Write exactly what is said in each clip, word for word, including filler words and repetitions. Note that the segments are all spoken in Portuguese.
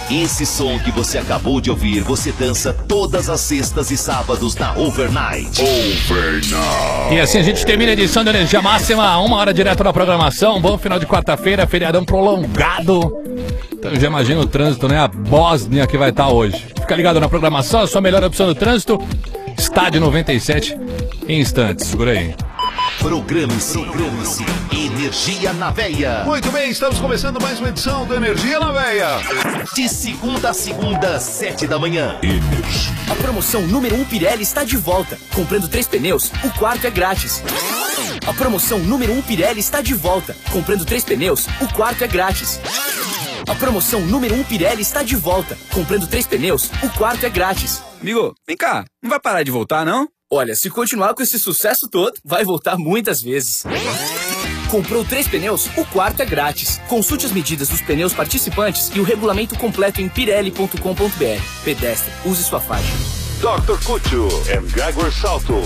Esse som que você acabou de ouvir, você dança todas as sextas e sábados na Overnight. Overnight. E assim a gente termina a edição da Energia Máxima, uma hora direto na programação. Bom final de quarta-feira, feriadão prolongado. Então já imagina o trânsito, né? A Bósnia que vai estar hoje. Fica ligado na programação, a sua melhor opção do trânsito. Estádio noventa e sete, em instantes. Segura aí. Programe-se, programe-se. Energia na Veia. Muito bem, estamos começando mais uma edição do Energia na Veia. De segunda a segunda, sete da manhã. Energia. A promoção número um Pirelli está de volta. Comprando três pneus, o quarto é grátis. A promoção número um Pirelli está de volta. Comprando três pneus, o quarto é grátis. A promoção número um Pirelli está de volta. Comprando três pneus, o quarto é grátis. Amigo, vem cá. Não vai parar de voltar, não? Olha, se continuar com esse sucesso todo, vai voltar muitas vezes. Comprou três pneus, o quarto é grátis. Consulte as medidas dos pneus participantes e o regulamento completo em pirelli ponto com ponto br. Pedestre, use sua faixa. doutor Cucho and Gregor Salto.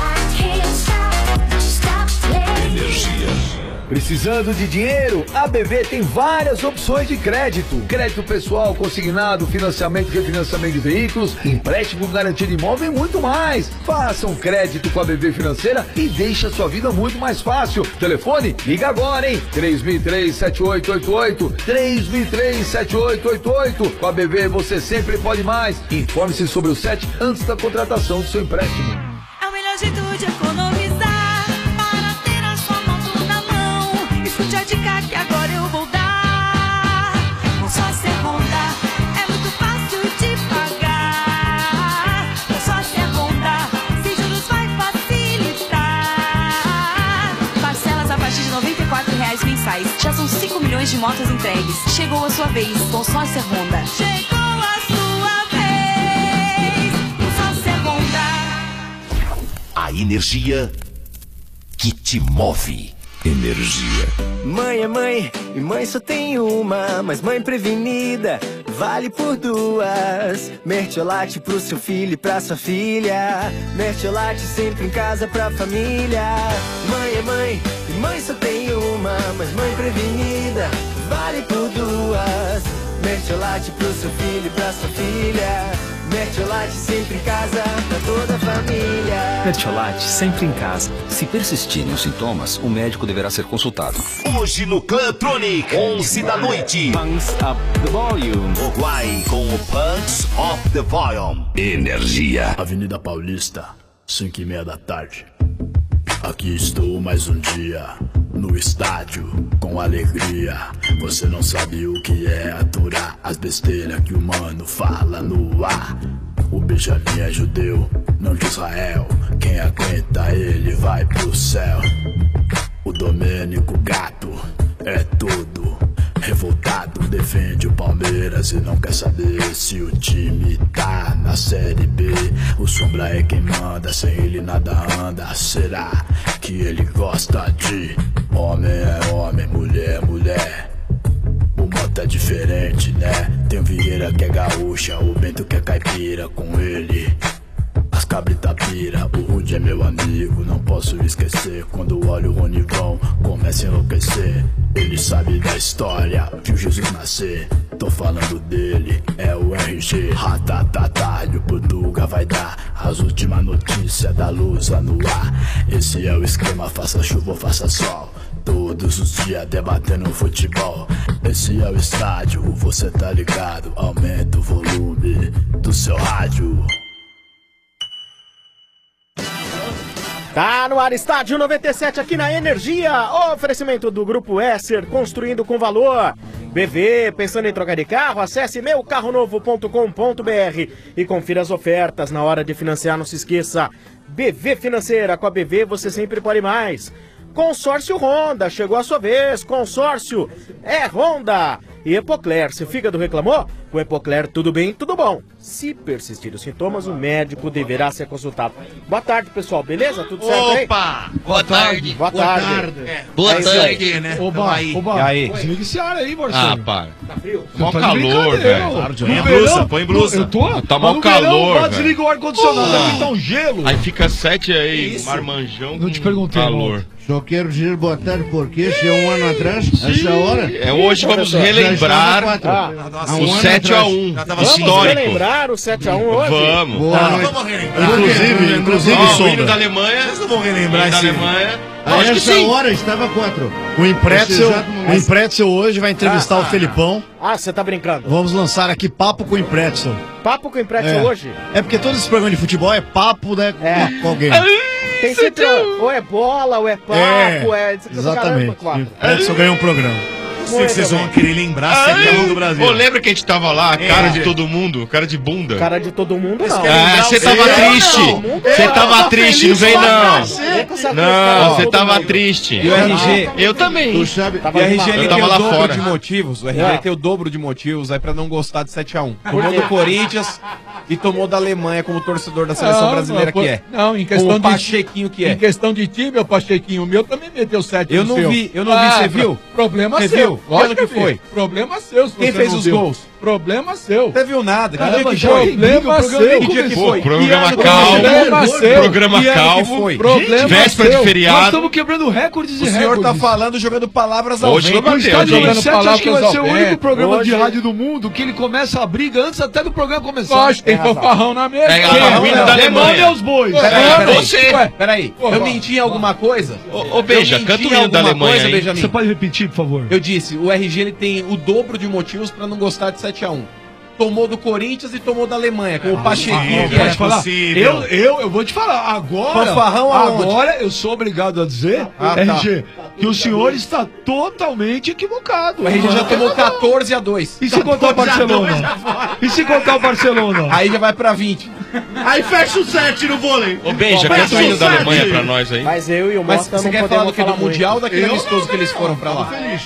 Energia. Precisando de dinheiro? A B V tem várias opções de crédito. Crédito pessoal, consignado, financiamento e refinanciamento de veículos, empréstimo garantido imóvel e muito mais. Faça um crédito com a B V Financeira e deixe a sua vida muito mais fácil. Telefone? Liga agora, hein? três mil e três, sete oito oito oito. três mil e três, sete oito oito oito. Com a B V você sempre pode mais. Informe-se sobre o S E T antes da contratação do seu empréstimo. É o melhor jeito de economizar. Escute a dica que agora eu vou dar. Com sócio Honda é muito fácil de pagar. Com sócio Honda, sem juros vai facilitar. Parcelas a partir de noventa e quatro reais mensais. Já são cinco milhões de motos entregues. Chegou a sua vez, com sócio Honda. Chegou a sua vez, com sócio Honda. A energia que te move. Energia. Mãe é mãe, e mãe só tem uma, mas mãe prevenida vale por duas. Mertiolate pro seu filho e pra sua filha. Mertiolate sempre em casa pra família. Mãe é mãe, e mãe só tem uma, mas mãe prevenida vale por duas. Mertiolate pro seu filho e pra sua filha. Mertiolate sempre em casa, pra toda a família. Mertiolate sempre em casa. Se persistirem os sintomas, o médico deverá ser consultado. Hoje no Clubtronic, onze da noite. Punks Up the Volume. Uruguai com o Punks Up the Volume. Energia. Avenida Paulista, cinco e meia da tarde. Aqui estou mais um dia, no estádio, com alegria. Você não sabe o que é aturar as besteiras que o mano fala no ar. O Benjamin é judeu, não de Israel. Quem aguenta ele vai pro céu. O Domênico Gato é tudo. Revoltado, defende o Palmeiras e não quer saber se o time tá na Série B. O Sombra é quem manda, sem ele nada anda. Será que ele gosta de homem é homem, mulher é mulher? O moto é diferente, né? Tem o Vieira que é gaúcha, o Bento que é caipira. Com ele as cabrita pira. O Rude é meu amigo, não posso esquecer. Quando olho o Ronivão, começa a enlouquecer. Ele sabe da história, viu Jesus nascer. Tô falando dele, é o R G. Ratatata, e o Portuga vai dar as últimas notícias da Lusa no ar. Esse é o esquema, faça chuva ou faça sol. Todos os dias debatendo futebol. Esse é o estádio, você tá ligado. Aumenta o volume do seu rádio. Tá no ar, Estádio noventa e sete aqui na Energia. Oferecimento do Grupo Esser, construindo com valor. B V, pensando em trocar de carro? Acesse meu carro novo ponto com ponto br e confira as ofertas. Na hora de financiar, não se esqueça. B V Financeira, com a B V você sempre pode mais. Consórcio Honda, chegou a sua vez. Consórcio é Honda. E Epocler, se o fígado reclamou? Com Epocler tudo bem, tudo bom. Se persistir os sintomas, o médico deverá ser consultado. Boa tarde, pessoal, beleza? Tudo certo aí? Opa! Boa tarde. Boa tarde. Boa tarde. É, boa é tarde, né? Oba, aí. oba. E aí? Desliga esse ar aí, Marcelo. Ah, para. Tá frio? Mó Tá de calor, brincadeira, velho. ó. Põe No blusa, verão, põe blusa. Eu tô? Tá mó no calor, verão, velho. desliga o ar-condicionado, aqui tá um gelo. Aí fica sete aí, Isso. marmanjão Não te perguntei, calor. Só quero dizer boa tarde porque se é um ano atrás, essa hora. É hoje, vamos já relembrar. relembrar Ah, o sete a um Vamos histórico. relembrar o sete a um hoje? Vamos. Boa Ah, noite. vamos relembrar. Inclusive, inclusive, Ó, o Sombra. hino da Alemanha. Vocês não vão relembrar da esse Alemanha. A Acho que essa sim. hora estava quatro. O Impretzel, Nesse exato momento. o Impretzel hoje vai entrevistar Ah, o Felipão. Ah, você tá brincando? Vamos lançar aqui Papo com o Impretzel. Papo com o Impretzel É. hoje? É porque todo esse programa de futebol é papo, né, com, É. com alguém. Tem sempre, ou é bola, ou é papo, é... Exatamente. Caramba, O Impretzel ganhou um programa. Sei que vocês vão querer lembrar Ai, setão do Brasil. Pô, lembra que a gente tava lá, cara É. de todo mundo, cara de bunda. Cara de todo mundo, não. Ah, você tava Eu triste. não. Você tava triste, não vem não. Vem com essa Não, você todo tava mundo. triste. E o R G? Eu também. Tu sabe? E o R G ele Eu tem tava o lá dobro fora. de motivos. O R G É. tem o dobro de motivos aí pra não gostar de sete a um. Tomou quê? do Corinthians e tomou da Alemanha como torcedor da seleção Não, brasileira não, que é. Não, em Como questão o de Pachequinho que é. Em questão de time, o Pachequinho meu também meteu sete Eu no não seu. vi, eu não vi, você viu? Problema Você seu. viu? Que Lógico ano que eu vi. foi? Problema seu. se Quem você fez não os viu. gols? Problema seu. Você viu nada. Que dia Caramba, que já foi? problema seu. Que dia que Pô, foi? programa Que ano que calmo, foi? Problema seu. programa Que ano que calmo, foi? Problema véspera de seu. feriado. Nós estamos quebrando recordes O e senhor recordes. tá falando, jogando palavras ao Hoje vento. não O Estádio Jogando noventa e sete acho que vai palavras ser o ao único vento. programa de Hoje- rádio do mundo que ele começa a briga antes até do programa começar. Lógico, tem Tem razão. fanfarrão na mesa. É, Quem? a ruína Não, da tem Alemanha. nome aos bois. Peraí, É, peraí. você. Ué, Peraí, Porra. eu menti em alguma coisa? Ô, ô, Beija, Eu menti canta o em hino da alguma Alemanha coisa, aí. Benjamin? Você pode repetir, por favor? Eu disse, o R G ele tem o dobro de motivos pra não gostar de sete a um. Tomou do Corinthians e tomou da Alemanha, com o Pachequinho. que Pode é. falar? possível. Eu, eu, eu vou te falar, agora, Fanfarrão aonde? agora eu sou obrigado a dizer, Ah, tá. R G, que o senhor está totalmente equivocado. O R G já tomou quatorze a dois. E se contar o Barcelona? E se contar o Barcelona? Aí já vai pra vinte. Aí fecha o sete no vôlei. Ô, Beija, Fecha canta o hino da sete. Alemanha pra nós aí. Mas eu e o Mas Mota você não quer falar podemos do que? Do falar muito. Mundial ou daquele Eu amistoso que eles foram pra lá?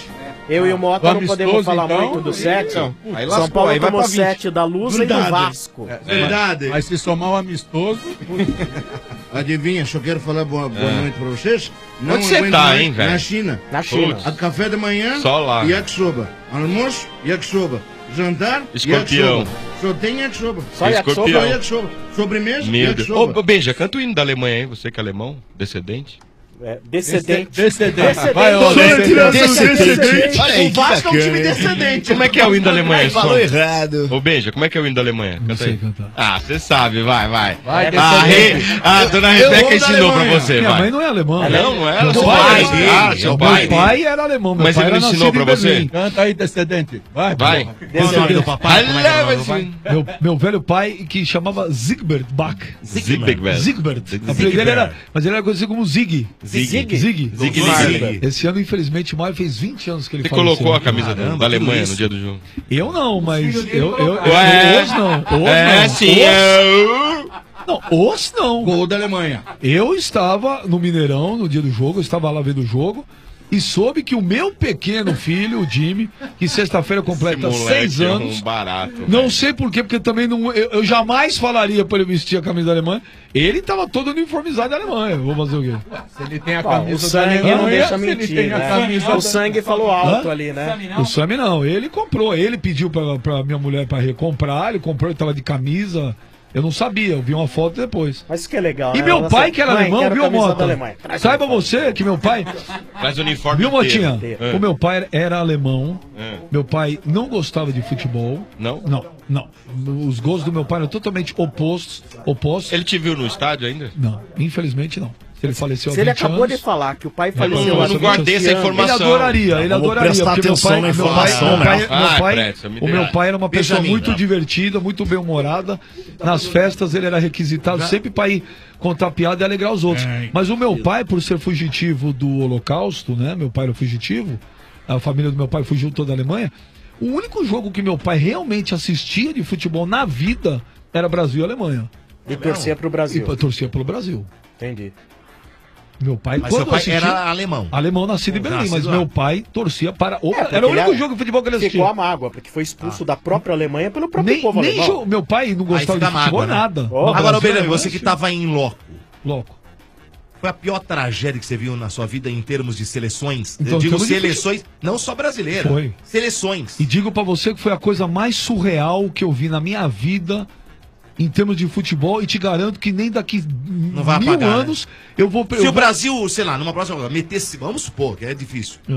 Eu e o Mota Do não podemos amistoso, falar então? muito do sete. Então, aí São lascou, Paulo aí vai tomou pra vinte. sete da Lusa e do Verdade. Vasco. Verdade. Mas se somar o amistoso, Adivinha, só quero falar boa, boa É. noite pra vocês. Onde você aguento tá, mais. hein, velho? Na China. Na China. Putz. A café da manhã, Só lá. yakisoba. Almoço, yakisoba. Jantar, Escorpião. yakisoba. Só tem yakisoba. Só Escorpião. yakisoba? Só yakisoba. Sobremesa, Meu Deus. yakisoba. Ô, Beija, canta o hino da Alemanha aí, você que é alemão, descendente. É, descendente. Descendente. Vai, ô, Descendente. Descendente. Olha aí, O Vasco é um que time bacana, hein? descendente. Como é que é o hino da Alemanha? Falou Som? errado. Ô, Beija, como é que é o hino da Alemanha? Canta aí. cantar. Ah, você sabe, vai, vai. Vai, Ah, descendente. Re... ah, a dona Eu Rebeca vou da ensinou pra Alemanha. você, Minha vai. mãe não é alemã. Não, não era, Meu seu pai, pai. dele. Ah, seu Meu pai. pai era alemão. Meu Mas pai ele era não ensinou nascido pra em você? Berlim. Canta aí, descendente. Vai, Vai. porra. Qual o nome do papai? Como é que é o nome do papai? Meu, meu velho pai, que chamava Zigbert Bach. Zigbert. Zigbert. O apelido dele era, mas ele era conhecido como Zig. Zig. Zig. Zig Marley. Esse ano, infelizmente, o Maio fez vinte anos que ele Você faleceu. colocou a camisa da- Caramba, da Alemanha tudo no isso. dia do jogo? Eu não, mas eu, eu, eu, Ué? os não. Os É, não. sim. Os- é. Não, os não. Gol da Alemanha. Eu estava no Mineirão no dia do jogo, eu estava lá vendo o jogo e soube que o meu pequeno filho, o Jimmy, que sexta-feira completa Esse seis moleque é um anos. barato. Não sei por quê, porque também não, eu, eu jamais falaria para ele vestir a camisa da Alemanha. Ele estava todo uniformizado da Alemanha. Vou fazer o quê? Se ele tem a Bom, camisa o da sangue não Alemanha, deixa se ele mentir, tem a né? camisa O sangue falou alto Hã? ali, né? O Sami não, ele comprou, ele pediu pra, pra minha mulher pra recomprar, ele comprou, ele tava de camisa. Eu não sabia, eu vi uma foto depois. Mas isso que é legal, E né? meu Ela pai, assim, que era mãe, alemão, quero viu, camisa da Mota? Alemanha. Traz Saiba aí, pai. você que meu pai. Faz o uniforme Viu, inteiro. Motinha? É. O meu pai era alemão. É. Meu pai não gostava de futebol. Não? Não, não. Os gostos do meu pai eram totalmente opostos. opostos. Ele te viu no estádio ainda? Não, infelizmente não. Se ele faleceu há Se ele vinte acabou anos, de falar que o pai Eu faleceu não, há eu não vinte guardei essa anos, informação. ele adoraria, ele Vamos adoraria. prestar Porque meu atenção pai, na meu pai, informação, meu pai, né? meu Ah, pai, Pretzel, me o meu dê. pai era uma pessoa Benjamin, muito não. divertida, muito bem-humorada. Nas festas ele era requisitado sempre para ir contar piada e alegrar os outros. Mas o meu pai, por ser fugitivo do Holocausto, né? Meu pai era fugitivo, a família do meu pai fugiu toda a Alemanha. O único jogo que meu pai realmente assistia de futebol na vida era Brasil e Alemanha. E torcia pro E Brasil. pra- torcia pelo Brasil. Entendi. Meu pai, Mas seu quando pai assistia... era alemão. Alemão nascido em Berlim, Nascido mas lá. meu pai torcia para o... É, porque era o único ele jogo de futebol que ele assistia. Ficou a mágoa, porque foi expulso da própria Alemanha pelo próprio Nem, povo nem alemão. jo- meu pai não gostava Aí de fica futebol, mágoa, né? nada. Oh, No Agora, Brasil, Beleza, Alemanha, você que tava em loco. louco. Foi a pior tragédia que você viu na sua vida em termos de seleções? Então, Eu digo temos de seleções, não só brasileiras. Foi. Seleções. E digo pra você que foi a coisa mais surreal que eu vi na minha vida em termos de futebol e te garanto que nem daqui Não vai mil apagar, anos eu vou... Se eu o vou- Brasil, sei lá, numa próxima metesse, vamos supor que é difícil, Ah.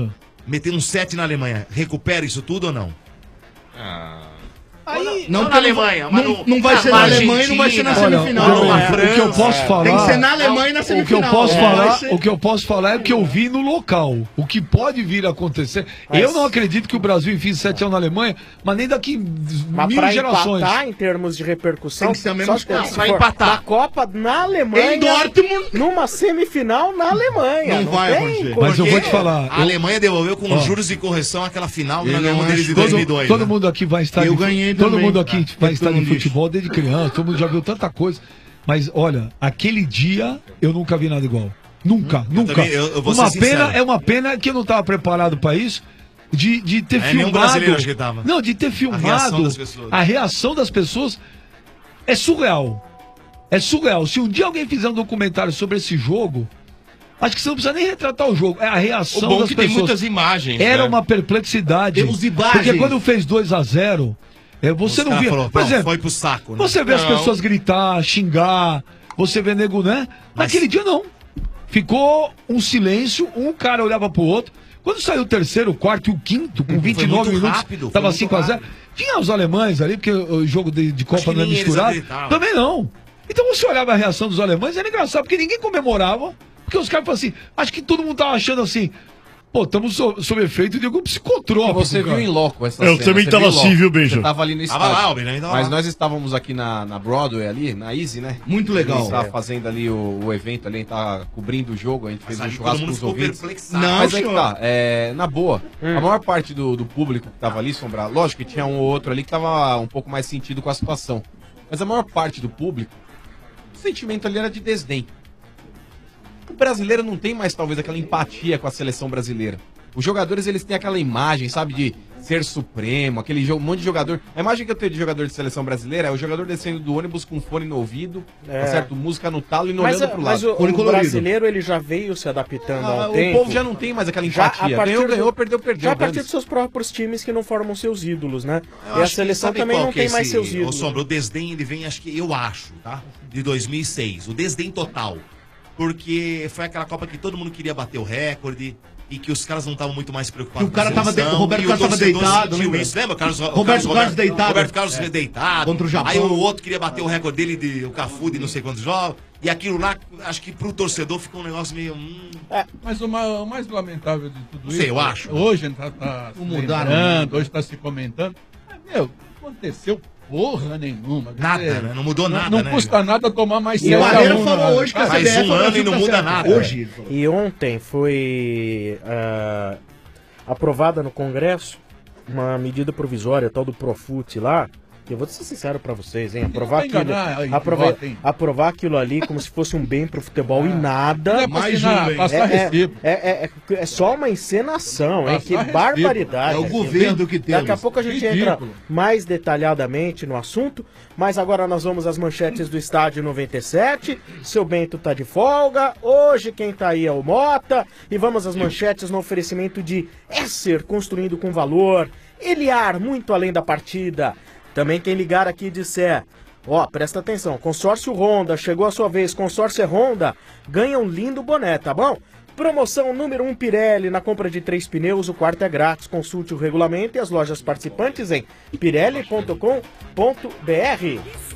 meter um sete na Alemanha, recupera isso tudo ou não? Ah. Aí, Não, não na porque Alemanha, não, mas não, no- não vai ser na na Alemanha e não vai ser na Argentina. semifinal. Olha, É. o que eu posso falar. Tem que ser na Alemanha e na O que eu semifinal. posso É. falar, Vai ser- o que eu posso falar é o que eu vi no local. O que pode vir a acontecer. Mas- Eu não acredito que o Brasil enfim sete a um na Alemanha, mas nem daqui Mas mil pra gerações. empatar em termos de repercussão, Tem que ser a mesma só coisa. se Vai for empatar. na Copa na Alemanha, Em Dortmund. numa semifinal na Alemanha. Não vai tem acontecer. Mas eu Porque vou te falar. A eu- Alemanha devolveu com Ó. juros de correção aquela final que nós Eu ganhamos acho deles de que dois mil e dois. Todo né? mundo aqui vai estar Eu de fu- ganhei Todo também. mundo aqui Ah, vai eu estar tô de no lixo. futebol desde criança, todo mundo já viu tanta coisa. Mas olha, aquele dia eu nunca vi nada igual. Nunca, nunca. também, eu- eu vou uma ser pena, sincero. é uma pena que eu não estava preparado para isso. De, de ter É, nenhum filmado. brasileiro acho que tava. Não, de ter reação filmado. das pessoas. A reação das pessoas é surreal. É surreal. Se um dia alguém fizer um documentário sobre esse jogo, acho que você não precisa nem retratar o jogo. É a O reação bom é das que tem pessoas. muitas imagens. Era né? uma perplexidade. Temos imagens. Porque quando fez dois a zero, é, você Os não cara via. falou, Por "Não, exemplo, foi pro saco, né?" você vê as Não. pessoas gritar, xingar, você vê nego, né? Naquele dia não. Ficou um silêncio, um cara olhava pro outro. Quando saiu o terceiro, o quarto e o quinto, com vinte e nove muito minutos, rápido, foi tava muito cinco a zero. Tinha os alemães ali, porque o jogo de, de Copa que não é nem eles misturado. acreditavam. Também não. Então você olhava a reação dos alemães, era engraçado, porque ninguém comemorava. Porque os caras falavam assim, acho que todo mundo tava achando assim, pô, estamos so, sob efeito de algum psicotrópico. Você viu cara. em loco essa Eu cena. também você tava viu em assim, loco. viu, Benja? Você tava ali no Tava estádio. lá, o Benjamin tava Mas lá. nós estávamos aqui na, na Broadway ali, na Easy, né? Muito legal. A gente tava É. fazendo ali o, o evento ali, a gente tava cobrindo o jogo, a gente fez Mas um aí churrasco todo mundo com os ficou ouvintes. perplexado. Não, Mas é que senhor. tá, é, na boa, a maior parte do, do público que tava ali, Sombra, lógico que tinha um ou outro ali que tava um pouco mais sentido com a situação. Mas a maior parte do público, o sentimento ali era de desdém. O brasileiro não tem mais, talvez, aquela empatia com a seleção brasileira. Os jogadores, eles têm aquela imagem, sabe, de ser supremo, aquele jo- um monte de jogador. A imagem que eu tenho de jogador de seleção brasileira é o jogador descendo do ônibus com fone no ouvido, É. tá certo? Música no talo e não Mas, olhando pro mas lado. o, Fone o colorido. brasileiro ele já veio se adaptando Ah, ao o tempo. povo já não tem mais aquela Já empatia. a partir Ganhou, do- ganhou, perdeu, perdeu. Já a partir Dane-se. dos seus próprios times que não formam seus ídolos, né? Eu e a acho que seleção sabe também qual não que é tem mais esse- seus Ô, ídolos. Sombra, o desdém, ele vem, acho que eu acho, tá? De dois mil e seis. O desdém total. Porque foi aquela Copa que todo mundo queria bater o recorde e que os caras não estavam muito mais preocupados Que o cara com a tava seleção, de- o Roberto e Carlos tava torcedor deitado, sentiu lembra? isso. Lembra? Carlos, o Roberto Carlos deitado. Roberto Carlos É. deitado. Contra o Japão. Aí o outro queria bater o recorde dele, de, o Cafu, de não sei quantos jogos. E aquilo lá, acho que pro torcedor ficou um negócio meio... Hum, Mas o ma- o mais lamentável de tudo Não isso. sei, eu acho. Hoje tá, tá se Não mudaram lembrando, nada. hoje está se comentando. Mas, meu, não aconteceu porra nenhuma. Quer Nada, dizer, né? Não mudou nada, Não né, custa nada tomar mais E o sete a Barreiro um, falou né? hoje que a Faz C B F um ano Brasil e não tá muda certo. nada. Hoje. ele falou. E ontem foi ah, aprovada no Congresso uma medida provisória, tal do Profut lá, que eu vou ser sincero pra vocês, hein? Aprovar vai aquilo, enganar aí, aprova- que vota, hein? aprovar aquilo ali como se fosse um bem pro futebol e nada. Não é pra assinar, é, passar é, recibo. é, é, é- é só uma encenação, hein? Passar Que recibo. barbaridade. É o aqui. governo que temos. Daqui a pouco a gente Ridículo. entra mais detalhadamente no assunto, mas agora nós vamos às manchetes do Estádio noventa e sete. Seu Bento tá de folga, hoje quem tá aí é o Mota, e vamos às manchetes no oferecimento de Esser, construindo com valor, Eliar, muito além da partida. Também quem ligar aqui e disser, ó, presta atenção, consórcio Honda, chegou a sua vez, consórcio Honda, ganha um lindo boné, tá bom? Promoção número um Pirelli, na compra de três pneus, o quarto é grátis. Consulte o regulamento e as lojas participantes em pirelli ponto com ponto br.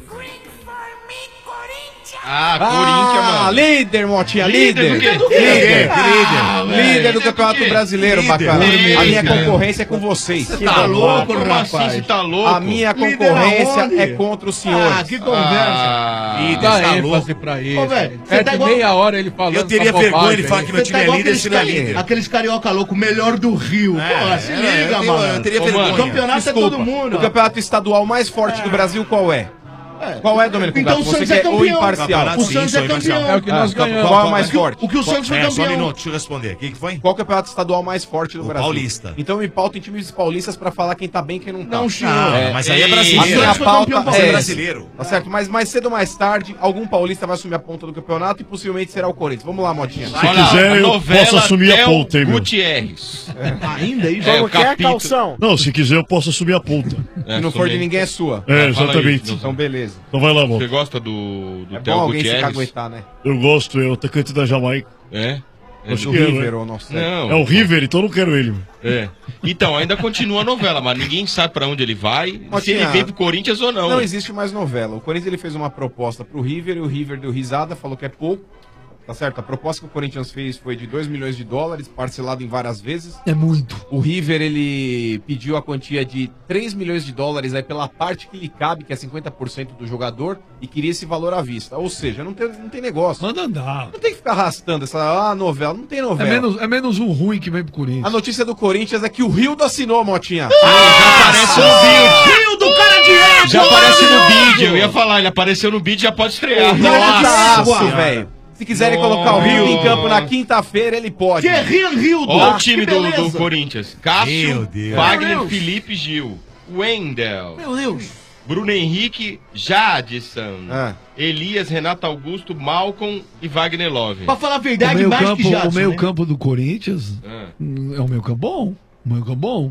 Ah, Corinthians, mano. líder, Motinha, líder. Líder Líder, do quê? líder, Ah, líder, velho. do Líder Campeonato do quê? Brasileiro, Líder. bacana. Líder. A minha Líder. concorrência é com vocês. Você tá louco, Como rapaz? assim Você tá louco? A minha Líder concorrência aonde? é contra os senhores. Ah, que conversa. Ah, Dá líder, tá ênfase louco. pra isso. Ô, velho, você é tá de igual- meia hora ele falando Eu teria essa vergonha bobagem de falar aí. que meu Você time tá é igual líder aqueles, se não é cari- líder. aqueles carioca louco, melhor do Rio. Pô, se é, liga, eu tenho- mano. eu teria Ô, vergonha. mano, campeonato Desculpa, é todo mundo. o campeonato estadual mais forte do Brasil qual é? Qual é, Domênico Então Gato? o Você Santos que é é o campeão. imparcial. Campeonato O Santos sim, é sou imparcial. campeão. É o que nós Ah, ganhamos. Qual é o mais forte? O que o Santos foi É, só um campeão. minuto, deixa eu responder. O que, que foi? Qual é o campeonato estadual mais forte do O Brasil? Paulista. Então me pauta em times paulistas pra falar quem tá bem e quem não tá. Não, senhor. Ah, mas aí é A brasileiro. minha Santos foi pauta campeão é paulista. essa. brasileiro. Tá certo, mas mais cedo ou mais tarde, algum paulista vai assumir a ponta do campeonato e possivelmente será o Corinthians. Vamos lá, Motinha. Se quiser, eu posso assumir a ponta, hein, meu? Gutierrez. Ainda isso? É, Como o que é, capítulo- Calção? Não, se quiser, eu posso assumir a ponta. É, Se não for de também. ninguém, é sua. É, Fala aí, exatamente. Nilson. Então, beleza. Então vai lá, Você mano. gosta do, do É bom Theo alguém se Gutierrez? caguetar, né? Eu gosto, é o atacante da Jamaica. É? Fosse o Quero, River é. ou não sei. Não. É o River, então eu não quero ele. É. Então, ainda continua a novela, mas ninguém sabe pra onde ele vai, se ele vem pro Corinthians ou não. Não existe mais novela. O Corinthians ele fez uma proposta pro River e o River deu risada, falou que é pouco. Tá certo? A proposta que o Corinthians fez foi de dois milhões de dólares, parcelado em várias vezes. É muito. O River, ele pediu a quantia de três milhões de dólares aí pela parte que lhe cabe, que é cinquenta por cento do jogador, e queria esse valor à vista. Ou seja, não tem, não tem negócio. Manda andar. Não tem que ficar arrastando essa ah, novela. Não tem É novela. menos, é menos um ruim que vem pro Corinthians. A notícia do Corinthians é que o Rildo assinou, Motinha. Já aparece no vídeo. Rio do cara de água! Já aparece no vídeo. Eu ia falar, ele apareceu no vídeo, já pode estrear. Nossa, velho. Se quiserem Nossa. colocar o Rildo em campo na quinta-feira, ele pode. Guerreiro Rildo. Ó o time Que do, beleza. do Corinthians. Cássio, Meu Deus. Wagner, Meu Deus. Felipe, Gil. Wendel. Meu Deus. Bruno Henrique, Jadson. Ah. Elias, Renato Augusto, Malcolm e Wagner Love. Pra falar a O verdade, meio, mais campo, que Jadson, o meio né? campo do Corinthians Ah. é um meio campo bom. Um meio campo bom.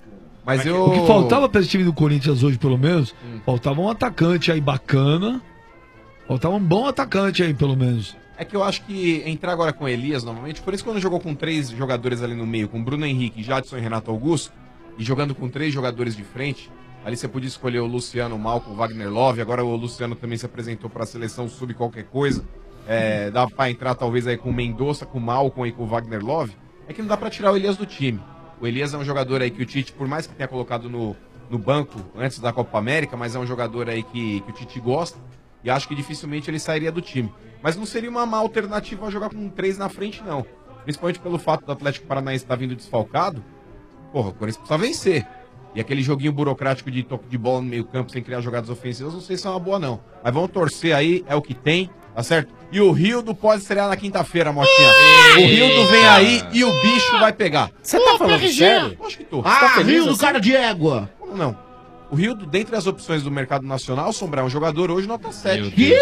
Mas eu... O que faltava para esse time do Corinthians hoje, pelo menos, faltava um atacante aí bacana. Faltava um bom atacante aí, pelo menos. É que eu acho que entrar agora com o Elias novamente, por isso quando jogou com três jogadores ali no meio, com Bruno Henrique, Jadson e Renato Augusto, e jogando com três jogadores de frente, ali você podia escolher o Luciano, o Malcolm, o Wagner Love, agora o Luciano também se apresentou para a seleção sub qualquer coisa, é, dá para entrar talvez aí com o Mendonça, com o Malcolm e com o Wagner Love, é que não dá para tirar o Elias do time. O Elias é um jogador aí que o Tite, por mais que tenha colocado no, no banco antes da Copa América, mas é um jogador aí que, que o Tite gosta, e acho que dificilmente ele sairia do time. Mas não seria uma má alternativa a jogar com três na frente, não. Principalmente pelo fato do Atlético Paranaense estar vindo desfalcado. Porra, o Corinthians precisa vencer. E aquele joguinho burocrático de toque de bola no meio campo sem criar jogadas ofensivas, não sei se é uma boa, não. Mas vamos torcer aí, é o que tem, tá certo? E o Rildo pode estrear na quinta-feira, Motinha. O Rildo vem aí e o bicho vai pegar. Você tá falando sério? Acho que tô. Ah, tá feliz Rio do assim? cara de égua. Como não? O Rildo, dentre as opções do mercado nacional, Sombra é um jogador hoje nota sete. Que?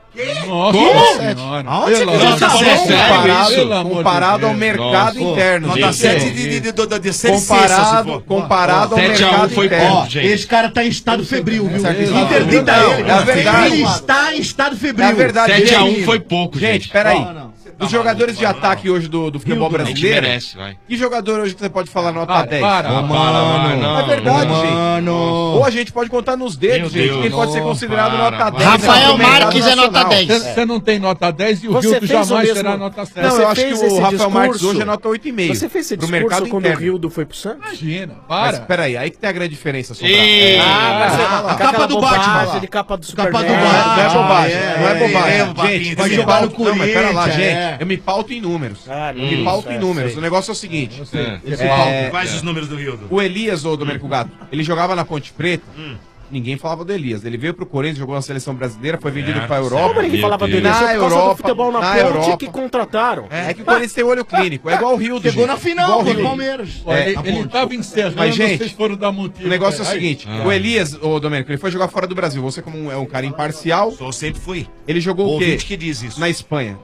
Nossa Como? senhora. Aonde você Pelo viu amor essa de bola? Deus. Pelo Comparado, amor de comparado ao Deus. mercado Nossa. interno. Nota Gente, sete de, de, de, de, de série C, Comparado, se for. comparado ao sete a um mercado foi interno. pouco, gente. Esse cara tá em estado febril, viu? Certo, estado Interdita febril. ele. Não, é a verdade. Ele está em estado febril. É a verdade. sete a um Gente, foi pouco, gente. Gente, peraí. Não, não. Os jogadores de ataque hoje do, do futebol A gente brasileiro. merece, vai. Que jogador hoje que você pode falar nota Para, dez? para, Para, para, não. É verdade, gente. Mano. Ou a gente pode contar nos dedos, Meu gente, Deus. quem pode ser considerado Para, nota para. dez. Rafael no mercado Marques é nota nacional. dez. Você não tem nota dez e o Você Rildo fez o jamais mesmo- será nota sete. Não, Você eu acho que fez o esse Rafael Marques discurso- hoje é nota oito vírgula cinco. Você fez esse pro discurso mercado quando interno. o Rildo foi pro Santos? Imagina, Mas para. peraí, aí que tem a grande diferença, Sombra. Ei. É, Ah, mas ah, é- ah, a capa do Batman. De capa do Capa do Superman. Não é, não é bobagem, é, não é bobagem. é, gente, vai eu me jogar no pauto- Não, mas pera lá, Corinthians, gente. é. Eu me pauto em números. Ah, Eu me pauto é, em números. sei. O negócio é o seguinte. É. Esse É, pau. Quais os números do Rildo? O Elias, ou Domênico Gato, ele jogava na Ponte Preta. Ninguém falava do Elias. Ele veio pro Corinthians, jogou na seleção brasileira, foi vendido pra Europa. Como ninguém falava dele? Na Por causa do Europa, futebol na, na ponte Europa. que contrataram. É que o Corinthians tem olho clínico. É igual o Rildo. Chegou gente. na final Igual o contra o Rildo. Palmeiras. Olha, É, ele- ele estava encerrando, Mas, gente, vocês foram dar motivo. O negócio é o Aí- seguinte: Ah. o Elias, ô Domênico, ele foi jogar fora do Brasil. Você, como um- é um cara imparcial, Sou sempre fui. ele jogou o quê? Ouvinte que diz isso. Na Espanha.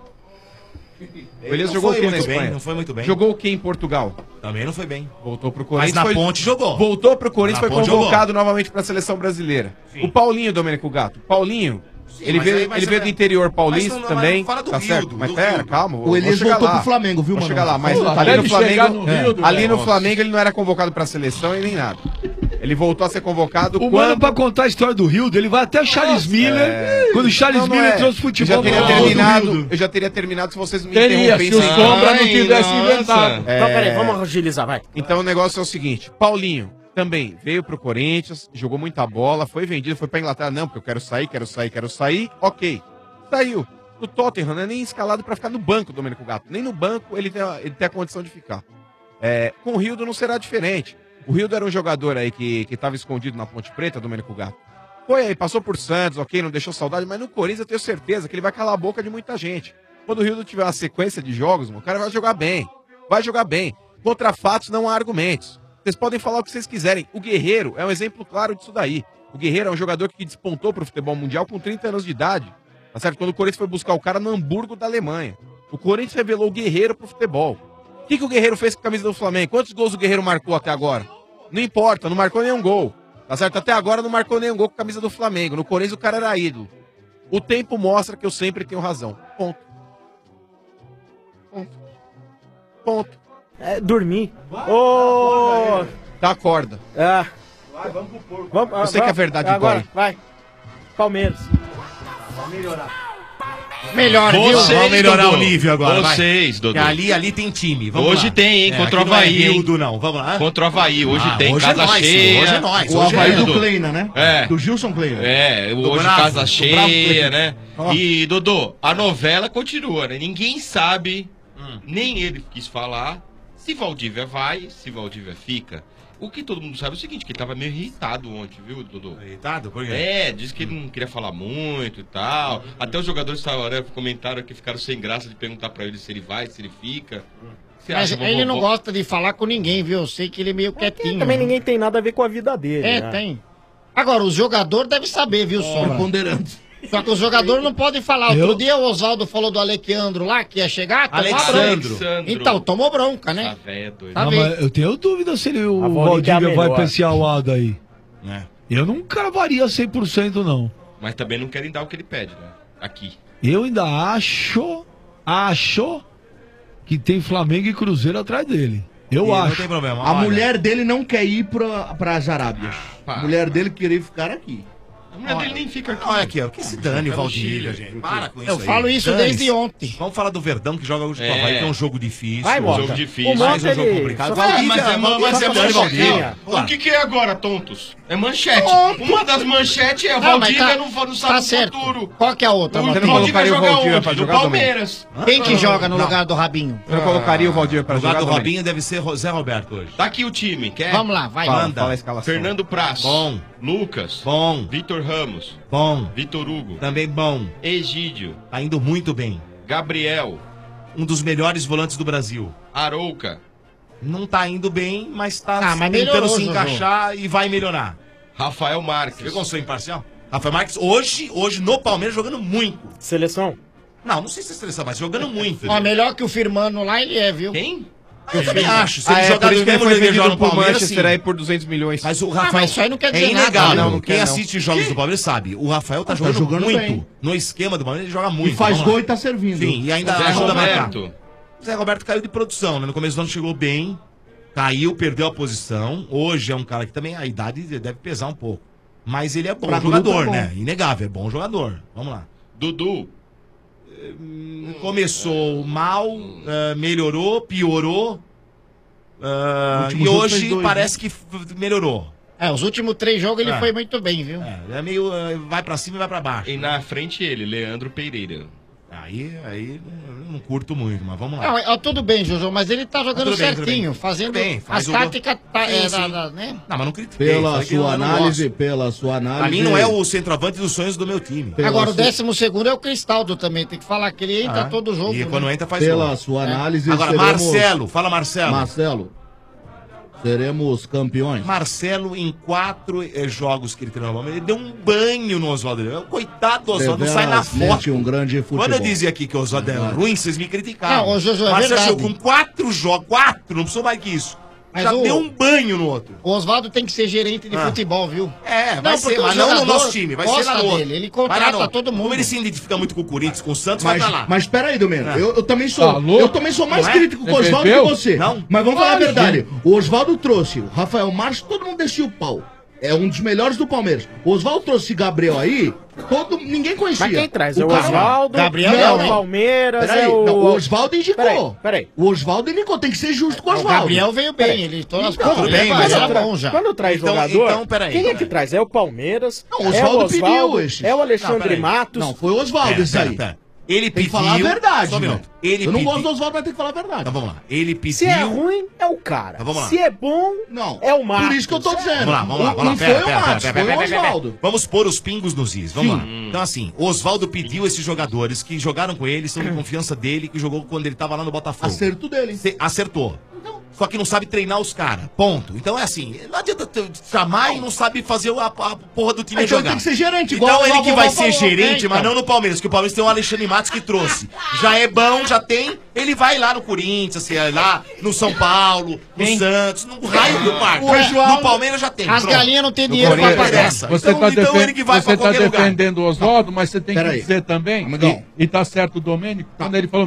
O Elias Não jogou o foi quê na muito bem, Espanha? não foi muito bem. Jogou o quê em Portugal? Também não foi bem. Voltou pro Mas Corinthians. na foi- ponte jogou. Voltou pro Corinthians, Na foi ponte convocado novamente pra seleção brasileira. O Paulinho, Domênico Gato. Paulinho, ele mas veio, aí- mas ele veio é- do interior paulista mas não- também. fala do Tá Rildo, certo? Mas do pera, Rildo. calma. O Elias vou chegar voltou lá. pro Flamengo, viu, Vou mano? chegar lá, mas Pô, ali até no ele chegar Flamengo, no Rildo, ali velho. no Nossa. Flamengo ele não era convocado pra seleção e nem nada. Ele voltou a ser convocado O mano, quando... pra contar a história do Rildo, ele vai até Charles Miller. É. Quando o Charles Não, não Miller é. trouxe Eu futebol já teria pro terminado, Rildo. eu já teria terminado se vocês me Teria, se o interrompessem. Sombra não Ai, tivesse nossa. inventado. Então, peraí, vamos agilizar, vai. Então o negócio é o seguinte, Paulinho também veio pro Corinthians, jogou muita bola, foi vendido, foi pra Inglaterra, não, porque eu quero sair, quero sair, quero sair, ok. Saiu. No Tottenham, não é nem escalado pra ficar no banco, Domênico Gato. Nem no banco ele tem a, ele tem a condição de ficar. É, com o Rildo não será diferente. O Rildo era um jogador aí que, que tava escondido na Ponte Preta, Domênico Gato. Foi aí, passou por Santos, ok, não deixou saudade, mas no Corinthians eu tenho certeza que ele vai calar a boca de muita gente. Quando o Rildo tiver uma sequência de jogos, mano, o cara vai jogar bem. Vai jogar bem. Contra fatos não há argumentos. Vocês podem falar o que vocês quiserem. O Guerreiro é um exemplo claro disso daí. O Guerreiro é um jogador que despontou pro futebol mundial com trinta anos de idade. Tá certo? Quando o Corinthians foi buscar o cara no Hamburgo da Alemanha. O Corinthians revelou o Guerreiro pro futebol. O que, que o Guerreiro fez com a camisa do Flamengo? Quantos gols o Guerreiro marcou até agora? Não importa, não marcou nenhum gol. Tá certo? Até agora não marcou nenhum gol com a camisa do Flamengo. No Corinthians o cara era ídolo. O tempo mostra que eu sempre tenho razão. Ponto. Ponto. Ponto. É, dormir. Ô... Dá a corda. Ah. Vai, vamos pro porco. Vamos, Eu sei que a verdade agora, dói. vai. Palmeiras. Vai melhorar. Melhor, viu? Vocês, Vamos melhorar Dodô. o nível agora. Vocês, vai. Dodô. Ali, ali tem time. Vamos Hoje lá. tem, hein? É, Contra o aqui não é Avaí, hein? Rildo, não. Vamos lá. Contra o Avaí. Hoje Ah, tem hoje casa é nós, cheia. hoje é nós, O hoje Avaí é do Dodô. Kleina, né? É. Do Gilson Kleina. É, Do hoje bravo, casa do bravo cheia, Kleina. né? Ó. E, Dodô, a novela continua, né? Ninguém sabe, nem ele quis falar, se Valdívia vai, se Valdívia fica. O que todo mundo sabe é o seguinte, que ele tava meio irritado ontem, viu, Dodô? Irritado? Por quê? É, disse que ele não queria falar muito e tal. Até os jogadores estavam, né, comentaram que ficaram sem graça de perguntar pra ele se ele vai, se ele fica. Você Mas acha, ele vovô? não gosta de falar com ninguém, viu? Eu sei que ele é meio quietinho. Também ninguém tem nada a ver com a vida dele. É, né? tem. Agora, os jogadores devem saber, viu, Sombra? Ponderante. Só que os jogadores não podem falar. Outro Eu- dia o Oswaldo falou do Alexandro lá, que ia chegar, tomou Alexandro. bronca. Então, tomou bronca, né? Essa véia é doida. Tá Não, vendo? mas eu tenho dúvida se ele, o A Bolívia é a Valdívia vai melhor. pra esse Awada aí. É. Eu não cravaria cem por cento, não. Mas também não querem dar o que ele pede, né? Aqui. Eu ainda acho, acho que tem Flamengo e Cruzeiro atrás dele. Eu E não acho. tem problema. A olha. mulher dele não quer ir pra, pras Arábias. pá. A mulher dele queria ficar aqui. A mulher dele nem fica aqui. Olha aqui, ó. Que se dane o Fica no Valdívia, Chile. gente. Para com isso Eu aí. falo isso Dane-se. desde ontem. Vamos falar do Verdão, que joga hoje com o É. Havaí, que é um jogo difícil. Vai, um Mota. jogo O difícil. Mota, Mais um jogo ele- complicado. só- Valdívia, É, mas é, Valdívia, mas é Valdívia, manchete. Valdívia. O que, que é agora, tontos? É manchete. Uma das manchetes é Não, Valdívia mas tá- não, não Tá sabe o certo. futuro. Qual que é a outra? O Você Mota? não Valdívia colocaria o joga Valdívia onde? pra No jogar Palmeiras. Quem que joga no lugar do Rabinho? Você não colocaria o Valdívia pra O lugar jogar do Domênico? Robinho deve ser Zé Roberto hoje. Tá aqui o time, quer? Vamos lá, vai. Fala, Manda. fala a escalação. Fernando Praz. Bom. Lucas. Bom, Vitor Ramos. bom, Vitor Hugo. também bom. Egídio. Tá indo muito bem. Gabriel. Um dos melhores volantes do Brasil. Arouca. Não tá indo bem, mas tá Ah, mas tentando melhorou, se Jojo. encaixar e vai melhorar. Rafael Marques. Viu como sou imparcial? Rafael Marques, hoje, hoje no Palmeiras, jogando muito. Seleção? Não, não sei se é seleção, mas jogando muito. Ó, melhor que o Firmano lá ele é, viu? Quem? Eu também acho. Se Ah, ele é, jogar por isso do que ele mesmo foi nível que joga vendido no pro Palmeiras, Manchester sim. aí por duzentos milhões. Mas o Ah, Rafael mas isso aí não quer dizer é nada. inegável. Não, não Quem quer, não. assiste jogos do Palmeiras sabe. O Rafael tá Tá jogando, jogando muito. bem. No esquema do Palmeiras, ele joga muito. E faz Vamos lá. gol e tá servindo. Sim, e ainda Zé ajuda a marcar. Roberto. O Zé Roberto caiu de produção, né? No começo do ano chegou bem, caiu, perdeu a posição. Hoje é um cara que também a idade deve pesar um pouco. Mas ele é bom Pra jogador, grupo é bom. né? Inegável, é bom jogador. Vamos lá. Dudu. Começou mal, eh, melhorou, piorou. eh, No último e jogo hoje fez dois, parece que f- melhorou. É, os últimos três jogos ele É. foi muito bem, viu? É, é meio. eh, vai pra cima e vai pra baixo. E na frente ele, Leandro Pereira. Aí, aí não, não curto muito, mas vamos lá. Não, é, tudo bem, Jojo, mas ele tá jogando tudo bem, tudo certinho, bem. fazendo Tudo bem, faz as o- táticas, tá, Sim, é, sim. da- da- né? Não, mas não critiquei. Pela falei que eu sua não análise, gosto. pela sua análise. Pra mim não é o centroavante dos sonhos do meu time. Pela Agora, o sua- décimo segundo é o Cristaldo também, tem que falar que ele entra Ah, todo jogo. E né? quando entra faz Pela gol. sua análise. Agora, seremos- Marcelo, fala Marcelo. Marcelo, seremos campeões. Marcelo, em quatro eh, jogos que ele treinou no Palmeiras, ele deu um banho no Oswaldo. Coitado do Oswaldo, não sai na Deveras mete foto. um grande futebol. Quando eu dizia aqui que o Oswaldo é ruim, vocês me criticaram. Não, ô, Jojo, é Marcelo verdade. jogou com quatro jogos, quatro, não precisou mais que isso. Mas Já o- deu um banho no outro. O Oswaldo tem que ser gerente de Ah. futebol, viu? É, vai porque ser, mas o não no jogador nosso time, vai ser gosta lá no outro. dele, ele Vai lá contrata no outro. todo mundo. Como ele se identifica muito com o Corinthians, com o Santos, Mas, vai pra lá. mas peraí, Domênico, É. eu, eu também sou. Alô? Eu também sou mais Não é? crítico com o Você Oswaldo que bebeu? você. Não. Mas vamos falar a Olha, verdade. O Oswaldo trouxe o Rafael Marques, todo mundo descia o pau. É um dos melhores do Palmeiras. O Oswaldo trouxe Gabriel aí, todo, ninguém conhecia. Mas quem traz? É o cara- Oswaldo, Gabriel é não, o não. Palmeiras, Peraí, é o... não, o Oswaldo indicou. Peraí, peraí. O Oswaldo indicou, tem que ser justo com o O Oswaldo. Gabriel veio bem, ele todas as Então, coisas. bem, ele mas era Quando, bom já. quando traz Então- jogador, então, peraí, quem é peraí. que traz? É o Palmeiras, Não, o é o Oswaldo pediu Oswaldo, esses. é o Não, Alexandre peraí. Matos. Não, foi o Oswaldo Pera, esse aí. pera, pera. Ele Tem que pediu... falar a verdade, Só um né? minuto. Ele Eu não pediu... gosto do Oswaldo, mas tem que falar a verdade. Então vamos lá. Ele pediu... Se é ruim, é o cara. Então, vamos lá. Se é bom, Não, é o Matos. por isso que eu tô dizendo. Vamos lá, vamos lá, vamos lá. Não Pera, foi pera, o pera, Matos, pera, foi pera, o pera, pera. Oswaldo. Vamos pôr os pingos nos is. Vamos Sim. lá. Então, assim, o Oswaldo pediu esses jogadores que jogaram com ele, são de confiança dele, que jogou quando ele tava lá no Botafogo. Acerto dele. Cê- acertou. Só que não sabe treinar os caras. Ponto. Então é assim, não adianta te- chamar e não sabe fazer a, a porra do time Então jogar. tem que ser gerente, igual Então o ele que Vovó vai ser falou, gerente, né, mas então? não no Palmeiras, que o Palmeiras tem o Alexandre Matos que trouxe. Já é bom, já tem. Ele vai lá no Corinthians, assim, lá no São Paulo, no Santos, no raio do parque. O João- No Palmeiras já tem. As pronto. galinhas não têm No dinheiro pra Corinthians, pagar. essa. Você então, está então ele que vai pra tá qualquer lugar. defendendo o Oswaldo, mas você tem que Peraí. dizer também, Amigão. e, e tá certo o Domênico, quando ele falou, me,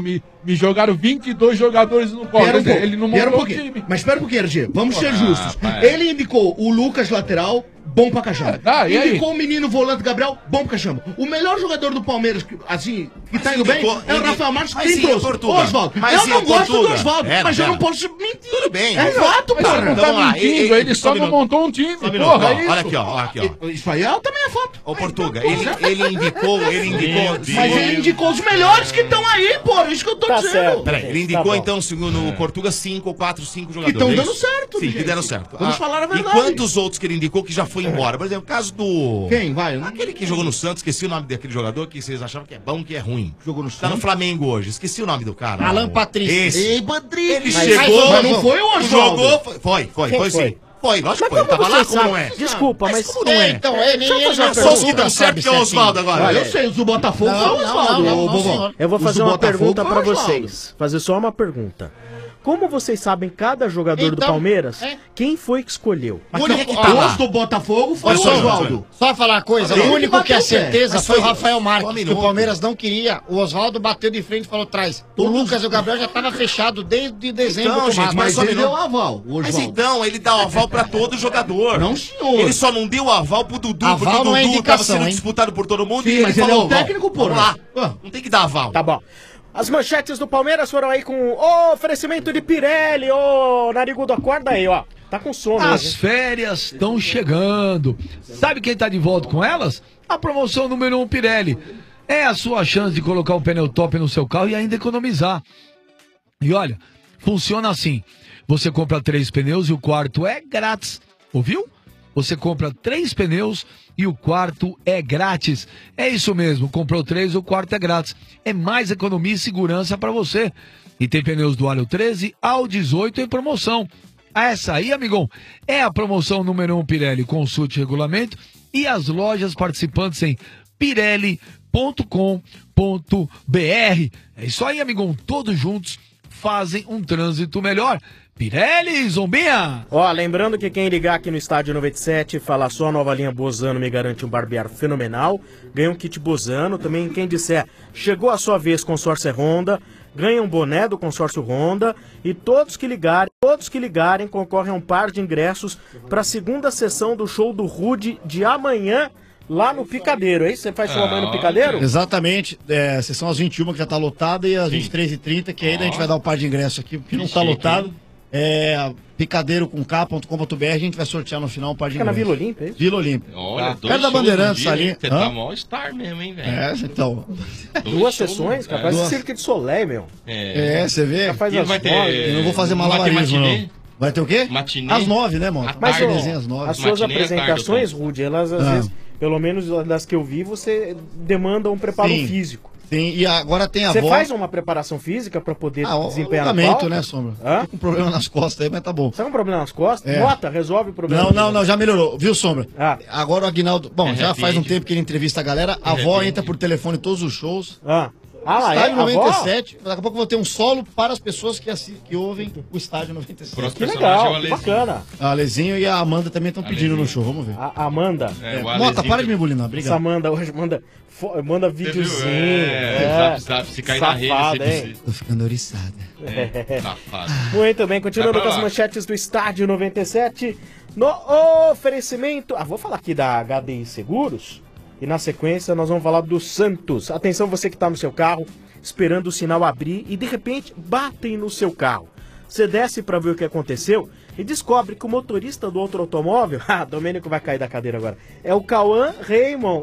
Me jogaram vinte e dois jogadores no colo. Pera um pouco, Ele não pera um montou o pouquinho. time. Mas espera um pouquinho, R G. Vamos ser Ah, justos. pai. Ele indicou o Lucas lateral, bom pra cachamba. tá, e aí? Indicou o menino volante Gabriel, bom pra cachamba. O melhor jogador do Palmeiras, que, assim, que tá indo bem, indicou- é o indi- Rafael Marques, Mas quem sim, trouxe? Portuga. Ô, Oswaldo, Mas eu sim, não gosto Portuga. do Oswaldo, Pera, mas eu pera. não posso mentir. Tudo bem. É fato, Mas cara. você não Então, tá vamos lá, mentindo, e- e- ele só só um não minuto. montou um time. Só um minuto, Porra, ó, é isso. olha aqui, ó, olha aqui, ó. Isso aí é, também é fato. Ô, Portuga, ele, ele indicou, ele indicou... Mas ele indicou os melhores que estão aí, pô. Isso que eu tô Tá dizendo. certo. Peraí, ele Tá indicou bom. então, segundo o Portuga, cinco ou quatro, cinco Que jogadores. estão é dando isso? certo, Sim, que gente. deram certo. Vamos Ah, falar a E verdade. quantos outros que ele indicou que já foi embora? Por exemplo, o caso do... Quem? Vai. Aquele que jogou no Santos, esqueci o nome daquele jogador que vocês achavam que é bom, que é ruim. Jogou no Tá no Santos? Flamengo hoje, esqueci o nome do cara. Alan Patrício. Esse. Ei, Badri. Ele Mas- chegou... Mas não foi o Oswaldo. Jogou, foi, foi, foi, Quem foi foi? sim. Foi, lógico que Mas foi. Ele como tava lá, você como sabe? não é? Desculpa, mas... como não é? Então, ele, Deixa eu ele fazer uma já Só o Portuga que certo sabe que é o Oswaldo certinho. agora. Olha, eu sei, os do Botafogo Não, foi o não, Oswaldo, não, não, ô, não, Bobó. senhor. Eu vou Os fazer do uma Botafogo pergunta foi pra o Oswaldo. vocês. Fazer só uma pergunta. Como vocês sabem cada jogador do Então, Palmeiras, é. quem foi que escolheu? Mas quem é que tá Os lá? do Botafogo foi Olha o só, Oswaldo. Só falar uma coisa, Ele o único que é bateu o pé. certeza Mas foi o foi- Rafael só um Marques, que o minuto. Palmeiras não queria. O Oswaldo bateu de frente e falou traz. O Lucas e o Gabriel já estavam fechados desde dezembro. Então, com o gente, Mato. mas Mas só ele minuto. deu aval, o Mas Oswaldo. então, ele dá o aval pra todo jogador. Não, senhor. Ele só não deu o aval pro Dudu, Aval porque o não é Dudu tava indicação, sendo hein? disputado por todo mundo Sim, e ele mas ele falou, é o técnico, vamos porra. lá. Não tem que dar aval. Tá bom. As manchetes do Palmeiras foram aí com o oferecimento de Pirelli. Ô, Narigudo, acorda aí, ó. Tá com sono As hoje, hein? férias estão chegando. Sabe quem tá de volta com elas? A promoção número um Pirelli. É a sua chance de colocar um pneu top no seu carro e ainda economizar. E olha, funciona assim. Você compra três pneus e o quarto é grátis. Ouviu? Você compra três pneus e o quarto é grátis. É isso mesmo, comprou três, o quarto é grátis. É mais economia e segurança para você. E tem pneus do aro treze ao dezoito em promoção. Essa aí, amigão, é a promoção número um Pirelli. Consulte o regulamento e as lojas participantes em pirelli ponto com ponto br. É isso aí, amigão, todos juntos fazem um trânsito melhor. Pirelli, Zombinha! Ó, lembrando que quem ligar aqui no Estádio noventa e sete, falar só a nova linha Bozano me garante um barbear fenomenal, ganha um kit Bozano. Também quem disser, chegou a sua vez consórcio é Honda, ganha um boné do consórcio Honda. E todos que ligarem, todos que ligarem concorrem a um par de ingressos para a segunda sessão do show do Rude de amanhã, lá no Picadeiro. É isso? Você faz sua mãe no Picadeiro? Exatamente, é, sessão às vinte e uma que já tá lotada e às vinte e três e trinta que ainda a gente vai dar um par de ingressos aqui, porque não tá chique, lotado. É, picadeiro com k ponto com ponto br, a gente vai sortear no final um par de Fica na ingressos. Vila Olímpia, é isso? Vila Olímpia. Olha, Tá. dois Perto da shows Bandeirantes no dia, ali. hein? Você Hã? tá mó star mesmo, hein, velho? É, então. Duas sessões? Capaz de Duas. Cirque de Soleil, meu. É, você vê? Capaz E das vai ter- nove. Eu não vou fazer Vai ter malabarismo, matinê? não. Vai ter o quê? Matinê? Às nove, né, mano? À Mas, tarde. ó, desenho às nove. as suas Matinê à tarde, apresentações, eu tô. Rude, elas às Ah. vezes, pelo menos das que eu vi, você demanda um preparo Sim. físico. Sim, e agora tem a Você avó. faz uma preparação física pra poder Ah, o desempenhar na alongamento, pauta? né, Sombra? Hã? Tô com problema nas costas aí, mas tá bom. Você tá com problema nas costas? É. Bota, resolve o problema. Não, não, não, já melhorou, viu, Sombra? Ah. Agora o Aguinaldo. Bom, É, já faz um repite. tempo que ele entrevista a galera. A É, avó repite. entra por telefone em todos os shows. Ah, ah lá, é? Estádio A avó? noventa e sete. Daqui a pouco eu vou ter um solo para as pessoas que, assi- que ouvem o Estádio noventa e sete. Próximo Que personagem é o legal, que Alezinho. bacana. A Alezinho e a Amanda também estão pedindo Alezinho. no show, vamos ver. A a Amanda. É, o Mota, Alezinho para de que- me bulinar, Essa obrigado. Amanda hoje manda, fo- manda Você viu? videozinho. É, É. sabe, sabe, se cair na rede, Safada, você hein? diz. Tô ficando oriçada. É, safado. Muito bem, continuando Vai pra com as lá. manchetes do Estádio noventa e sete. No oferecimento. Ah, vou falar aqui da H D I Seguros. E na sequência nós vamos falar do Santos. Atenção, você que está no seu carro, esperando o sinal abrir e de repente batem no seu carro. Você desce para ver o que aconteceu e descobre que o motorista do outro automóvel. Ah, Domênico vai cair da cadeira agora. É o Cauã Raymond.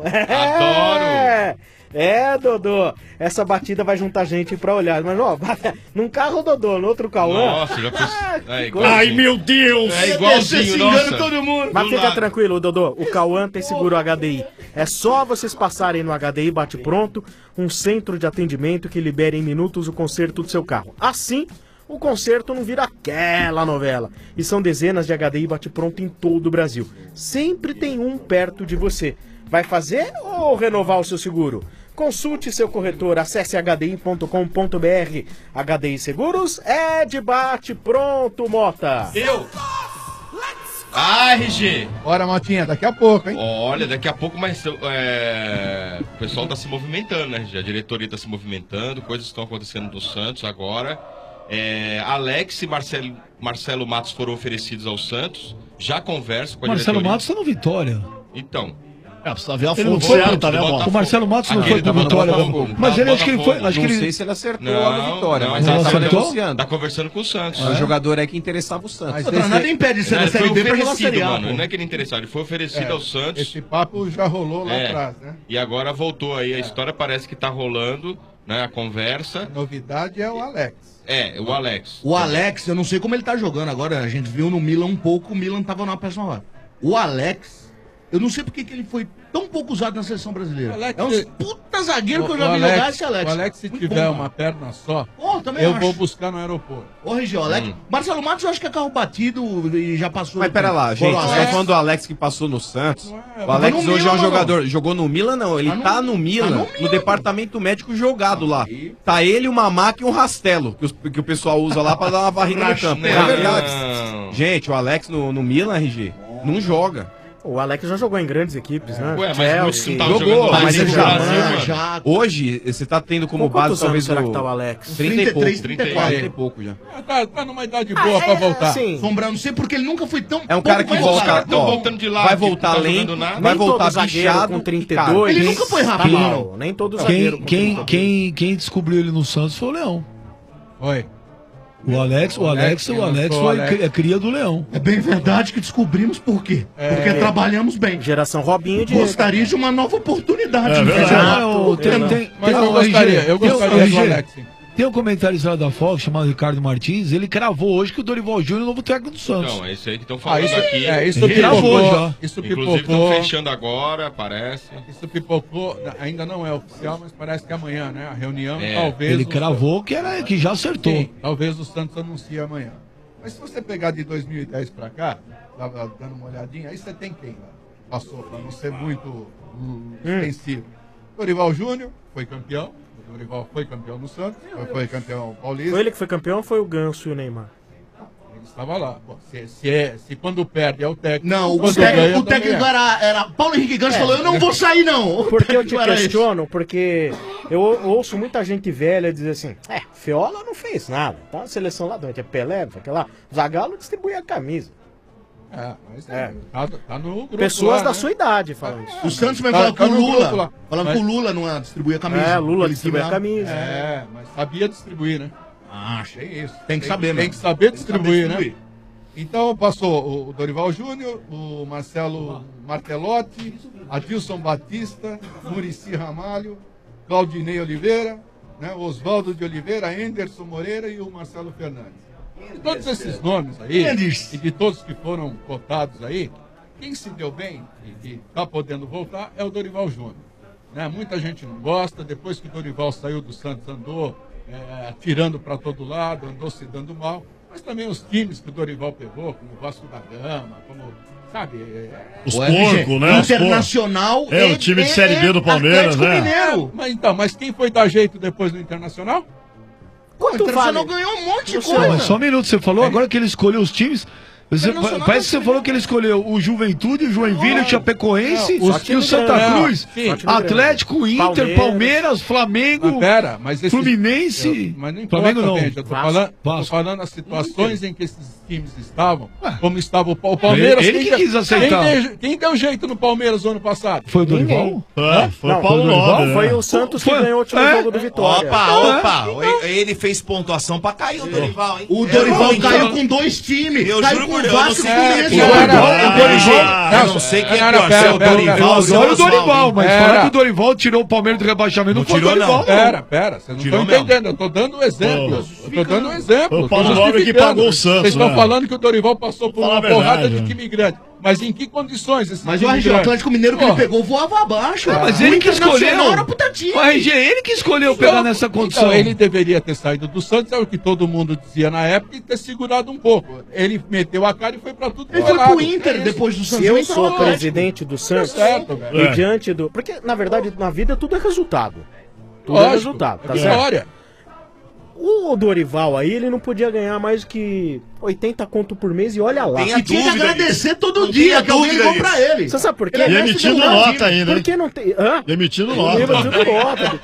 Adoro! É, Dodô, essa batida vai juntar gente pra olhar. Mas, ó, num carro o Dodô, no outro Cauã. Nossa, já fiz. Ah, que É, coisa. igualzinho. meu Deus! É igualzinho, nossa. todo mundo! Mas do fica lado. tranquilo, Dodô. O Cauã tem seguro H D I. É só vocês passarem no H D I Bate Pronto, um centro de atendimento que libera em minutos o conserto do seu carro. Assim, o conserto não vira aquela novela. E são dezenas de H D I Bate Pronto em todo o Brasil. Sempre tem um perto de você. Vai fazer ou renovar o seu seguro? Consulte seu corretor, acesse h d i ponto com ponto b r. H D I Seguros é de Bate Pronto, Mota. Eu. Ah, R G. Bora, Motinha, daqui a pouco, hein? Olha, daqui a pouco, mas é, o pessoal tá se movimentando, né? A diretoria tá se movimentando, coisas estão acontecendo no Santos agora. É, Alex e Marcelo, Marcelo Matos foram oferecidos ao Santos. Já converso com a Marcelo diretoria. Matos tá no Vitória. Então. É, precisa ver a Ele não fonte foi, certa, né, o Bola? Marcelo Matos não Aquele foi pro tava no Vitória. Botafogo. Mas Tava ele no acho que ele foi. Botafogo. Acho que Não ele... sei se ele acertou Não, lá no Vitória, não, mas não ele tava acertou? negociando. Tá conversando com o Santos. O jogador é que interessava o Santos. Mas Outra, esse- nada impede de ser Não, da ele foi Série B pra jogar a oferecido, Série A, mano. pô. Não é que ele interessado, ele foi oferecido É, ao Santos. Esse papo já rolou lá É, atrás, né? E agora voltou aí, a história parece que tá rolando, né? A conversa. A novidade é o Alex. É, o Alex. O Alex, eu não sei como ele tá jogando agora. A gente viu no Milan um pouco, o Milan tava numa péssima hora. O Alex, eu não sei porque que ele foi tão pouco usado na seleção brasileira. Alex, é uns puta zagueiro que eu O- já o vi Alex- jogar esse Alex. O Alex, se Muito tiver bom, uma mano. perna só, Pô, também eu acho. vou buscar no aeroporto. Ô, Regi, o Alex. Hum. Marcelo Matos, eu acho que é carro batido e já passou. Mas pera lá, gente, Foram você Alex. tá falando do Alex que passou no Santos. é, O Alex mas no hoje Milan, é um mano. jogador. Jogou no Milan, não. Ele Tá no- tá no Milan, tá no no, Milan, departamento médico jogado lá. Tá ele, uma maca e um rastelo, que, os- que o pessoal usa lá pra dar uma varrida no campo. É Não. verdade. Gente, o Alex no, no Milan, R G, não joga. O Alex já jogou em grandes equipes, né? Ué, mas Chelsea, não tava Jogou, jogando mas mais ele no já, Brasil, já, mano. já. Hoje, você tá tendo como Com base quantos talvez anos será o... que tá o Alex? trinta e pouco. trinta e quatro. trinta e pouco já. Ah, Tá, tá numa idade boa pra voltar. Sim. Sombra, não sei porque ele nunca foi tão. É um cara que pouco volta, mais Tão ó, voltando de lá, vai que voltar não tá lento, jogando nada. vai Nem todo voltar zagueiro bichado com e trinta e cara. dois. Ele nunca foi rápido, Quem, não. nem todo zagueiro Quem, com quem, trinta e dois. quem, quem descobriu ele no Santos foi o Leão. Oi. O Alex, o Alex, o Alex foi cri- cria do Leão. É bem verdade que descobrimos por quê. Porque trabalhamos bem. Geração Robinho de. Gostaria de uma nova oportunidade. É no verdade. campeonato. Ah, tem, tem, Mas tem, eu ó, gostaria, R G, eu tem, gostaria ó, do R G, Alex. Tem um comentarista lá da Fox chamado Ricardo Martins, ele cravou hoje que o Dorival Júnior é o novo técnico do Santos. Então, é isso aí que estão Ah, falando isso, aqui. é, isso Ele gravou pipocou, já. isso Inclusive estão pipocou, fechando agora, parece. isso pipocou, ainda não é oficial, mas parece que amanhã, né, a reunião, É. talvez... Ele o- cravou que, era, que já acertou. Sim, talvez o Santos anuncie amanhã. Mas se você pegar de dois mil e dez pra cá, tava dando uma olhadinha, aí você tem quem lá? Passou, pra não ser muito hum, extensivo. Dorival Júnior foi campeão, o Dorival foi campeão no Santos, foi, foi campeão paulista. Foi ele que foi campeão ou foi o Ganso e o Neymar? Ele estava lá. Pô, se, se, é, se quando perde é o técnico. Não, o quando técnico, ganha o também técnico é. era, era. Paulo Henrique Ganso É. falou: eu não vou sair, não. O Porque eu te técnico era esse. questiono, porque eu ouço muita gente velha dizer assim, é, Feola não fez nada, tá na seleção lá dentro, é Pelé, não sei o que lá, Zagallo distribui a camisa. É, mas É. Tá, tá no grupo Pessoas lá, da né? sua idade falando isso. O Santos vai Tá- falar tá com o no grupo lá. Lula. Falando Mas- que o Lula não ia distribuir a camisa. É, Lula Aquele distribui a time lá. camisa. É, mas sabia distribuir, né? Ah, Tem isso. Tem que saber, Tem mesmo. que saber Tem que saber distribuir, né? distribuir. Então passou o Dorival Júnior, o Marcelo Martelotti, Adilson Batista, Muricy Ramalho, Claudinei Oliveira, né, Oswaldo de Oliveira, Anderson Moreira e o Marcelo Fernandes. De todos esses nomes aí, Anderson. e de todos que foram cotados aí, quem se deu bem e está podendo voltar é o Dorival Júnior. Né? Muita gente não gosta, depois que o Dorival saiu do Santos andou é, atirando para todo lado, andou se dando mal, mas também os times que o Dorival pegou, como o Vasco da Gama, como, sabe... É, Os O R G, porcos, né? Os Internacional. porcos. É, o time de Série B do Palmeiras, Atlético né? Mineiro. mas então, mas quem foi dar jeito depois no Internacional? O Quanto Internacional vale? ganhou um monte de Não sei, Não, coisa. mas só um minuto, você falou agora que ele escolheu os times. Você, Internacional parece que você não falou que ele escolheu o Juventude, o Joinville, o Chapecoense Não, só e time o Santa grande. Cruz. Sim. Só time Atlético, Inter, Palmeiras. Palmeiras, Flamengo, Mas pera, mas esses... Fluminense. Eu- mas não importa, Flamengo não. gente, eu tô Vasco. falando, tô Vasco. falando as situações em que esses times estavam, Ué. como estava o, Pa- o Palmeiras. Ele quem que deu- quis aceitar. Quem, deu- quem deu jeito no Palmeiras no ano passado? Foi o Ninguém. Dorival? É, foi Não, o Paulo foi o Dorival, Nobre. foi né? o Santos Foi- que ganhou o último é. jogo do Vitória. Opa, opa, ele fez pontuação pra cair o Dorival, hein? O É Dorival ruim, caiu então. com dois times. Eu caiu juro com por o Deus, eu não Vasco e sei o quem é Fluminense. pior. Era- Eu o Dorival- Eu não sei quem é Era- pior, pera, se é o pera, Dorival pera, ou se é o Olha o Oswaldo. Dorival, mas Era. falar que o Dorival tirou o Palmeiras do rebaixamento, não, Não foi o tirou, Dorival, não. não. Pera, pera, vocês não Tirou estão mesmo. entendendo, eu tô dando um exemplo. Eu tô dando um exemplo. O Paulo tô Nobre que justificando. pagou o Santos, Vocês estão né? falando que o Dorival passou por Fala uma a verdade, porrada de né? time grande. Mas em que condições esse Mas o time R G, o grande? Atlético Mineiro que ele Pô, pegou voava abaixo. Ah, mas O ele que Internacional escolheu. era puta time. O R G, ele que escolheu pegar Então, nessa condição. Então, ele deveria ter saído do Santos, é o que todo mundo dizia na época, e ter segurado um pouco. Ele meteu a cara e foi pra tudo Ele que foi é pro lado. Inter depois do Se Santos. eu entrou sou no Atlético. presidente do Santos, certo, velho. e É. diante do... Porque, na verdade, na vida tudo é resultado. Tudo é Lógico, resultado, tá é certo? vitória. O Dorival aí, ele não podia ganhar mais que oitenta conto por mês e olha lá. Tem a tinha que agradecer disso. todo dia que alguém ligou pra ele. Você sabe por quê? E emitindo nota ainda, hein? Por que não tem... Hã? E emitindo nota. Emitindo nota.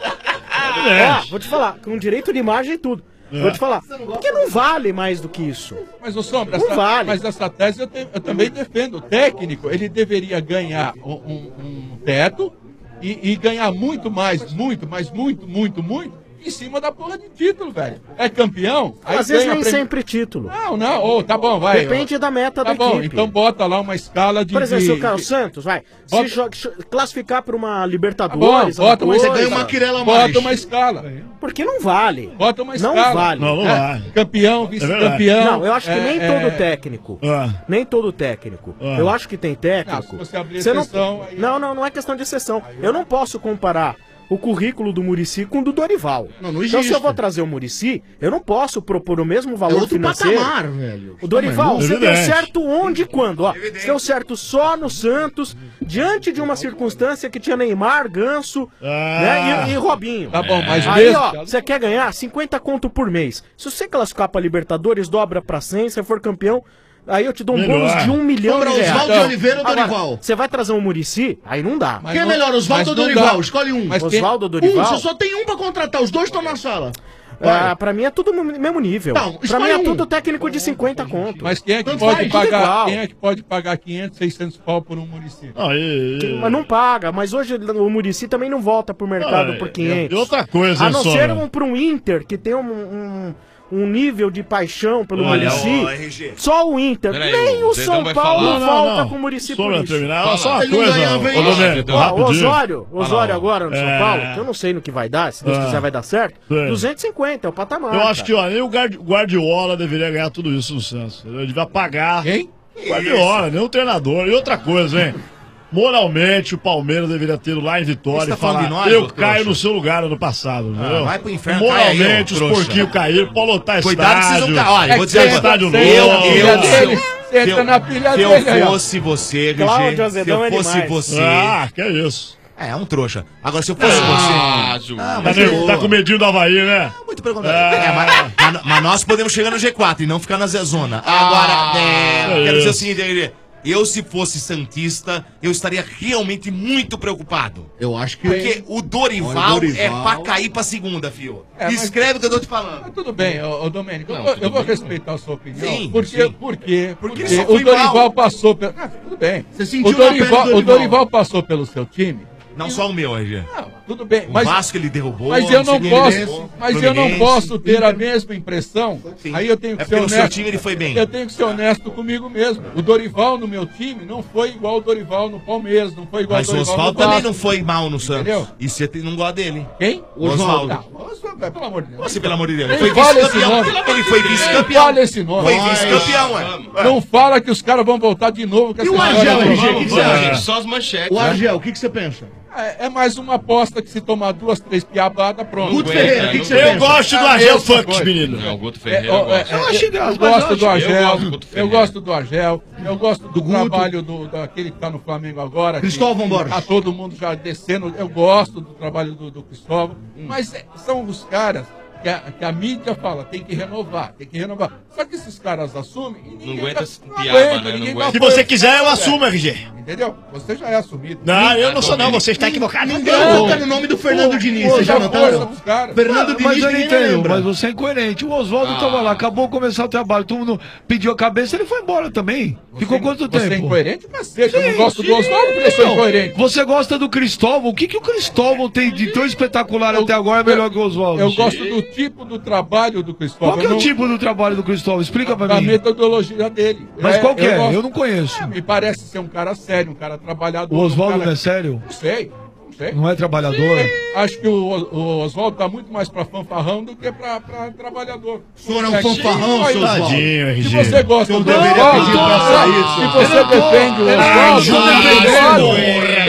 Ó, vou te falar, com direito de imagem e tudo. É. Vou te falar, porque não vale mais do que isso. Mas, ô Sombra, não essa, vale. mas essa tese eu, te, eu também defendo. O técnico, ele deveria ganhar um, um, um teto e, e ganhar muito mais, muito, mas muito, muito, muito, em cima da porra de título, velho. É campeão? Aí Às vezes ganha nem prêmio... sempre título. Não, não, ô, tá bom, vai. Depende ó. da meta tá da bom, equipe. Então bota lá uma escala de... Por exemplo, se o de... Carlos Santos, vai, Bota... se jo... classificar para uma Tá Libertadores... bom, bota uma, coisa, você ganha uma quirela mais. Bota uma escala. Porque não vale. Bota uma não escala. Vale. Não, não é, vale. Campeão, vice-campeão. Não, eu acho que é, nem é... todo técnico. Ah. Nem todo técnico. Ah. Eu acho que tem técnico. Não, se você abrir você exceção, não... aí- não, não, não é questão de exceção. Eu não posso comparar o currículo do Muricy com o do Dorival. Não, não então, existe. se eu vou trazer o Muricy, eu não posso propor o mesmo É valor outro financeiro. patamar, velho. O Dorival, Não, você evidente. deu certo onde e quando? Ó, você deu certo só no Santos, diante de uma circunstância que tinha Neymar, Ganso Ah. né, e, e Robinho. Tá bom, mas Aí, mesmo... ó, você quer ganhar cinquenta conto por mês. Se você classificar pra Libertadores, dobra pra cem, se for campeão, aí eu te dou um Melhor. bônus de um milhão Sombra, de reais. Oswaldo de Oliveira ou Agora, Dorival? Você vai trazer um Muricy? Aí não dá. Mas Quem é não- melhor, Oswaldo ou mas não Dorival? dá. Escolhe um. Mas Oswaldo ou Um, Dorival? você só tem um pra contratar, os dois estão na sala. Ah, pra mim é tudo no mesmo nível. Não, pra escolhe mim é um. tudo técnico de cinquenta conto. Mas quem é que Tanto pode faz, tudo pagar? igual. Quem é que pode pagar quinhentos, seiscentos pau por um município? Não, e- e- Mas não paga, mas hoje o Muricy também não volta pro mercado Não, por e- quinhentos. E outra coisa, A hein, não Sombra? ser um, pra um Inter, que tem um, um, um nível de paixão pelo Olha, Muricy. ó, R G. Só o Inter. Peraí, Nem o o Zedão São vai Paulo falar. Não, não, volta não. com o Muricy Só por pra isso. terminar, Fala. só uma Ele não coisa, ganha, ô, vem. ô, Domênico, Ó, Ó, o rapidinho. Osório, o Osório Fala, ó. agora no São É. Paulo, que eu não sei no que vai dar, se Deus É. quiser vai dar certo, É. duzentos e cinquenta é o patamar. Eu acho cara. que, ó, nem o Guardi- Guardiola deveria ganhar tudo isso no Santos. Ele devia pagar. Quem? Guardiola, nem o treinador. E outra coisa, hein? Moralmente, o Palmeiras deveria ter ido lá em Vitória Você tá e falar: falando de nós, eu ô caio trouxa? no seu lugar ano passado. entendeu? vai pro inferno, cai aí, Moralmente, ô os trouxa. porquinhos caíram pra lotar Cuidado que vocês estádio. não caem. Olha, É vou que dizer você agora. estádio entra- novo. você entra na pilha Eu- dele, eu- você entra Se eu- na pilha Se dele, aí, eu ó. fosse você, Cláudio R G, se Azedão eu é fosse demais. você... Ah, que é isso. É, é um trouxa. Agora, se eu fosse Ah, você... Ju. Ah, Tá, mas ne- eu- tá com medinho do Havaí, né? Muito pelo contrário. É, mas, mas- mas nós podemos chegar no G quatro e não ficar na Z Zona. Agora, é, eu quero dizer o seguinte, R G. Eu, se fosse Santista, eu estaria realmente muito preocupado. Eu acho que... Porque o Dorival, Olha, o Dorival. é pra cair pra segunda, fio. É, mas- Escreve o que eu tô te falando. Mas tudo bem, ô, ô Domênico, Não, eu, vou- tudo eu vou bem. respeitar a sua opinião. Sim, porque, sim. Por quê? Porque Porque ele só o foi Dorival mal. passou pelo. Ah, tudo bem. Você sentiu o, na pele do Dorival, o Dorival. Dorival passou pelo seu time. Não só o meu, R G. Não, tudo bem. O Mas, Vasco ele derrubou. mas eu não sei posso, quem, mas eu não Fluminense. posso ter a mesma impressão. Sim. Aí eu tenho que É ser porque no seu honesto. time ele foi bem. Eu tenho que ser honesto comigo mesmo. O Dorival no meu time não foi igual o Dorival no Palmeiras, não foi igual Mas o o Dorival Oswaldo no também Vasco. não foi mal no Santos. Entendeu? E você tem- não gosta dele. Quem? O Oswaldo. Não, o Oswaldo, pelo amor de Deus. Você, pelo amor de Deus. Nem Ele foi fala esse vice-campeão. nome. Ele foi Nem vice-campeão. fala esse nome. Foi Mas- vice-campeão, ué. Não fala que os caras vão voltar de novo com E essa o história Argel, toda. R G, o que que você acha? Só as manchetes. O Argel, o que, que você pensa? É, é mais uma aposta que se tomar duas, três piabadas, pronto. Guto aguenta, Ferreira, o que, que você Eu pensa? gosto do É a Argel mesma Funk, coisa. menino. Não, o Guto É, Ferreira ó, eu é, gosto. é, Eu acho engraçado, eu mas gosto eu do acho- eu Argel, gosto do Guto eu Ferreira. gosto do Argel, eu gosto do, Do Guto. trabalho do, daquele que tá no Flamengo agora. que- Cristóvão que Borges. Tá todo mundo já descendo, eu gosto do trabalho do, do Cristóvão, mas é, são os caras que a, que a mídia fala, tem que renovar, tem que renovar. Só que esses caras assumem e ninguém aguenta dá- esse não piaba, aguenta, né? Não ninguém dá aguenta. Se apoio você pros quiser, eu caras, assumo, velho. R G. Entendeu? Você já é assumido. Não, eu não sou não, você está equivocado. Ninguém toca no nome do Fernando Diniz, Pô, vocês já dá força notaram? pros caras. Fernando Mas Diniz eu não ninguém entendo, lembra. mas você é incoerente. O Oswaldo Ah. tava lá, acabou de começar o trabalho, todo mundo pediu a cabeça, ele foi embora também. Ficou quanto tempo? Você é incoerente? Cacete, eu não Sim, gosto sim. do Oswaldo porque eu sou Não, incoerente. Você gosta do Cristóvão? O que, que o Cristóvão tem de tão espetacular até agora melhor que o Oswaldo? Eu gosto do tipo do trabalho do Cristóvão. Qual que é o não- tipo do trabalho do Cristóvão? Explica pra da mim. metodologia dele. Mas qual que é? gosto- Eu não conheço. É, me parece ser um cara sério, um cara trabalhador. O um Oswaldo cara- não é sério? Não sei, não sei. Não é trabalhador? Sim, acho que o, o Oswaldo tá muito mais pra fanfarrão do que pra, pra trabalhador. O senhor é um fanfarrão, Aí, seu Oswaldo. Tadinho, Se R G. você gosta Eu do deveria Oswaldo, pedir pra sair, se seu você defende o Oswaldo, ajuda eu a defendo. defender.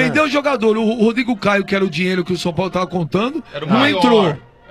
Vendeu o jogador. O, o Rodrigo Caio, que era o dinheiro que o São Paulo tava contando, Era o não maior. entrou.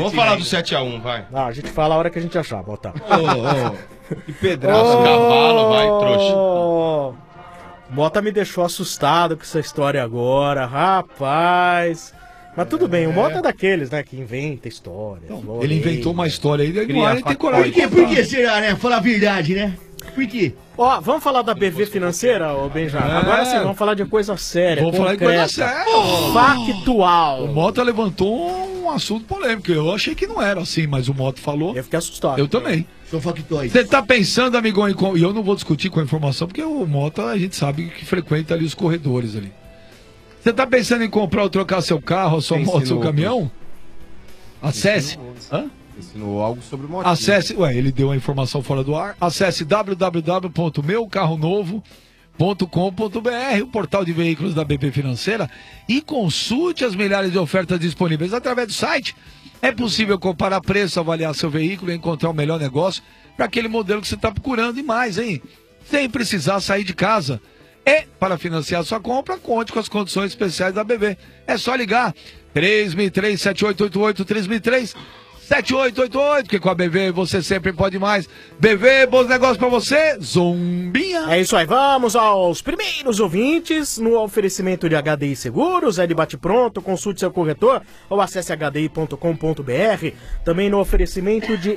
Vamos falar do sete a um, vai. Não, a gente fala a hora que a gente achar, botar. Ô, ô, que pedrada. Ô, Cavalo, vai, trouxa. Mota me deixou assustado com essa história agora, rapaz. Mas tudo bem, o Mota é daqueles, né, que inventa história. Ele inventou uma história aí, ele Cria não ele tem fato- coragem Por quê? de Por contar. quê será, né? Falar a verdade, né? Por quê? Ó, vamos falar da B V financeira, ô Benjamin? É. Agora sim, vamos falar de coisa séria, Vamos falar de concreta, coisa séria. factual. O Mota levantou um assunto polêmico. Eu achei que não era assim, mas o Mota falou. Eu fiquei assustado. Eu também. São factuais. Você tá pensando, amigão, em com- e eu não vou discutir com a informação, porque o Mota a gente sabe que frequenta ali os corredores ali. Você tá pensando em comprar ou trocar seu carro, a sua Você moto, seu ensinou, caminhão? Acesse. Ensinou, Hã? Ensinou algo sobre moto. Acesse. Ué, ele deu a informação fora do ar. Acesse w w w ponto meu carro novo ponto com ponto b r, o portal de veículos da B B Financeira, e consulte as milhares de ofertas disponíveis através do site. É possível comparar preço, avaliar seu veículo e encontrar o melhor negócio para aquele modelo que você está procurando e mais, hein? Sem precisar sair de casa. E, para financiar sua compra, conte com as condições especiais da B B. É só ligar três seis três, sete oito oito oito, três seis três, sete oito oito oito, que com a B V você sempre pode mais. B V, bons negócios pra você, Zombinha. É isso aí, vamos aos primeiros ouvintes no oferecimento de H D I Seguros, é de bate-pronto, consulte seu corretor ou acesse h d i ponto com ponto b r. Também no oferecimento de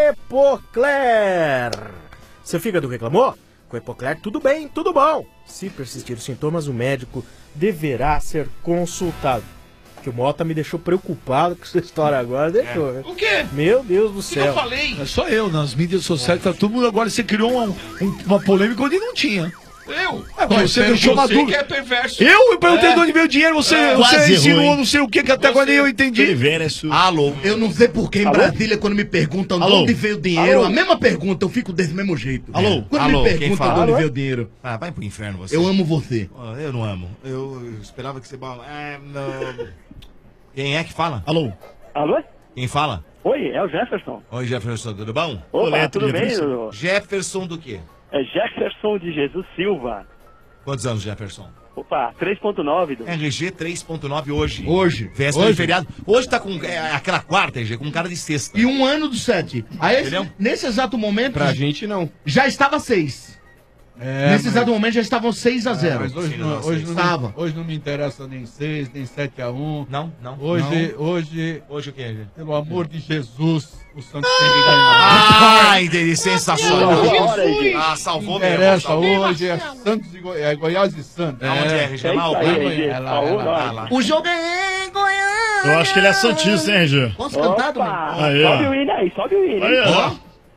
Epocler. Seu fígado reclamou? Com Epocler tudo bem, tudo bom. Se persistir os sintomas, o médico deverá ser consultado. Que o Mota me deixou preocupado com essa história agora, deixou. O quê? Meu Deus do O que céu. eu falei? É só eu, nas mídias sociais, tá todo mundo agora, você criou uma, um- uma polêmica onde não tinha. Eu? É, mas você deixou uma Você dúvida. que é perverso. Eu? Eu perguntei É. de onde veio o dinheiro, você, É. você Quase ensinou errou, hein? não sei o que, que até agora nem eu entendi. Alô, eu não sei por que em Alô? Brasília, quando me perguntam de Alô? onde veio o dinheiro, Alô? a mesma pergunta, eu fico desse mesmo jeito. Alô? Quando Alô, me quem perguntam fala? de onde Alô? veio o dinheiro. Ah, vai pro inferno você. Eu amo você. Ah, eu não amo. Eu, eu esperava que você... É, não. Quem é que fala? Alô? Alô? Quem fala? Oi, é o Jefferson. Oi, Jefferson, tudo bom? Opa, tudo bem, Dudu? Jefferson do quê? É Jefferson de Jesus Silva. Quantos anos, Jefferson? Opa, três ponto nove, Dudu. R G três ponto nove hoje. Hoje. Véspera Hoje. de feriado. Hoje tá com é, aquela quarta, R G, com cara de sexta. E um ano do sete. Aí, esse- Entendeu? nesse exato momento... Pra gente, não. Já estava seis. É, nesse mas- exato momento já estavam seis a Ah, zero. mas hoje, não, hoje, não Estava. me, hoje não me interessa nem seis, nem sete a um. Não, não. Hoje, Não. hoje. Hoje o quê? Pelo amor de Jesus, o Santos tem que ganhar. Ah, entendi. Sensacional. Jesus. Ah, salvou Não mesmo. interessa, salvou. hoje é Santos e Goi- é Goiás e Santos. Aonde é, R G? É Mal? isso aí, Lá? R G. É lá, é lá, é lá. O jogo é em Goiás. Eu acho que ele é santista, hein, R G? Posso cantar, Domingo? Aí, ó. Sobe o hino aí, sobe o hino. Aí, hein? ó.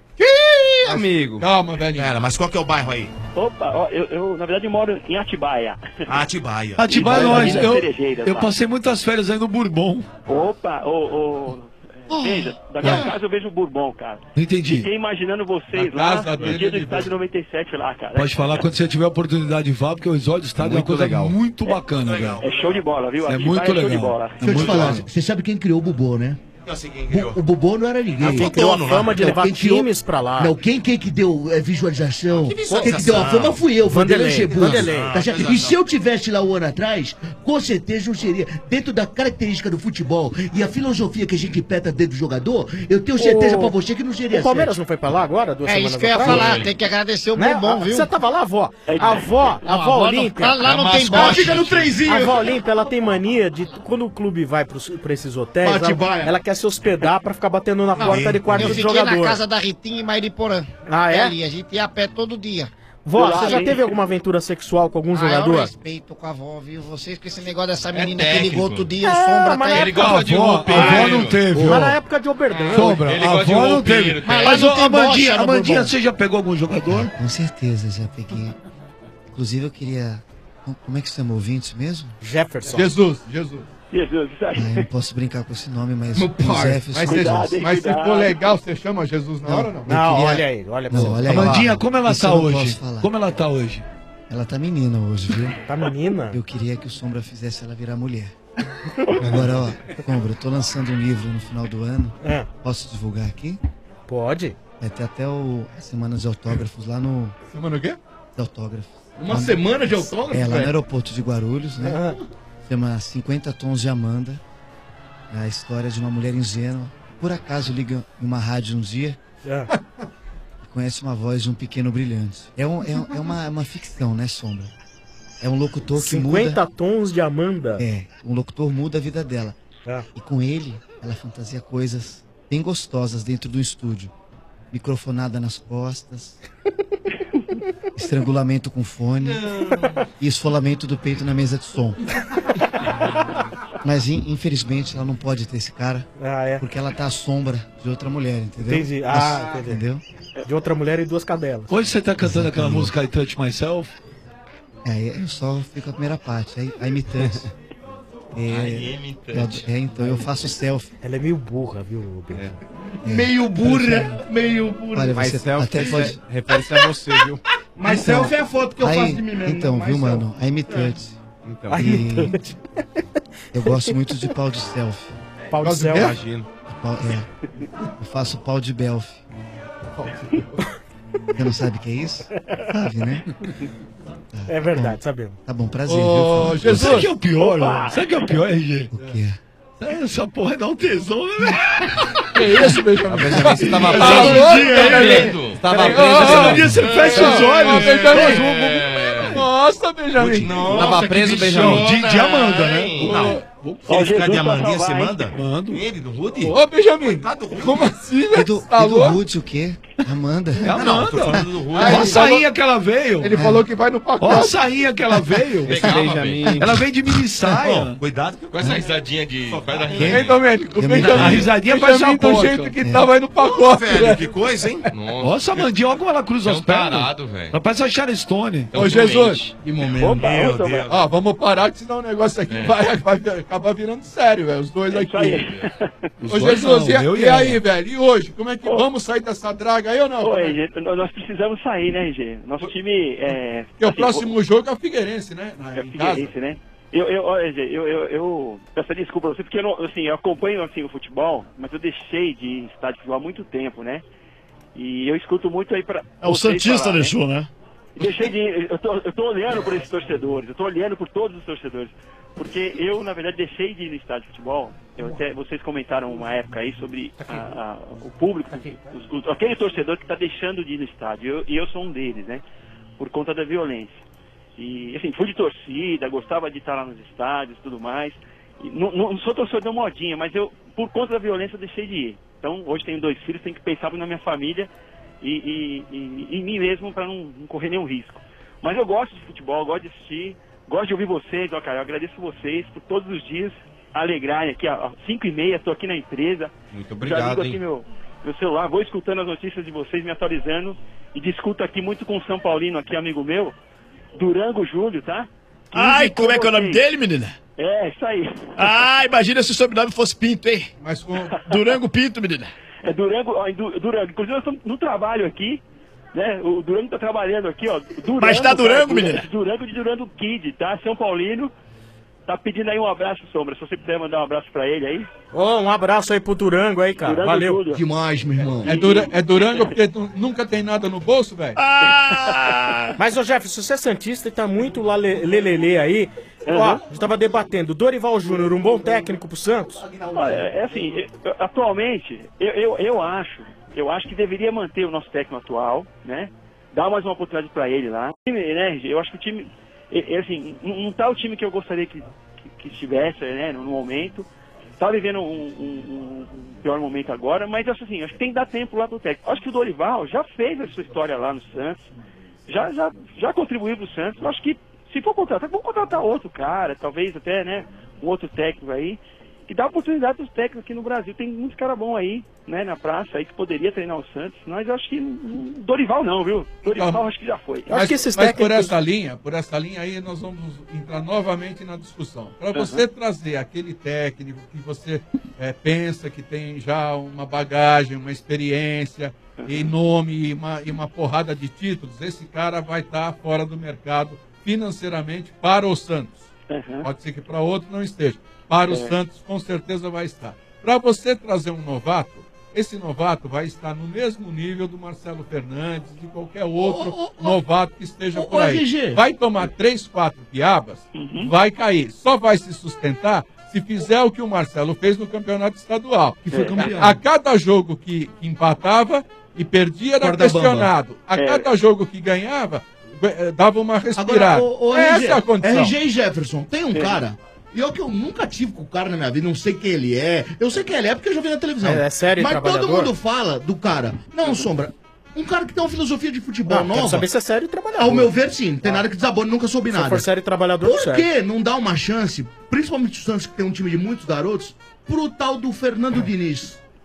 Ih, amigo. Calma, velho. Pera, mas qual que é o bairro aí? Opa, ó, eu, eu, na verdade moro em Atibaia. Atibaia. Atibaia, Atibaia, nós. Minas Eu, Cerejeiras, eu lá. passei muitas férias aí no Bourbon. Opa, ô, ô, veja, da minha Ah. casa eu vejo o Bourbon, cara. Não entendi. Fiquei imaginando vocês Na lá casa no dele dia do ele estádio noventa e sete lá, cara. Pode falar quando você tiver a oportunidade de vá, porque o Exódio do Estádio é uma Muito coisa legal. muito bacana, velho. É show de bola, viu? É Atibaia muito show de legal. bola. É Deixa eu te muito falar, legal. você sabe quem criou o Bubô, né? Eu sei quem criou. O Bubô não era ninguém. Ah, quem criou a fama de levar quem criou- times pra lá. Não, quem, quem que deu é, visualização? Que Quem que deu a fama fui eu, Vanderlei, Vanderlei Chebu. Vanderlei. Tá certo? E se eu tivesse lá um ano atrás, com certeza eu seria, dentro da característica do futebol e a filosofia que a gente peta dentro do jogador, eu tenho certeza O- pra você que não seria O Palmeiras certo. não foi pra lá agora, duas É semanas isso que eu ia atrás? falar, tem que agradecer o Né? Bourbon, Ah, viu? Você tava lá, avó? A avó, a Não, a avó avó não- Olímpia. lá- lá não a tem mascote. bosta. Fica no trenzinho. A avó Olímpia, ela tem mania de, quando o clube vai pros, pra esses hotéis, ela, Atibaia. ela quer se hospedar pra ficar batendo na porta de quarto eu do fiquei jogador. na casa da Ritinha em Mariporã. Ah, é? Ali, a gente ia a pé todo dia. Vó, você já teve alguma aventura sexual com algum Ah, eu jogador? respeito com a avó, viu? Vocês com esse negócio dessa menina técnico. que ligou outro dia, o É, Sombra mas tá na aí. época- A avó- a avó não teve, ó. Mas na época de Oberdan. Sombra, a avó não teve. Mas Mas, lá ô, não tem Amandinha, bocha no Amandinha, Bourbon. você já pegou algum jogador? Com certeza, já peguei. Inclusive, eu queria. Como é que se chama ouvintes mesmo? Jefferson. Jesus, Jesus. Jesus, isso aí. Ah, eu não posso brincar com esse nome, mas. Meu o pai, Jefferson. mas, se, mas se for legal, você chama Jesus na hora ou não? eu queria- Não, olha aí. Amandinha, como ela Isso tá eu não hoje? posso falar. Como ela tá hoje? Ela tá menina hoje, viu? Tá menina? Eu queria que o Sombra fizesse ela virar mulher. Agora, ó, Sombra, eu tô lançando um livro no final do ano. É. Posso divulgar aqui? Pode. Vai ter até o, as semanas de autógrafos lá no. Semana o quê? De autógrafos. Uma Lá no- semana de autógrafos, É, lá no velho? aeroporto de Guarulhos, né? Chama cinquenta Tons de Amanda. É a história de uma mulher ingênua. Por acaso liga em uma rádio um dia É. e conhece uma voz de um pequeno brilhante. É, um, é, um- é uma, é uma ficção, né, Sombra? É um locutor que cinquenta muda... tons de Amanda. É, um locutor muda a vida dela. É. E com ele, ela fantasia coisas bem gostosas dentro do estúdio. Microfonada nas costas, estrangulamento com fone e esfolamento do peito na mesa de som. Mas in- infelizmente ela não pode ter esse cara, porque ela tá à sombra de outra mulher, entendeu? Entendi. Ah, entendi. entendeu? De outra mulher e duas cadelas. Hoje você tá cantando aquela música I Touch Myself? É, eu só fico a primeira parte, a, a imitante. É, A imitante. eu- é, então eu faço selfie. Ela é meio burra, viu, Bento? Meio burra, meio burra. Olha, Mas você selfie até é- pode... refere-se a você, viu? Mas selfie é a foto que eu aí- faço de mim mesmo. Então, mas viu, selfie. mano? A imitante. Então. A E imitante. eu gosto muito de pau de selfie. Pau de Gosto selfie. Imagino. Pau- é. Eu faço pau de belf. Você não sabe o que é isso? Sabe, né? É verdade, sabemos. Tá bom, prazer, Ô, viu? Jesus. Sabe o que é o pior, né? Sabe o que é o pior, R G? O quê? Essa porra dá um tesão, né, velho? Que isso, Benjamin? Benjamin, você tava Tá preso. louco, Tá né? preso. Tava Peraí, preso. ó, Benjamin. Todo dia você fecha os olhos. Ah, Benjamin. É. Nossa, Benjamin. Tava preso, Benjamin. De, de Amanda, né? Não. Ó, Ele fica Jesus de pra Amandinha, você salvar, hein? manda? Mando. Ele, do Rudy? Ô, Benjamin. Como assim, E velho? do, Você tá e do louco? Ruth, o quê? Amanda. É Não, não, tô Amanda. falando do Rudy. Olha a sainha que ela veio. Ele falou que vai no Olha a pacote. sainha que ela veio. Esse Benjamin. Ela veio de mini saia. Bom, cuidado que Com essa risadinha de. Faz a Quem? Hein, Domênico? O Eu- Benjamin, A risadinha Benjamin faz do chapoca. jeito que É. tava aí no pacote, velho, velho. que coisa, hein? Nossa, Nossa, a Mandinha, olha como ela cruza é as um pernas. tarado, velho. Ela parece a Sharon Stone. É um Ô, Jesus. doente. Que momento. Opa, Meu ô, Tom, Deus. Ó, vamos parar que senão o negócio aqui É. vai, vai acabar virando sério, velho. Os dois é aqui. isso aí. Os Ô, dois Jesus, não, e, eu e e ela. aí, velho? E hoje? Como é que vamos sair dessa draga aí ou não? Ô, R G, nós precisamos sair, né, R G? Nosso time é... Porque o assim, próximo jogo é o Figueirense, né? Na, É em casa. Figueirense, né? Eu, eu, ó, R G, eu, eu, eu peço desculpa a você, porque eu, não, assim, eu acompanho assim, o futebol, mas eu deixei de ir em estádio de futebol há muito tempo, né? E eu escuto muito aí pra. É o vocês Santista falar, né? deixou, né? Deixei de ir, eu tô, eu tô olhando por esses torcedores, eu tô olhando por todos os torcedores. Porque eu, na verdade, deixei de ir no estádio de futebol. Eu até, vocês comentaram uma época aí sobre a- a- o público, os- os- aquele torcedor que está deixando de ir no estádio. Eu- E eu, sou um deles, né? Por conta da violência. E, assim, fui de torcida, gostava de estar lá nos estádios e tudo mais. E não, não sou torcedor modinha, mas eu, por conta da violência, eu deixei de ir. Então, hoje tenho dois filhos, tenho que pensar na minha família e, e- e- e em mim mesmo para não, não correr nenhum risco. Mas eu gosto de futebol, gosto de assistir, gosto de ouvir vocês, ó, cara, eu agradeço vocês por todos os dias alegrarem aqui, às cinco e meia, estou aqui na empresa. Muito Já obrigado, ligo aqui hein? meu, meu celular, vou escutando as notícias de vocês, me atualizando e discuto aqui muito com o São Paulino, aqui, amigo meu, Durango Júlio, tá? Que Ai, indicou como é que é o nome vocês. dele, menina? É, isso aí. Ah, imagina se o sobrenome fosse Pinto, hein? Mas com... Durango Pinto, menina. É Durango, ó, em Du- Durango. Inclusive, nós estamos no trabalho aqui, né? O Durango tá trabalhando aqui, ó. Durango, Mas tá Durango, cara, menina? Durango de Durango Kid, tá? São Paulino. Tá pedindo aí um abraço, Sombra. Se você puder mandar um abraço pra ele aí. Ô, um abraço aí pro Durango aí, cara. Durango Valeu. Júlio. Demais, meu irmão. É, Dura- é Durango porque tu nunca tem nada no bolso, velho? Ah! Mas, ô Jefferson, você é santista e tá muito lá le- lelele aí. Ó, a gente tava debatendo. Dorival Júnior, um bom técnico pro Santos? Olha, é assim, eu- atualmente, eu, eu, eu acho, eu acho que deveria manter o nosso técnico atual, né? Dar mais uma oportunidade pra ele lá. O time, né, eu acho que o time, é, é assim, não não tá o time que eu gostaria que, que, que estivesse, né, no momento. Tá vivendo um, um- um pior momento agora, mas assim, acho que tem que dar tempo lá pro técnico. Acho que o Dorival já fez a sua história lá no Santos, já, já, já contribuiu pro Santos. Eu acho que se for contratar, vamos contratar outro cara, talvez até, né, um outro técnico aí, que dá oportunidade para os técnicos aqui no Brasil. Tem muitos caras bons aí, né, na praça, aí que poderia treinar o Santos, mas eu acho que hum, Dorival não, viu? Dorival Não. acho que já foi. Mas, acho que esses mas por técnicos- essa linha, por essa linha aí, nós vamos entrar novamente na discussão. Para você trazer aquele técnico que você eh, pensa que tem já uma bagagem, uma experiência, e nome, e uma, e uma porrada de títulos, esse cara vai estar fora do mercado financeiramente para o Santos. Uhum. Pode ser que para outro não esteja. Para o É. Santos, com certeza vai estar. Para você trazer um novato, esse novato vai estar no mesmo nível do Marcelo Fernandes, de qualquer outro Ô, ô, ô, novato que esteja ô, por aí. R G. Vai tomar três, quatro piabas, Uhum. vai cair. Só vai se sustentar se fizer o que o Marcelo fez no campeonato estadual. Que foi É. campeão. A cada jogo que empatava e perdia era Corda questionado. A É. cada jogo que ganhava, eh, dava uma Agora, respirada. ô, ô, Essa R G, é a condição. R G e Jefferson, tem um Sim. cara, e eu que eu nunca tive com o cara na minha vida, não sei quem ele é. Eu sei quem ele é porque eu já vi na televisão. É, é sério e Mas todo trabalhador? mundo fala do cara. Não, Sombra, um cara que tem uma filosofia de futebol Não, quero nova. saber se é sério e trabalhador. Ao meu ver, sim. Não tem nada que desabone, nunca soube Se nada. for sério e trabalhador, Por certo. que não dá uma chance, principalmente o Santos, que tem um time de muitos garotos, pro tal do Fernando Diniz?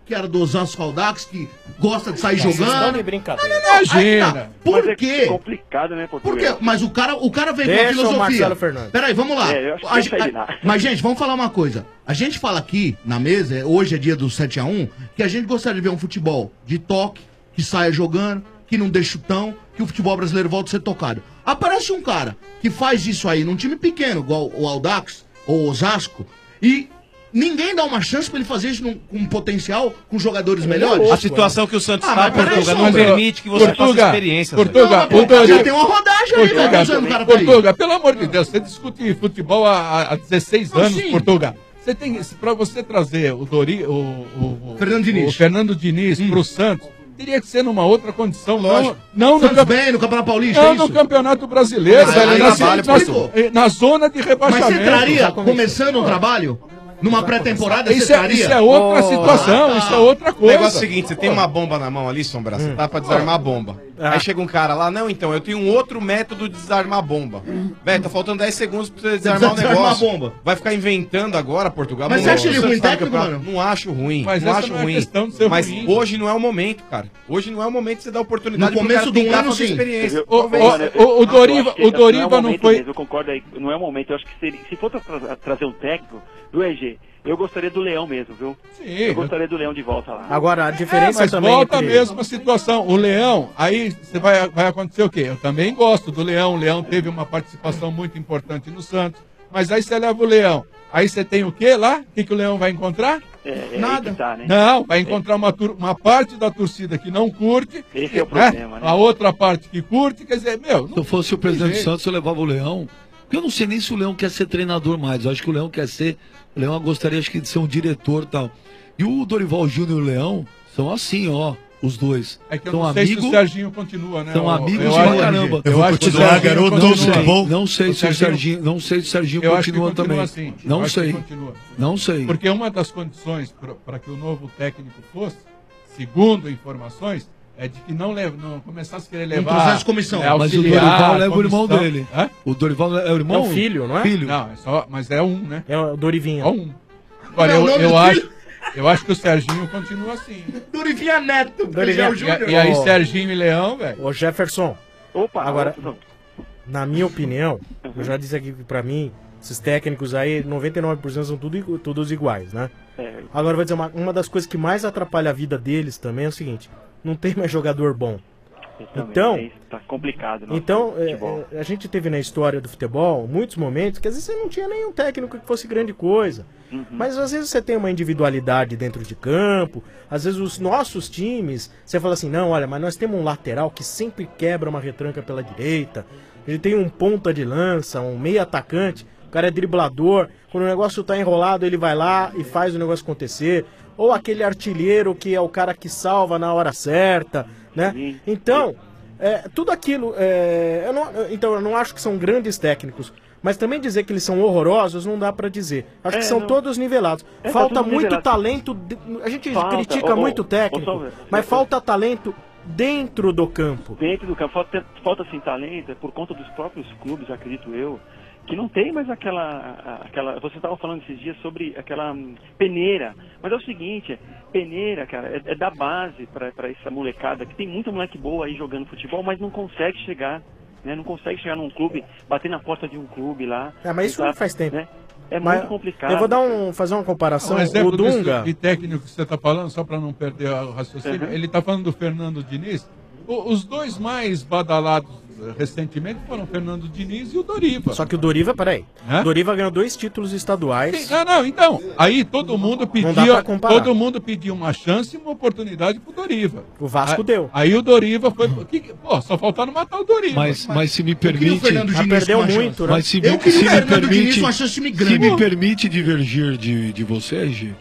que era do Osasco Audax, que gosta de sair Vocês estão jogando. de brincadeira. Não, não, aí tá. Imagina. Por Mas quê? É complicado, né, Por Portugal? quê? Mas o cara, o cara vem Deixa com a o filosofia. Marcelo Fernandes. Peraí, vamos lá. É, eu acho que A não gente- sai de nada. mas, gente, vamos falar uma coisa. A gente fala aqui na mesa, é, hoje é dia do sete a um, que a gente gostaria de ver um futebol de toque, que saia jogando, que não dê chutão, que o futebol brasileiro volte a ser tocado. Aparece um cara que faz isso aí num time pequeno, igual o Audax ou o Osasco, e ninguém dá uma chance pra ele fazer isso num- com um potencial, com jogadores melhores. A situação que o Santos Ah, tá, mas peraí, Portuga, não Sombra. permite que você faça experiência. Portuga, Não, o Dori- já tem uma rodagem aí, velho. Quantos anos o cara tá aí? Portuga, pelo amor de Deus, você discute futebol há, há dezesseis Não, anos, sim. Portuga. Você tem, pra você trazer o Dori, o, o, o Fernando Diniz. o Fernando Diniz pro Santos, teria que ser numa outra condição, Lógico. não, não no, Santos campe- bem no Campeonato Paulista, não é isso? no Campeonato Brasileiro, Mas velho, aí na, trabalho, na- Portugal. na zona de Mas rebaixamento. você traria, começando um trabalho, numa pré-temporada, Isso você é- traria? isso é outra situação, isso é outra O coisa. negócio é o seguinte, você tem uma bomba na mão ali, Sombra, você tá pra desarmar a bomba. Aí chega um cara lá, não, então, eu tenho um outro método de desarmar a bomba. Velho, tá faltando dez segundos pra você desarmar o Desarmar a negócio. bomba. Vai ficar inventando agora, Portugal. Mas Não, você acha ele o ruim Santos tá no técnico, campeonato. mano? Não acho ruim, Mas não essa acho não é ruim. questão de ser Mas ruim. hoje não é o momento, cara. Hoje não é o momento de você dar oportunidade No pro começo cara do tentar ano, fazer sim. experiência. Eu- O- eu- o- olha, o- o eu Doriva- acho que o esse Doriva é o não momento foi- mesmo, eu concordo aí, não é o momento. Eu acho que seria, se for tra- tra- trazer um técnico do E G, eu gostaria do Leão mesmo, viu? Sim. Eu gostaria do Leão de volta lá. Agora, a É, diferença mas também volta entre- a mesma situação. O Leão, aí você vai, vai acontecer o quê? Eu também gosto do Leão. O Leão teve uma participação muito importante no Santos. Mas aí você leva o Leão. Aí você tem o quê lá? O que, que o Leão vai encontrar? É, é aí Nada. que tá, né? Não, vai encontrar uma, tur- uma parte da torcida que não curte. Esse é o né? problema, né? A outra parte que curte, quer dizer, meu. Se eu fosse o presidente do jeito. Santos, eu levava o Leão. Porque eu não sei nem se o Leão quer ser treinador mais. Eu acho que o Leão quer ser. O Leão gostaria, acho que, de ser um diretor e tal. E o Dorival Júnior e o Leão são assim, ó, os dois. É que eu são não sei amigos. se o Serginho continua, né? São Eu- amigos eu pra acho- caramba. Eu, acho que o continuar, Serginho garoto, continua. não sei. Não sei O se o Serginho, não sei se o Serginho eu acho que continua continua também. assim. Eu Não acho que sei. continua. Não sei. Porque uma das condições para que o novo técnico fosse, segundo informações, é de que não, leva, não começasse a querer levar. processo de comissão. é, Mas o auxiliar, Dorival leva o irmão comissão. dele. Hã? O Dorival é o irmão? É o filho, não é? Filho. Não, é só, mas é um, né? É o Dorivinha. Só um. Olha, Não, eu, o nome eu do acho, filho? eu acho que o Serginho continua assim. Dorivinha Neto, Dorivinha- Dorival Júnior. E, e aí, Ô. Serginho e Leão, velho. Ô Jefferson, Opa, agora, opa, na minha opinião, eu já disse aqui que pra mim, esses técnicos aí, noventa e nove por cento são tudo, igu- todos iguais, né? é, Agora eu vou dizer, uma, uma das coisas que mais atrapalha a vida deles também é o seguinte, não tem mais jogador bom. também, Então- é isso, tá complicado. nosso Então, é, futebol. é, a gente teve na história do futebol muitos momentos que às vezes você não tinha nenhum técnico que fosse grande coisa. Uhum. Mas às vezes você tem uma individualidade dentro de campo. Às vezes os nossos times, você fala assim, não, olha, mas nós temos um lateral que sempre quebra uma retranca pela direita. Ele tem um ponta de lança, um meio atacante. O cara é driblador. Quando o negócio tá enrolado, ele vai lá e faz o negócio acontecer. Ou aquele artilheiro que é o cara que salva na hora certa, né? Então, é, tudo aquilo... é, eu não, então, eu não acho que são grandes técnicos. Mas também dizer que eles são horrorosos não dá pra dizer. Acho É, que são não. todos nivelados. É, tá falta tudo muito nivelado. talento. de- A gente Falta, critica ô, ô, muito o ô, técnico, Salve, mas eu- falta talento dentro do campo. Dentro do campo, falta, falta assim, talento, é por conta dos próprios clubes, acredito eu, que não tem mais aquela, aquela você estava falando esses dias sobre aquela hum, peneira, mas é o seguinte, peneira, cara, é, é da base para essa molecada, que tem muita moleque boa aí jogando futebol, mas não consegue chegar, né, não consegue chegar num clube, bater na porta de um clube lá. É, mas isso sabe, não faz tempo. né? É Mas muito complicado. Eu vou dar um, fazer uma comparação. Um exemplo o Dunga. desse- de técnico que você está falando, só para não perder o raciocínio, Uhum. ele está falando do Fernando Diniz. O- os dois mais badalados eh, recentemente foram o Fernando Diniz e o Doriva. Só que o Doriva, peraí. Hã? O Doriva ganhou dois títulos estaduais. Sim, não, não, então, aí todo mundo Não dá pedia, pra comparar. todo mundo pedia uma chance e uma oportunidade pro Doriva. O Vasco aí, deu. Aí o Doriva foi, que, que- pô, só faltaram matar o Doriva. Mas, mas se me queria o permite. Fernando Diniz perdeu com uma muito, chance. né? Mas se, Eu me- queria se o me Fernando Diniz permite. com uma chance Se grande. me permite divergir de, de você, R G.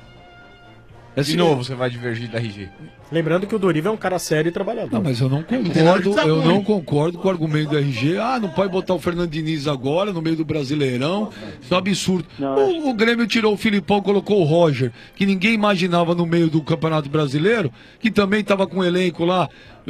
É De assim, novo, você vai divergir da R G. Lembrando que o Doriva é um cara sério e trabalhador. Não, mas eu não tem nada de concordo, eu sabor, não hein? concordo com o argumento do R G. Ah, não pode botar o Fernando Diniz agora no meio do Brasileirão. Isso é um absurdo. Não, O, o Grêmio tirou o Filipão, colocou o Roger, que ninguém imaginava no meio do Campeonato Brasileiro, que também estava com o elenco lá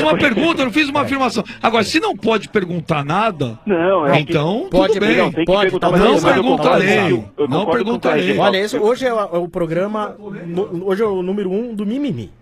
uma pergunta, eu não fiz uma afirmação. Agora, se não pode perguntar nada, Não, é então que- tudo bem. não, tem que perguntar, mas não eu concordo, perguntarei. eu Não concordo com o perguntarei. Olha, esse, hoje é o, é o programa, no- hoje é o número um do mimimi.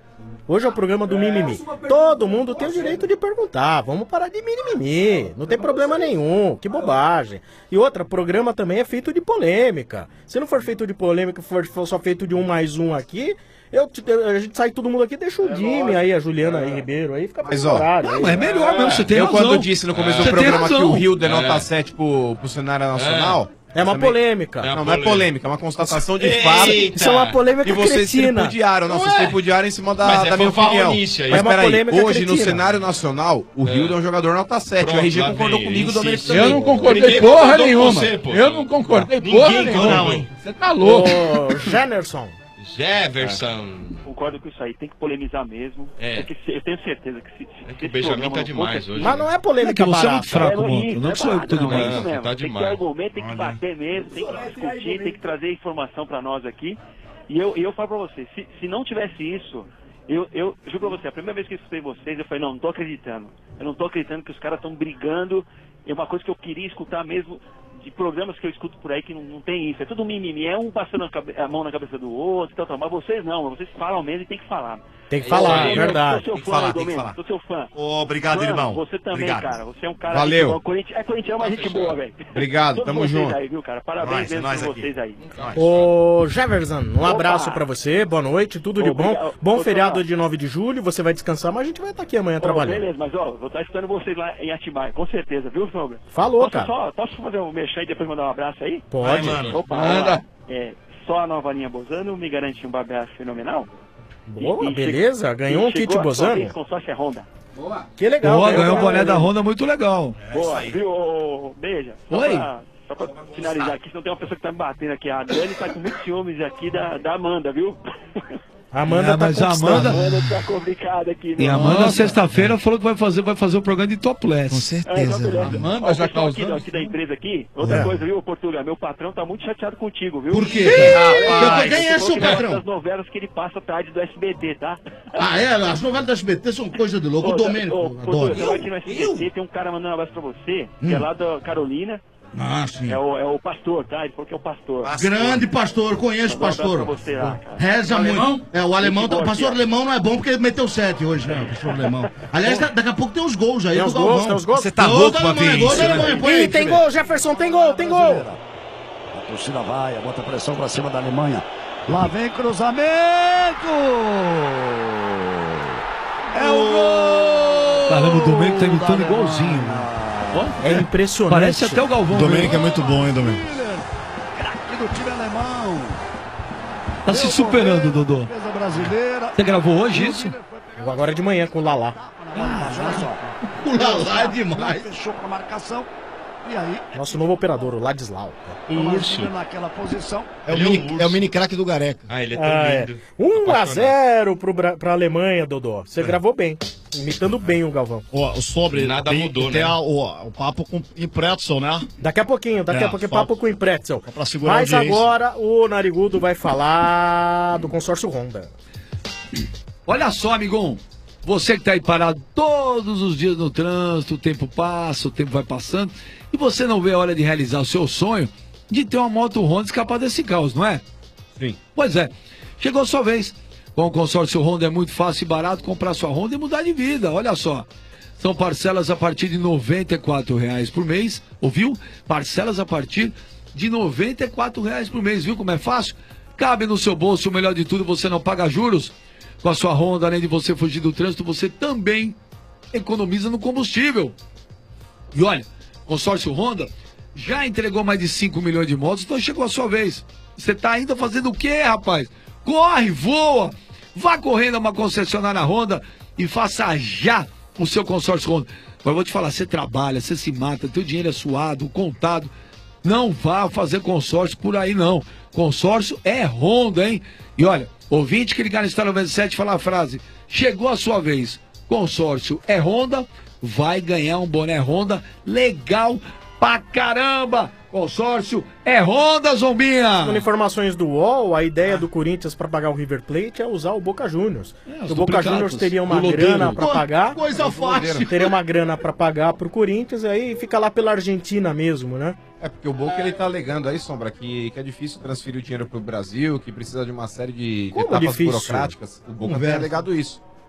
Hoje é o programa do mimimi. Todo mundo tem o direito de perguntar. Vamos parar de mimimi. Não tem problema nenhum. Que bobagem. E outra, programa também é feito de polêmica. Se não for feito de polêmica, for, for só feito de um mais um aqui, eu, a gente sai todo mundo aqui, deixa o Jimmy aí, a Juliana aí, Ribeiro aí, fica mais Mas, ó, horário. não, mas é melhor mesmo, você tem Eu Eu quando disse no começo do programa que o Rio deu nota sete pro, pro cenário nacional... É uma também- polêmica. Não, não é polêmica, é uma constatação de Eita. fato. Isso é uma polêmica E vocês cretina. tripudiaram, não, Não vocês é. tripudiaram em cima da, Mas é da minha opinião. fanfarronice aí. Mas É uma peraí, polêmica hoje no cretina. cenário nacional, o Rio deu um jogador nota sete. Pronto, o R G lá concordou vem, comigo, o Domênico insiste. também. Eu não concordei Ninguém porra concordou com nenhuma. você, pô. Eu não concordei Ninguém porra concordou, nenhuma. não, hein? Você tá louco. Ô, Jennerson. Jefferson. Concordo com isso aí, tem que polemizar mesmo. É. Porque se- eu tenho certeza que se, se É que o esse Benjamin programa tá não demais fosse hoje. assim- Mas não é polêmica É que você é muito barata. fraco, É Moto. isso, Não é que sou eu que tô barato, demais. é isso mesmo. Tá Tem que ter demais. argumento, tem que bater mesmo, tem que discutir, tem que trazer informação pra nós aqui. E eu, e eu falo pra você, se, se não tivesse isso, eu, eu juro pra você, a primeira vez que eu escutei vocês, eu falei, não, não tô acreditando. Eu não tô acreditando que os caras estão brigando. É uma coisa que eu queria escutar mesmo de programas que eu escuto por aí que não, não tem isso. É tudo mimimi, é um passando a, cabe- a mão na cabeça do outro e tal, tal. Mas vocês não, vocês falam mesmo e tem que falar. Tem que falar, Eu- eu- verdade. Sou Tem seu que fã, falar, aí, tem que Domênico, falar. sou seu fã. Obrigado, Mano, irmão. Você também, Obrigado. cara. Você é um cara... Valeu. É corintiano, é corintiano, mas gente boa, velho. Obrigado, Todos tamo vocês junto. Aí, viu, cara? Parabéns Nós, mesmo nós por aqui. vocês aí. Ô, Jefferson, um Opa. abraço pra você, boa noite, tudo de bom. Obrigado. Bom Ô, feriado Tomás. de nove de julho, você vai descansar, mas a gente vai estar aqui amanhã Ô, trabalhando. Beleza, mas ó, vou estar esperando vocês lá em Atibaia, com certeza, viu, Sombra? Falou, posso cara. Só, posso fazer um mexer e depois mandar um abraço aí? Pode. Vai, mano. Opa, Manda. olha lá. É, só a nova linha Bozano me garante um abraço fenomenal. Boa, E- e beleza, che- ganhou e um kit chegou a sua Bozano. vez com sócia Honda. Boa. Que legal. Boa, ganhou o pra- boné da Honda muito legal. Boa, viu, ô, Beija? Só Oi. Pra, só pra finalizar aqui, senão tem uma pessoa que tá me batendo aqui. A Dani tá com muitos ciúmes aqui da, da Amanda, viu? A Amanda É, tá mas a conquistando. Amanda- Amanda tá complicada aqui, E a meu. Amanda, sexta-feira, falou que vai fazer, vai fazer o programa de topless. Com É, certeza. não, beleza. Amanda Ó, já o pessoal aqui, causando. aqui da empresa aqui, outra É. coisa, viu, Portugal? Meu patrão tá muito chateado contigo, viu? Por quê? Ih, Rapaz, rapaz, quem é você seu falou que patrão? das novelas que ele passa tarde do S B T, tá? Ah, é? As novelas da S B T são coisa de louco. O Ô, Domênico, ô, adoro. Portugal, você vai aqui no S B T, tem um cara mandando um abraço pra você, que é lá da Carolina. Ah, sim. É o, é o pastor, tá? Ele falou que é o pastor. Grande pastor, conheço o Mandar um abraço pastor. pra você lá, cara. Reza O muito. alemão? É, o alemão, Gente tá- o boa pastor aqui, ó. alemão não é bom porque ele meteu sete hoje, né? O pastor alemão. Aliás, da- daqui a pouco tem uns gols aí Tem do os gols, Galvão. tem os gols. Você tá louco pra ver Gol isso, da né? Alemanha. Põe aí, Ih, tem deixa eu gol, Jefferson, tem gol, tem gol. A torcida vai, bota pressão pra cima da Alemanha. Lá vem cruzamento! É o gol! Caramba, o Domênico tá imitando igualzinho. É impressionante. Parece até o Galvão. Domênico é mesmo. muito bom, hein, Domênico? Craque do time alemão. Tá se superando, Dodô. Defesa brasileira. Você gravou hoje isso? Agora de manhã com o Lalá. Olha só. O Lalá é demais. Fechou com a marcação. E aí, Nosso novo operador, o Ladislau. Isso. Naquela posição. É o mini, é o mini craque do Gareca. Ah, ele é Ah, é. um a zero pro, Bra- pra Alemanha, Dodô. Você gravou bem. Imitando bem o Galvão. Ó, o sobre. Nada tem, mudou, tem né? a- o, o papo com em pretzel, né? Daqui a pouquinho, daqui É, a pouquinho, só- papo com o Pretzel. pra segurar a Mas audiência. agora o Narigudo vai falar do consórcio Honda. Olha só, amigão. Você que tá aí parado todos os dias no trânsito, o tempo passa, o tempo vai passando, e você não vê a hora de realizar o seu sonho de ter uma moto Honda e escapar desse caos, não é? Sim. Pois é. Chegou a sua vez. Com o consórcio Honda é muito fácil e barato comprar sua Honda e mudar de vida. Olha só. São parcelas a partir de noventa e quatro reais por mês. Ouviu? Parcelas a partir de noventa e quatro reais por mês. Viu como é fácil? Cabe no seu bolso. O melhor de tudo, você não paga juros. Com a sua Honda, além de você fugir do trânsito, você também economiza no combustível. E olha, consórcio Honda já entregou mais de cinco milhões de motos, então chegou a sua vez. Você tá ainda fazendo o quê, rapaz? Corre, voa! Vá correndo a uma concessionária Honda e faça já o seu consórcio Honda. Agora eu vou te falar, você trabalha, você se mata, teu dinheiro é suado, contado. Não vá fazer consórcio por aí, não. Consórcio é Honda, hein? E olha, ouvinte que ligar no Estado noventa e sete e falar a frase, chegou a sua vez, consórcio é Honda, vai ganhar um boné Honda legal pra caramba. Consórcio é Honda, Zombinha. Segundo informações do U O L, a ideia do Corinthians para pagar o River Plate é usar o Boca Juniors. É, os o Boca duplicados. Juniors teria uma Do Lodeiro. grana para Co- pagar. coisa fácil. Teria uma grana para pagar pro Corinthians, aí fica lá pela Argentina mesmo, né? É porque o Boca ele tá alegando aí, Sombra, que, que é difícil transferir o dinheiro pro Brasil, que precisa de uma série de Como etapas difícil? burocráticas. O Boca tem Conversa. alegado isso.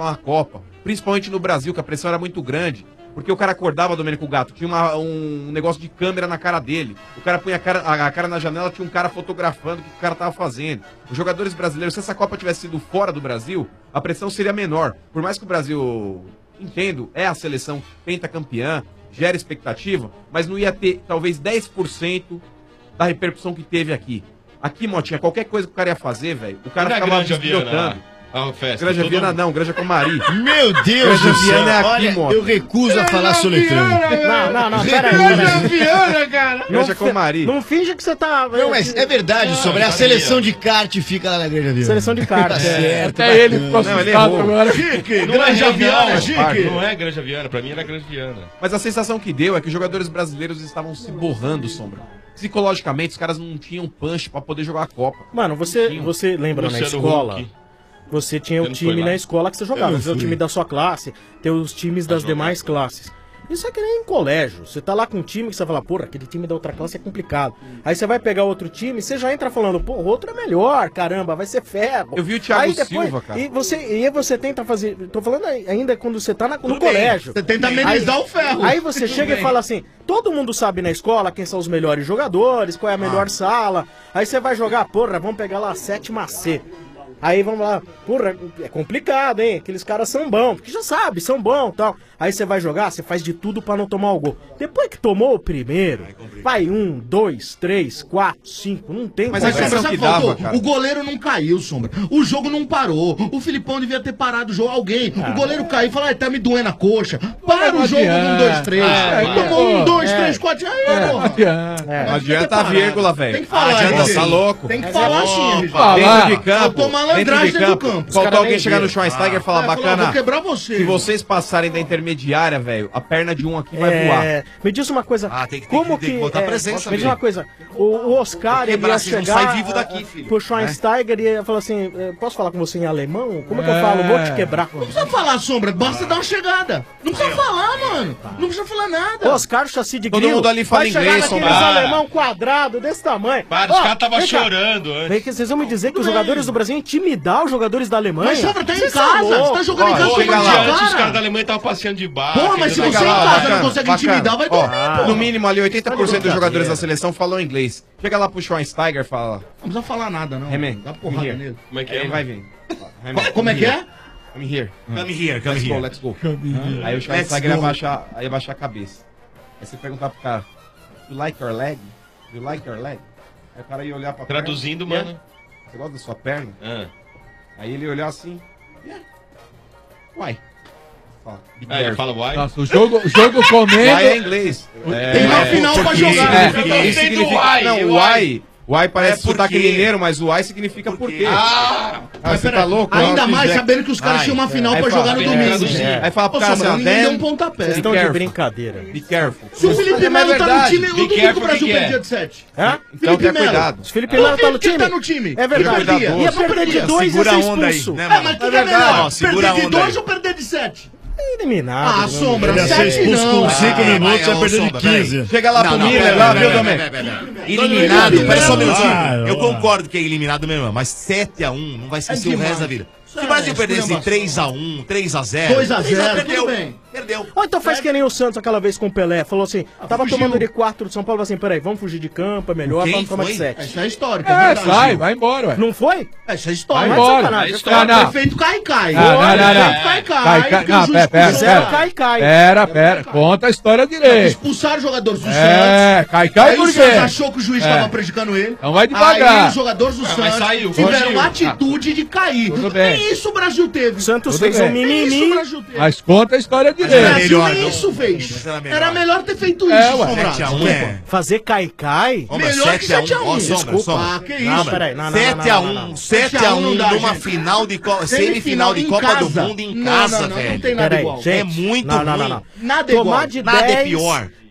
jogar uma Copa. Principalmente no Brasil, que a pressão era muito grande. Porque o cara acordava, Domênico Gato, tinha uma- um negócio de câmera na cara dele. O cara punha a cara, a, a cara na janela, tinha um cara fotografando o que o cara tava fazendo. Os jogadores brasileiros, se essa Copa tivesse sido fora do Brasil, a pressão seria menor. Por mais que o Brasil, entendo, é a seleção pentacampeã, gera expectativa, mas não ia ter talvez dez por cento da repercussão que teve aqui. Aqui, Motinha, qualquer coisa que o cara ia fazer, velho, o cara E na ficava Granja Viana, despilotando. lá? A festa, Granja todo Viana mundo- não, Granja Comari. Meu Deus Granja do céu. Viana é aqui, Olha, Mota. eu recuso a falar soletrando. Não, não, não, pera aí. Granja Viana, cara. Granja Comari. Não finge que você tá... Não, mas é verdade, sobre a seleção de kart fica lá na Granja Viana. Seleção de kart. Tá certo. Até ele bacana. ficou assustado agora. Chique, Não é Granja Viana, Viana, chique. Não é Granja Viana, pra mim era Granja Viana. Mas a sensação que deu é que os jogadores brasileiros estavam se borrando, Sombra. Psicologicamente, os caras não tinham punch pra poder jogar a Copa. Mano, você, você lembra na Luciano escola? Huck. Você tinha Eu o não time fui lá. na escola que você Eu jogava. não Você tinha o fui. time da sua classe, tem os times das demais classes. Isso é que nem em colégio. Você tá lá com um time que você fala, porra, aquele time da outra classe é complicado. Aí você vai pegar outro time, você já entra falando, pô, o outro é melhor, caramba, vai ser ferro. Eu vi o Thiago Aí depois- Silva, cara. E você, e aí você tenta fazer. Tô falando aí- ainda quando você tá na- no bem. colégio. Você tenta amenizar Aí- o ferro. Aí você Tudo chega bem. e fala assim: todo mundo sabe na escola quem são os melhores jogadores, qual é a melhor sala. Aí você vai jogar, porra, vamos pegar lá a sétima C. Aí vamos lá, porra, é complicado, hein? Aqueles caras são bons, porque já sabe, são bons e tal. Aí você vai jogar, você faz de tudo pra não tomar o gol. Depois que tomou o primeiro, vai um, dois, três, quatro, cinco, não tem Mas conversa. aí sabe o que faltou? O goleiro não caiu, Sombra. O jogo não parou. O Filipão devia ter parado o jogo. Alguém. Ah. O goleiro caiu e falou, ah, tá me doendo a coxa. Para Não o jogo adianta. um, dois, três. É, Tomou um, é. dois, É. três, quatro. Aí, É. porra. Não adianta a vírgula, velho. Tem que falar, Não adianta, hein, tá filho? louco? Tem que falar assim, gente. Dentro de campo. Faltou malandragem dentro de dentro do campo. campo. Os Faltou caras alguém nem chegar no viram. Schweinsteiger e Ah. falar, É, falou, bacana. vou quebrar você. Se vocês passarem da intermediária, velho, a perna de um aqui vai É, voar. Me diz uma coisa, Ah, tem que- como tem que- que, tem que botar é, presença, me diz filho. uma coisa, o, o Oscar Porque ele ia Brasil não chegar sai vivo daqui, eh, filho. pro Schweinsteiger e ia falar assim, eh, posso falar com você em alemão? Como que eu falo? Vou te quebrar. Não precisa falar, Sombra. Basta dar uma chegada. Não precisa falar, mano. Não precisa falar nada. O Oscar chassi de Todo grilo, mundo ali fala vai chegar inglês, naqueles Sombra. alemão quadrado desse tamanho. Para, Ó, os caras tava vem cá. chorando antes. Vem que vocês vão me dizer que os jogadores do Brasil iam intimidar os jogadores da Alemanha? Mas, Sombra, tá em Vocês casa, são loucos. você tá jogando em Ó, casa, chega vai lá. jogar. Antes os caras da Alemanha estavam passeando de barco. Pô, mas se querendo você em jogar casa lá, não bacana. consegue Bacana. intimidar, vai Ó, dormir, pô. no mínimo ali, oitenta por cento dos Tá de jogadores da brincadeira. seleção falam inglês. Chega lá pro Schweinsteiger e fala... Não precisa falar nada, não. Remen, Dá porrada here. nele. Como é que Aí é? ele vai vir. Remen, Como é que é? Come here. Come here, come let's here. Go, let's go. here. Aí o Let's Schweinsteiger go. ia abaixar, aí ia abaixar a cabeça. Aí você perguntar pro cara, you like your leg? You like your leg? Aí o cara ia olhar pra Traduzindo, perna. mano. Você gosta da sua perna? Ah. Aí ele ia olhar assim. Yeah. Why? Fala, be Ah, ele careful. fala why? Nossa, o jogo, o jogo comendo. Why é inglês. Tem uma final pra jogar. É, Eu não isso sei do significa, why, não, why. why. Why parece É porque- sotaque mineiro, mas o why significa por quê. Ah! Ah, você tá louco? Ainda Não, mais quiser- sabendo que os caras Ai, tinham uma final aí pra fala, jogar no é, domingo. traduzir. É. Aí fala pro Ô, cara Sombra, assim, ninguém ó, deu um Dan, pontapé. Vocês Be estão de careful. brincadeira. Be careful. Se o Felipe Mas é Melo tá no verdade. time, eu Be duvido que o careful, Brasil que que é? perdia de sete. Hã? Então tenha cuidado. Se Felipe Melo tá no Duvido que time? tá no time. É verdade. Perdia. Ia Não perder de perdia. dois e ia Segura ser a onda aí, expulso. né, É, mano? mas que É que é verdade. melhor? Ó, segura Perder a de onda dois aí. ou perder de sete? Eliminado. Ah, Sombra, Ele ia ser sete expulso não. com cinco Ah, minutos, vai, ia ô, perder de Sombra, peraí. quinze. Chega lá Não, pro não, Miller, pera, lá, pera, viu, pera, Domênico? pera, pera, pera. Eliminado, pera só um minutinho. Ah, Eu ó. concordo que é eliminado mesmo, mas sete a um não vai esquecer o demais. resto da vida. Se É, o Brasil perdesse esculhambação. três a um, três a zero, dois a zero, perdeu. tudo bem. Perdeu. Ou então faz que nem o Santos aquela vez com o Pelé. Falou assim, tava fugiu. tomando de quatro do São Paulo, falou assim, peraí, vamos fugir de campo, é melhor, Quem vamos tomar de foi? sete. Isso é histórico, é É, verdade. sai, vai embora, ué. Não foi? Essa é Vai história. Mas embora. sacanagem, É os história. caras- Não, não. Prefeito cai-cai. Não, não, não, não. Prefeito cai-cai. Cai, cai, que não, o juiz pera, pera, puser- Fizeram cai-cai. Pera, pera, conta a história direito. Expulsaram jogadores do É, Santos. cai, cai Aí por o Santos quê? achou que o juiz É. estava prejudicando ele. Então vai devagar. Aí os jogadores do Ah, mas Santos saiu, tiveram fugiu. a atitude de cair. Tudo bem. Nem isso o Brasil teve. O Santos Tudo fez bem. um Nem isso o mimimi. Brasil teve. Mas conta a história O direito. Era Brasil melhor, nem não. isso fez. Mas era melhor. Era melhor ter feito isso, É, ué. Sombra. sete a um é. Fazer cai-cai? Ô, mas Melhor que sete a um, sete a um. ó, Sombra, Desculpa. Sombra. Ah, que Não, isso. Peraí, não, não, não, sete a não, não, não. um, sete a um não dá, numa gente. final de co- semifinal de em Copa casa. do Mundo em Não, casa, não, não, velho. Não tem nada Peraí, igual. gente. É muito não, não, ruim. não, não. Nada igual. Tomar de Nada é dez, pior.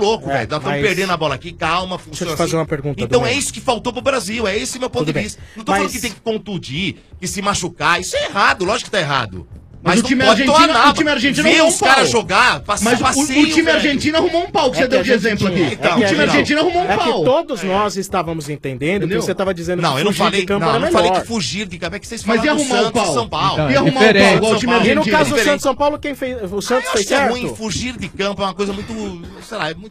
louco, É, velho. Nós estamos mas- perdendo a bola aqui, calma, Deixa eu funciona te fazer assim. uma pergunta, Então é Domênico. isso que faltou pro Brasil, é esse meu ponto Tudo de bem. vista. Não tô Mas- falando que tem que contundir, que se machucar, isso é errado, lógico que tá errado. Mas o não time pode argentino- tomar o time argentino Ver arrumou os um caras pau. jogar, passar Mas o- passeio, o time velho. argentino arrumou um pau, que você É deu a de gente exemplo tinha- aqui. é o que a time gente- argentino arrumou um É que pau. todos nós estávamos entendendo Entendeu? que você estava dizendo Não, que eu não fugir falei, de campo não, era eu não falei melhor. que fugir de campo, é que vocês Mas falaram ia do arrumar o Santos, pau. São Paulo. Então, Ia arrumar o diferente. pau, igual o time E no argentino. caso do Diferente. Santos São Paulo, quem fez? O Ah, Santos eu fez acho que é certo? ruim, fugir de campo é uma coisa muito, sei lá, é muito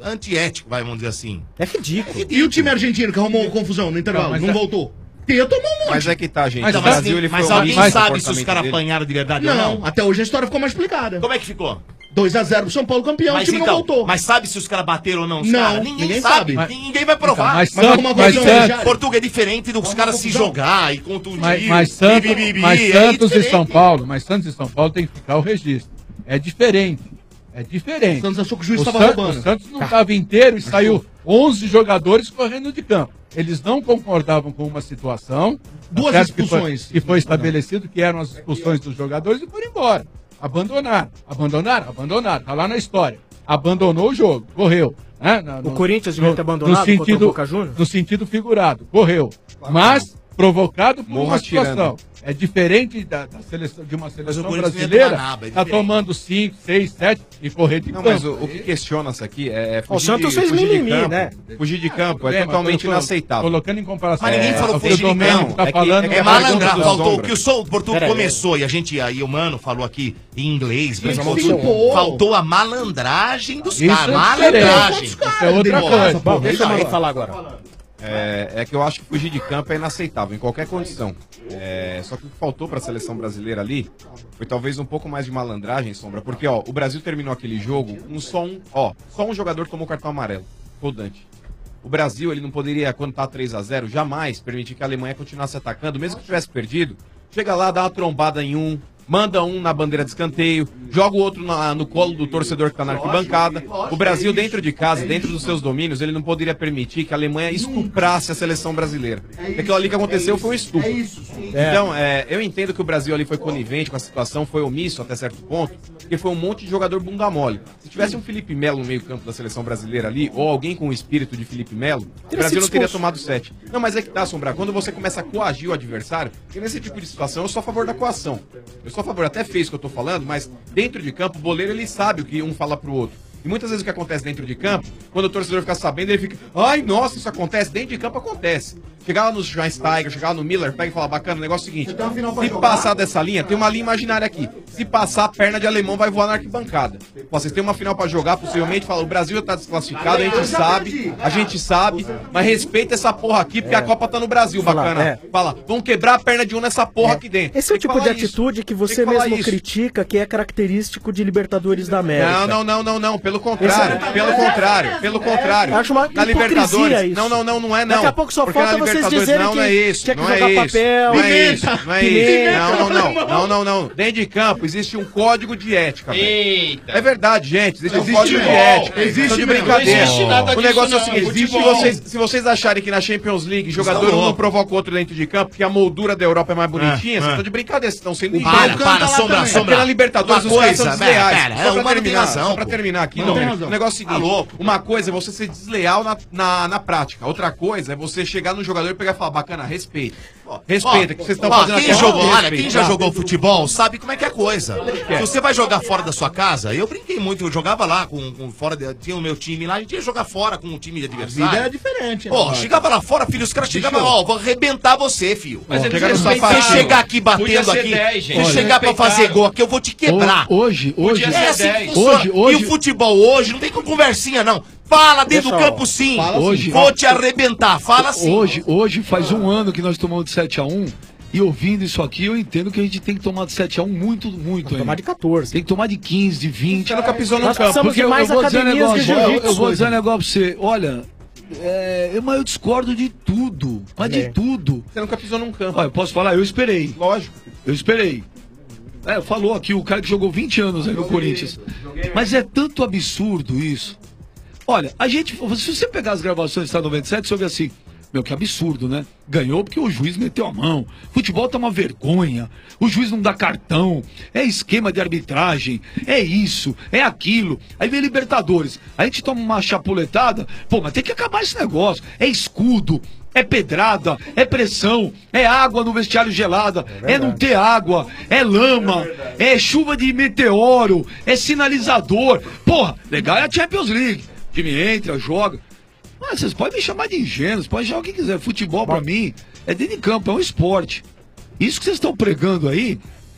antiético, vai, vamos dizer assim. É ridículo. E o time argentino que arrumou confusão no intervalo, Não, mas não é- voltou? Ia tomar um monte. Mas é que tá, gente. Mas, o Brasil, ele mas foi alguém mais sabe se os comportamento caras dele. apanharam de verdade ou Não, não? até hoje a história ficou mais explicada. Como é que ficou? dois a zero pro São Paulo campeão, Mas o time então, não voltou. mas sabe se os caras bateram ou não? Os Não, caras? Ninguém, ninguém sabe. sabe. Ninguém vai provar. Então, mas mas Santos- alguma mas coisa Santos- Portugal é diferente dos caras se jogar e contundir. Mas, mas Santos, bibibibi, mas é Santos e diferente. São Paulo, mas Santos e São Paulo tem que ficar o registro. É diferente. É diferente. O Santos achou que o juiz O estava Santos- roubando. O Santos não estava inteiro e saiu onze jogadores correndo de campo. Eles não concordavam com uma situação. Duas certo? Que foi- expulsões. Que foi estabelecido que eram as expulsões dos jogadores e foram embora. Abandonaram. Abandonaram? Abandonaram. Tá lá na história. Abandonou o jogo. Correu. Né? Na- O no- Corinthians devia no- ter abandonado no contra o sentido, Boca Juniors? No sentido figurado. Correu. Mas provocado por Morra uma situação. atirando. É diferente da, da seleção, de uma seleção Corinthians não ia brasileira. tomar nada, é Tá diferente. tomando cinco, seis, sete e correr de Não, campo. mas o, o que questiona-se aqui é, é O Santos de, fez fugir de mimimi, campo. né? Fugir de campo é Bem, mas totalmente eu tô inaceitável. Colocando em comparação. Mas ninguém É, falou o que fugir o de Domênico campo. tá É que- falando. é que É a malandrar, pergunta do faltou. O Sombra. que o Sou Portugal Pera aí. começou e a gente aí, o Mano falou aqui em inglês, mas Isso, faltou, isso. faltou a malandragem dos Isso caras. é Malandragem. diferente. Isso é outra coisa. Bom, deixa Aí. eu falar agora. É, é que eu acho que fugir de campo é inaceitável, em qualquer condição. É, só que o que faltou para a seleção brasileira ali foi talvez um pouco mais de malandragem, Sombra, porque ó, o Brasil terminou aquele jogo com só um, ó, só um jogador tomou cartão amarelo, foi o Dante. O Brasil, ele não poderia, quando tá três a zero, jamais permitir que a Alemanha continuasse atacando, mesmo que tivesse perdido. Chega lá, dá uma trombada em um, manda um na bandeira de escanteio, joga o outro na- no colo do torcedor que tá na arquibancada. O Brasil, dentro de casa, dentro dos seus domínios, ele não poderia permitir que a Alemanha estuprasse a seleção brasileira. Aquilo ali que aconteceu foi um estupro. Então, é, eu entendo que o Brasil ali foi conivente com a situação, foi omisso até certo ponto, porque foi um monte de jogador bunda mole. Se tivesse um Felipe Melo no meio campo da seleção brasileira ali, ou alguém com o espírito de Felipe Melo, o Brasil não teria tomado sete. Não, mas é que tá, Sombra, quando você começa a coagir o adversário, porque nesse tipo de situação eu sou a favor da coação. Eu sou a favor, até fez o que eu tô falando, mas dentro de campo, o boleiro ele sabe o que um fala pro outro. E muitas vezes o que acontece dentro de campo, quando o torcedor fica sabendo, ele fica, ai, nossa, isso acontece. Dentro de campo acontece. Chegar lá no Schweinsteiger, chegar lá no Miller, pega e fala, bacana, o negócio é o seguinte, se passar dessa linha, tem uma linha imaginária aqui. Se passar, a perna de alemão vai voar na arquibancada. Pô, vocês têm uma final pra jogar, possivelmente, fala, o Brasil tá desclassificado, a gente sabe, a gente sabe, mas respeita essa porra aqui, porque a Copa tá no Brasil, bacana. é. Fala, vamos quebrar a perna de um nessa porra aqui dentro. Esse é o Tem que tipo de falar isso. atitude que você Tem que falar mesmo isso. critica, que é característico de Libertadores da América. Não, não, não, não, não, pelo contrário, Esse- pelo contrário, pelo contrário. Eu acho uma Na hipocrisia Libertadores, isso. não, não, não, não é não. Daqui a pouco só Porque falta na vocês Libertadores, dizerem não, que não é isso, tinha que não jogar é isso, papel, não é pimenta, isso, não é pimenta, isso. Não, não, não, pimenta. não, não, não. Dentro de campo existe um código de ética, velho. Eita. É verdade, gente, existe, um Existe código de futebol. ética. Existe Tô de mesmo. brincadeira. Não existe nada O disso, negócio é o não. seguinte, se Futebol. vocês, se vocês acharem que na Champions League jogador Tá um não louco. provoca o outro dentro de campo, porque a moldura da Europa é mais bonitinha, É, vocês é. estão de brincadeira, vocês estão sendo Para, ingênuos. para, Sombra, É porque Sombra. na Libertadores Uma os caras são coisa, desleais. pera, pera, Só o pra Mano tem terminar, razão, só pra pô. terminar aqui, Mano não. tem O razão. negócio é o seguinte, Tá louco. uma coisa é você ser desleal na, na, na prática, outra coisa é você chegar no jogador e pegar e falar, bacana, respeita. Respeita, Ó, que vocês estão ó, fazendo quem aqui. jogou, olha, Respeita, quem já tá? jogou futebol sabe como é que é a coisa. é? Se você vai jogar fora da sua casa, eu brinquei muito, eu jogava lá com, com fora, de, tinha o meu time lá, a gente ia jogar fora com um time de adversário. vida era diferente, né, Pô, mano? chegava lá fora, filho, os caras chegavam, ó, vou arrebentar você, filho. Mas Ó, eles chega no respeitaram. sapatinho. Chegar aqui Podia batendo ser aqui, dez, gente. se chegar pra Respeitaram. fazer gol aqui, eu vou te quebrar. Hoje, hoje, Podia É ser assim dez. que funciona. Hoje, hoje- E o futebol hoje não tem com conversinha, não. Fala dentro do Deixa eu- campo sim. Fala assim. Hoje- Vou te arrebentar. Fala assim. Hoje, hoje faz um ano que nós tomamos de sete a um. E ouvindo isso aqui, eu entendo que a gente tem que tomar de sete a um muito, muito ainda. Tomar de quatorze. Tem que tomar de quinze, de vinte. Você nunca pisou no Nós campo. precisamos Porque de eu, mais eu vou dizer um academias de negócio, eu, jiu-jitsu. eu vou dizer um negócio pra você. Olha, é, mas eu discordo de tudo. Mas de É. tudo. Você nunca pisou num campo. Olha, eu posso falar? Eu esperei. Lógico. Eu esperei. É, falou aqui o cara que jogou vinte anos aí no Corinthians. Mas é tanto absurdo isso. Olha, a gente. Se você pegar as gravações do Estado noventa e sete, você ouve assim. Meu, que absurdo, né? Ganhou porque o juiz meteu a mão. Futebol tá uma vergonha. O juiz não dá cartão. É esquema de arbitragem. É isso, é aquilo. Aí vem Libertadores. A gente toma uma chapuletada. Pô, mas tem que acabar esse negócio. É escudo. É pedrada, é pressão, é água no vestiário gelada, é, não ter água, é lama, é, chuva de meteoro, é sinalizador. Porra, legal é a Champions League. O time entra, joga. Mas vocês podem me chamar de ingênuos, podem chamar o que quiser. Futebol pra mim é dentro de campo, é um esporte. Isso que vocês estão pregando aí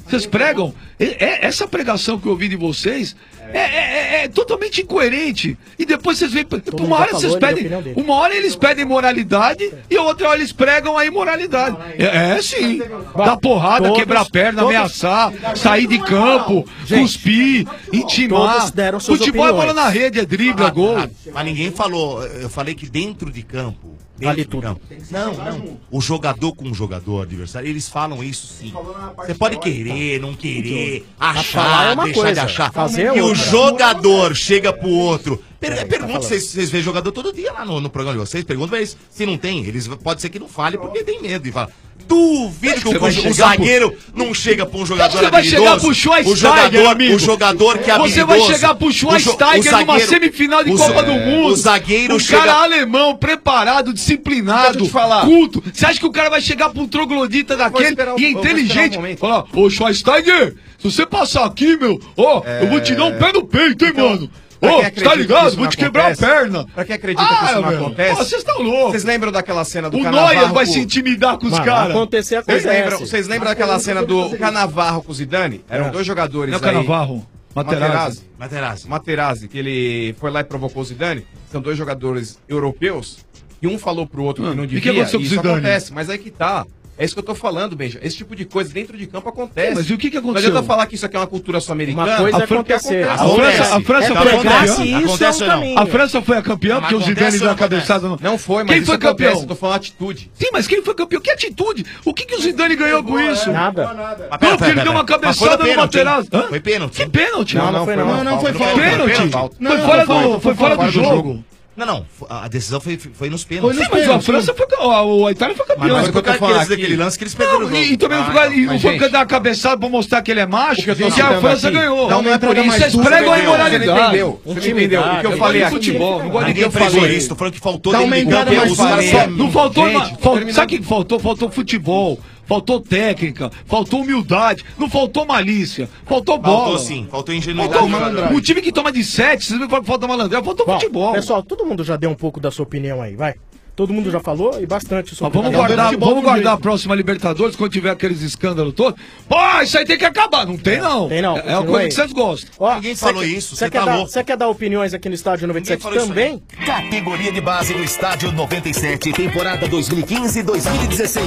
Vocês pregam. É, é- essa pregação que eu ouvi de vocês é, é- é- é totalmente incoerente. E depois vocês veem. mundo Uma já hora falou, vocês ele deu a pedem. opinião dele. Uma hora eles pedem moralidade e outra hora eles pregam a imoralidade. É, é sim. Dar porrada, Todos- quebrar a perna, todos- ameaçar, sair de campo, cuspir, intimar. todos deram suas Futebol é bola opiniões. na rede, é drible, é gol. Ah, mas ninguém falou. Eu falei que dentro de campo. Dentro Vale de tudo. campo. Não, não. O jogador com o jogador adversário, eles falam isso sim. Você pode querer, não querer, falar achar, é uma deixar coisa, de achar. fazer é e o outra. jogador chega pro outro. Per É, tá pergunta falando. se vocês, vocês veem jogador todo dia lá no, no programa de vocês. Pergunta pra eles se não tem. Eles pode ser que não fale porque tem medo. E fala. Duvido que Você o, vai o chegar zagueiro pro- não chega pra um jogador Você vai chegar habilidoso. pro Schweinsteiger, o jogador, amigo. o jogador que é Você habilidoso. vai chegar pro o jo- Schweinsteiger o numa zagueiro- semifinal de o Copa za- do Mundo. O zagueiro um chega... cara alemão, preparado, disciplinado, culto. Você acha que o cara vai chegar pro um troglodita daquele esperar um- e é eu vou esperar um inteligente? momento. Falar, ô Schweinsteiger, se você passar aqui, meu, ó, eu vou te dar um pé no peito, hein, Então, mano. pra Ô, quem tá acredita que ligado? isso Vou não te quebrar a acontece, perna. Pra quem acredita que isso não meu, acontece. pô, vocês estão loucos. Vocês lembram daquela cena do O Cannavaro Neuer vai com- se intimidar com os Mano, caras. acontecer, Vocês acontece. lembram, vocês lembram daquela cena do Cannavaro com o Zidane? Eram É. dois jogadores Não é o aí. Cannavaro, Materazzi. Materazzi. Materazzi, que ele foi lá e provocou o Zidane. São dois jogadores europeus. E um falou pro outro que não e o que devia. aconteceu com o isso Zidane? acontece, mas aí que tá. É isso que eu tô falando, Benja. Esse tipo de coisa dentro de campo acontece. Sim, mas e o que que Não aconteceu? adianta falar que isso aqui é uma cultura sul-americana. Uma coisa é porque acontecer. A França, a França É foi a pregar campeã. se isso Acontece é ou um não? caminho. A França foi a campeã porque o Acontece Zidane ou deu a não acontece? cabeçada no... Não foi, mas Quem isso foi acontece, campeão? eu tô falando atitude. Sim, mas quem foi campeão? Que atitude? O que, que o Zidane ganhou com isso? Nada. Mas pera, Não, pera, porque ele pera, deu uma pera. Mas foi cabeçada no pênalti, hein? Materazzi. Hã? Foi pênalti. Que pênalti? Não, não foi não. Não, não, foi falta. Pênalti? falta. Foi Não, fora não foi, do, foi fora do jogo. Não, não. A decisão foi, foi nos pênaltis. Sim, mas a França foi... A, a Itália foi Mas, campeã. mas o o que eu tô cara falando queria dizer aqui- aquele lance que eles perderam Não, o jogo. e, e também não Ah, foi, então. e não mas, foi gente- porque dar uma cabeçada pra mostrar que ele é macho O que eu tô e que a citando França aqui, ganhou. dá uma Não, pregada e mais vocês dura, pregam a Você não imoralidade. entendeu? Você não entendeu? O que eu Eu falei gosto de aqui. futebol, não gosto de Ninguém que eu pregou falei. isso, tô falando que faltou Dá dentro uma de engada campo. mais Os caras dura. só- Não faltou, Gente, uma- fal- terminando- sabe o que faltou? Faltou futebol, faltou técnica, faltou humildade, não faltou malícia, faltou bola. Faltou sim, faltou ingenuidade. Faltou do jogador. o time que toma de sete, vocês me falam que falta malandragem, faltou Bom, futebol. pessoal, todo mundo já deu um pouco da sua opinião aí, vai. Todo mundo já falou e bastante Mas sobre vamos cada um. guardar, Futebol vamos de um guardar a jeito. próxima Libertadores quando tiver aqueles escândalos todos. Pô, isso aí tem que acabar. Não tem, não. Tem não, É continua uma coisa aí. que vocês gostam. Ó, Ninguém cê falou quer- isso, cê você quer tá dar- louco. Você quer dar opiniões aqui no Estádio noventa e sete falou isso também? Categoria de base do Estádio noventa e sete, temporada dois mil e quinze dois mil e dezesseis.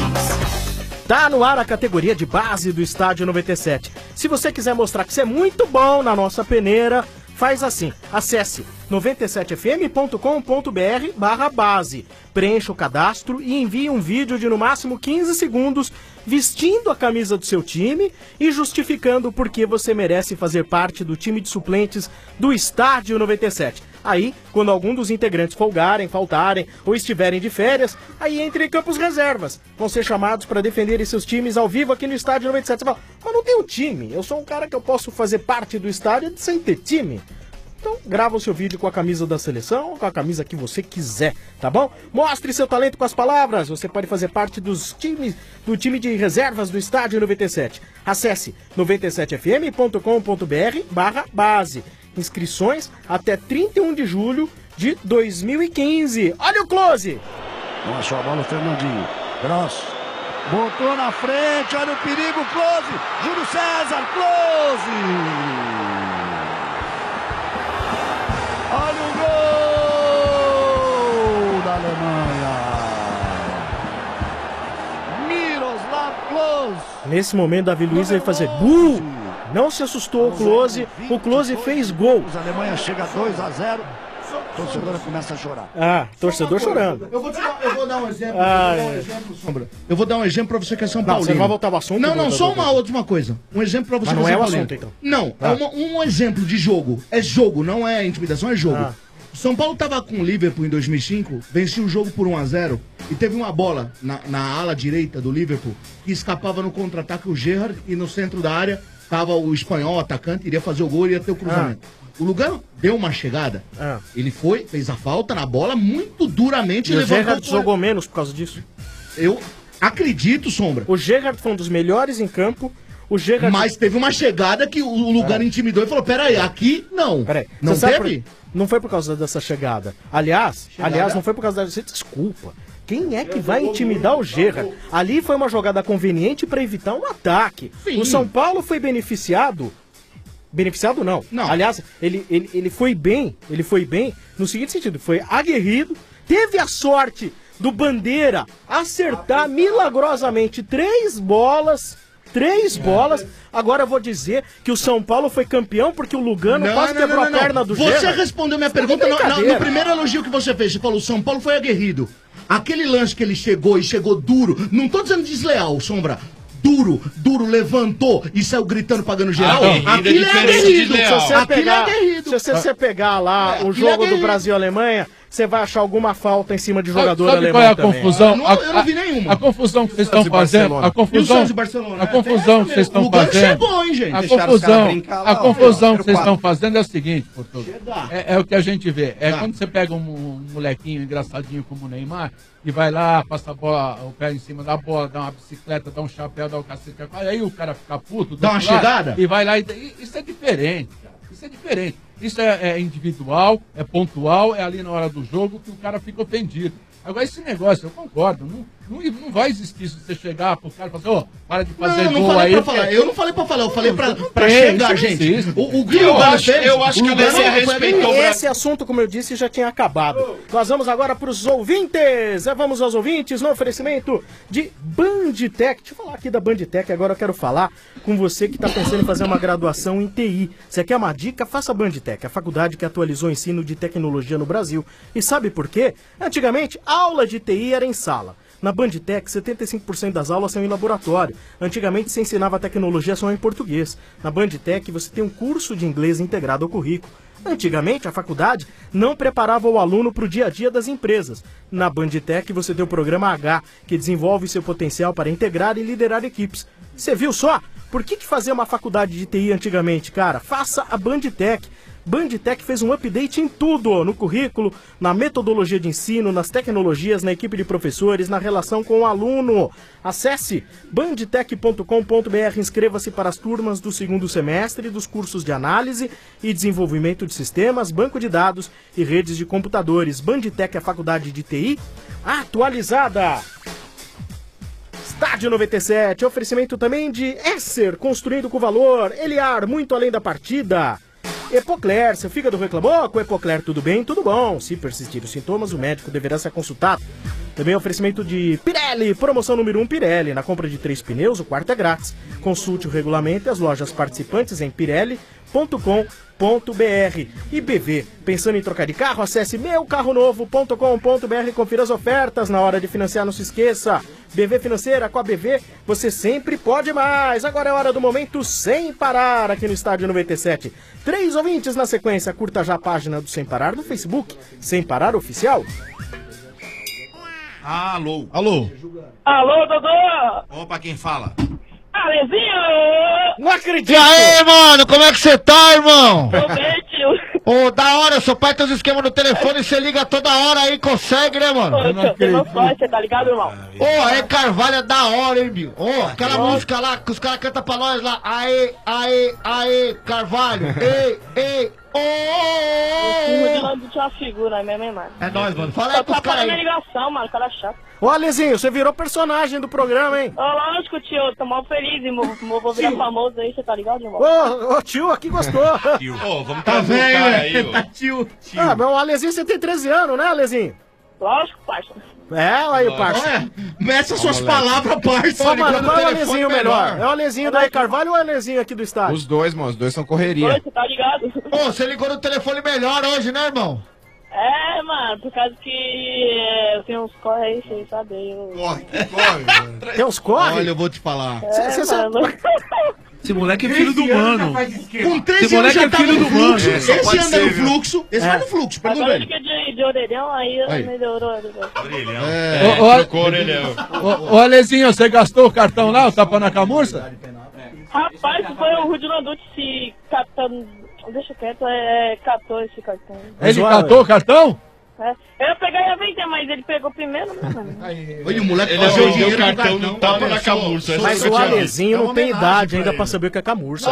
Tá no ar a categoria de base do Estádio noventa e sete. Se você quiser mostrar que você é muito bom na nossa peneira, faz assim. Acesse noventa e sete f m ponto com ponto b r barra base. Preencha o cadastro e envie um vídeo de no máximo quinze segundos vestindo a camisa do seu time e justificando por que você merece fazer parte do time de suplentes do Estádio noventa e sete. Aí, quando algum dos integrantes folgarem, faltarem ou estiverem de férias, aí entre em campos reservas. Vão ser chamados para defenderem seus times ao vivo aqui no Estádio noventa e sete. Você fala, mas não tenho time, eu sou um cara que eu posso fazer parte do estádio sem ter time. Então, grava o seu vídeo com a camisa da seleção ou com a camisa que você quiser, tá bom? Mostre seu talento com as palavras. Você pode fazer parte dos times, do time de reservas do Estádio noventa e sete. Acesse noventa e sete f m ponto com ponto b r barra base. Inscrições até trinta e um de julho de dois mil e quinze. Olha o close! Não achou a bola o Fernandinho. Gross. Botou na frente, olha o perigo, close. Júlio César, close. Olha o gol da Alemanha. Miroslav Klose. Nesse momento, Davi Luiz vai fazer bu! Não se assustou o Close, o Close fez gol. A Alemanha chega a dois a zero. A torcedora começa a chorar. Ah, torcedor chorando. Eu vou, te dar, eu vou dar um exemplo. Ah, eu vou dar um é. exemplo, Sombra. Eu vou dar um exemplo pra você que é São Não, Paulo. você não vai voltar ao assunto? Não, não, do- só do- uma última coisa. Um exemplo pra você Mas que não é é São o Paulino. assunto, então. Não, Ah. é uma- um exemplo de jogo. É jogo, não é intimidação, é jogo. Ah. São Paulo tava com o Liverpool em dois mil e cinco, venceu o jogo por um a zero e teve uma bola na, na ala direita do Liverpool que escapava no contra-ataque o Gerrard e no centro da área tava o espanhol, o atacante, iria fazer o gol e ia ter o cruzamento. O Lugano deu uma chegada, Ah. ele foi, fez a falta na bola muito duramente E o levantou Gerrard o- jogou menos por causa disso. Eu acredito, Sombra. O Gerrard foi um dos melhores em campo. O Gerrard... Mas teve uma chegada que o o Lugano intimidou e falou: peraí, aqui não. Peraí, Não você sabe teve? por- Não foi por causa dessa chegada. Aliás, Chegada. aliás, não foi por causa da. Desculpa. quem é que vai intimidar o Gerrard? Ali foi uma jogada conveniente para evitar um ataque. Sim. O São Paulo foi beneficiado. Beneficiado não. não. Aliás, ele, ele, ele foi bem, ele foi bem no seguinte sentido, foi aguerrido, teve a sorte do Bandeira acertar milagrosamente três bolas. Três bolas. Agora eu vou dizer que o São Paulo foi campeão porque o Lugano Não, quase não, quebrou não, não, a perna do Você Gerrard. respondeu minha Tá de pergunta no, no- brincadeira. no primeiro elogio que você fez. Você falou, o São Paulo foi aguerrido. Aquele lance que ele chegou e chegou duro, não tô dizendo desleal, Sombra. Duro, duro, levantou e saiu gritando, pagando geral. Aguerrido Aquilo é é aguerrido. Se você, Aquilo é pegar, aguerrido. se você pegar lá É, o aquilo é jogo do aguerrido. Brasil e Alemanha, você vai achar alguma falta em cima de jogador Sabe alemão qual é a também. confusão? Eu não- eu não vi A- nenhuma. A confusão que vocês Santos estão e fazendo, Barcelona. a E o confusão, Santos e Barcelona? a confusão que vocês estão O Lugano fazendo, chegou, hein, gente? a Deixaram os caras confusão, brincar lá, a ó, confusão ó, que vocês quatro. estão fazendo é o seguinte, Portugal, é, é o que a gente vê, é quando você pega um, um molequinho engraçadinho como o Neymar e vai lá, passa a bola, o pé em cima da bola, dá uma bicicleta, dá um chapéu, dá um cacete, aí o cara fica puto, do Dá uma outro lado, chegada? e vai lá e, e isso é diferente, cara. Isso é diferente. Isso é, é individual, é pontual, é ali na hora do jogo que o cara fica ofendido. Agora, esse negócio, eu concordo, não, não, não vai existir isso você chegar pro cara e falar assim, ô, para de fazer Não, eu não gol falei aí. pra falar. Eu não falei pra falar, eu falei pra, pra tem, chegar, isso não gente. existe. O, o que Eu o Lugano acho, fez, eu acho o que Lugano você foi respeitou. aguerrido. Esse assunto, como eu disse, já tinha acabado. Nós vamos agora para os ouvintes. Vamos aos ouvintes no oferecimento de Banditech. Deixa eu falar aqui da Banditech. Agora eu quero falar com você que está pensando em fazer uma graduação em T I. Você quer uma dica? Faça a Banditech, a faculdade que atualizou o ensino de tecnologia no Brasil. E sabe por quê? Antigamente, aula de T I era em sala. Na Banditech, setenta e cinco por cento das aulas são em laboratório. Antigamente se ensinava tecnologia só em português. Na Banditech você tem um curso de inglês integrado ao currículo. Antigamente a faculdade não preparava o aluno para o dia a dia das empresas. Na Banditech você tem o programa H, que desenvolve seu potencial para integrar e liderar equipes. Você viu só? Por que, que fazer uma faculdade de T I antigamente, cara? Faça a Banditech. Banditech fez um update em tudo, no currículo, na metodologia de ensino, nas tecnologias, na equipe de professores, na relação com o aluno. Acesse banditech ponto com ponto b r, inscreva-se para as turmas do segundo semestre dos cursos de análise e desenvolvimento de sistemas, banco de dados e redes de computadores. Banditech é a faculdade de T I atualizada. Estádio noventa e sete, oferecimento também de Esser, construindo com valor, Eliar, muito além da partida. Epocler, seu fígado reclamou? Com Epocler tudo bem? Tudo bom. Se persistir os sintomas, o médico deverá ser consultado. Também oferecimento de Pirelli, promoção número um Pirelli. Na compra de três pneus, o quarto é grátis. Consulte o regulamento e as lojas participantes em pirelli ponto com ponto b r. E B V, pensando em trocar de carro? Acesse meu carro novo ponto com ponto b r e confira as ofertas. Na hora de financiar, não se esqueça. B V Financeira, com a B V, você sempre pode mais. Agora é hora do momento sem parar aqui no Estádio noventa e sete. Três ouvintes na sequência. Curta já a página do Sem Parar no Facebook. Sem Parar Oficial. Alô. Alô. Alô, Dodô! Opa, quem fala? Alezinho! Não acredito! E aí, mano, como é que você tá, irmão? Tô bem, tio. Ô, da hora, seu pai tem os esquemas no telefone, você liga toda hora aí, consegue, né, mano? Ô, tio, tem meu sonho, você tá ligado, irmão? Ô, aí Carvalho é da hora, hein, Bill? Ô, aquela música lá que os caras cantam pra nós lá. Aê, aê, aê, Carvalho. Ei, ei, ô, ô, O ô, ô. Rudy tinha uma figura mesmo, hein, mano? É nóis, mano. Fala aí Só pros tá caras parando a aí. ligação, mano, cara chato. Ô, Alezinho, você virou personagem do programa, hein? Ô, lógico, tio, tô mal feliz, irmão. Vou virar famoso aí, você tá ligado, irmão? Ô, ô, tio, aqui gostou. Tio. Ô, vamos Tá trazer o velho, cara né? aí, ô. Tá tio. Ah, mas o Alezinho, você tem treze anos, né, Alezinho? Lógico, parça. É, aí, parça. Olha, meça suas palavras, parça. Ô, mano, qual é o telefone Alezinho melhor. melhor? É o Alezinho daí Carvalho ou é o Alezinho aqui do estádio? Os dois, mano, os dois são correria. Você tá ligado? Ô, você ligou no telefone melhor hoje, né, irmão? É, mano, por causa que é, eu tenho uns corre aí, você sabe? Eu... Corre, corre. Tem uns corre? Olha, eu vou te falar. É, Cê- cê- mano. Esse moleque é filho do mano. Com treze Esse anos moleque já é tá filho no do mano. fluxo. É, só Esse pode anda ser, no viu? fluxo. Esse É. vai no fluxo, pergunta Agora ele. que é de, de orelhão, aí, Aí. melhorou. Orelhão. Ô, ô, Trocou orelhão. Ô, ô, Alezinho, você gastou o cartão lá, o tapa na camurça? Rapaz, foi o Rudy Landucci se catando. Deixa quieto, é, catou esse cartão. Ele catou o cartão? É. Eu ia pegar e ia vender, mas ele pegou primeiro, né, mano? Olha, o moleque Ele passou o vendeu o dinheiro no cartão no tapa Olha na só, camurça. sou- Mas sou- o sou- Alezinho é uma não tem homenagem idade pra ainda ele. pra saber o que é camurça.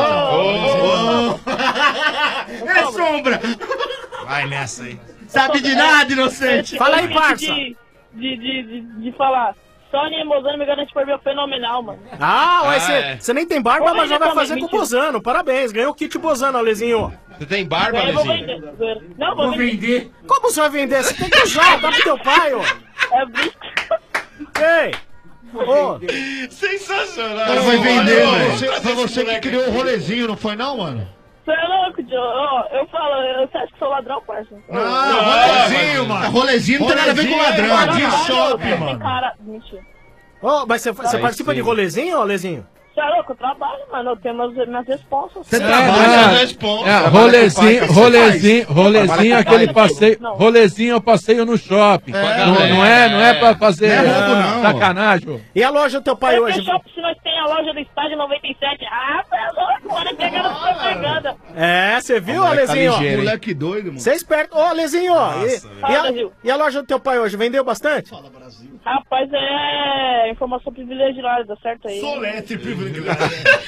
É sombra. Vai nessa aí. Sabe de nada, inocente. Fala aí, Esse parça. de- de, de, de, de falar. Sony e Bozano me garante por meu fenomenal, mano. Ah, Ah, mas você é. você nem tem barba, Vou mas já vender vai também, fazer com o mentira. Bozano. Parabéns, ganhou o kit Bozano, Alezinho. Você tem barba, Eu vou Alezinho? vender. Não, vou, vender. Como você vai vender? Você tem que usar, dá pro teu pai, ó. É brisco. Ei! Ô, Sensacional. O cara vai vender, Olha, velho. vamos Você- trazer Foi esse você que moleque criou o aqui. rolezinho, não foi não, mano? Você é louco, Joe. Ó, eu falo, eu- você acha que sou ladrão, parça? Não, rolezinho, mano. Rolezinho não tem nada a ver com ladrão. Rolezinho é De de shopping, Tem mano. cara... Mentira. Ô, mas você, você Aí participa sim. de rolezinho, ô, Alezinho? Você é louco? Eu trabalho, mano. Eu tenho minhas, minhas responsas. Você É, trabalha. responsa. É, Trabalha rolezinho, com o pai, rolezinho, rolezinho, Trabalha com aquele o pai. passeio, Não. rolezinho eu passeio no shopping. É, não, não é, não é pra fazer Não é roubo, não. sacanagem. ô. E a loja do teu pai Vai hoje? fechar se nós tem a loja do Estádio noventa e sete. Ah, é louco, mano. Pegando Ah, propaganda. É, você viu, O moleque tá Alezinho? ó? ligeiro, hein? Moleque doido, mano. Você é esperto. Ô, Alezinho, ó. E, e, Fala, a, Brasil. e a loja do teu pai hoje, vendeu bastante? Rapaz, é informação privilegiada, dá certo aí. Solete privilegiado.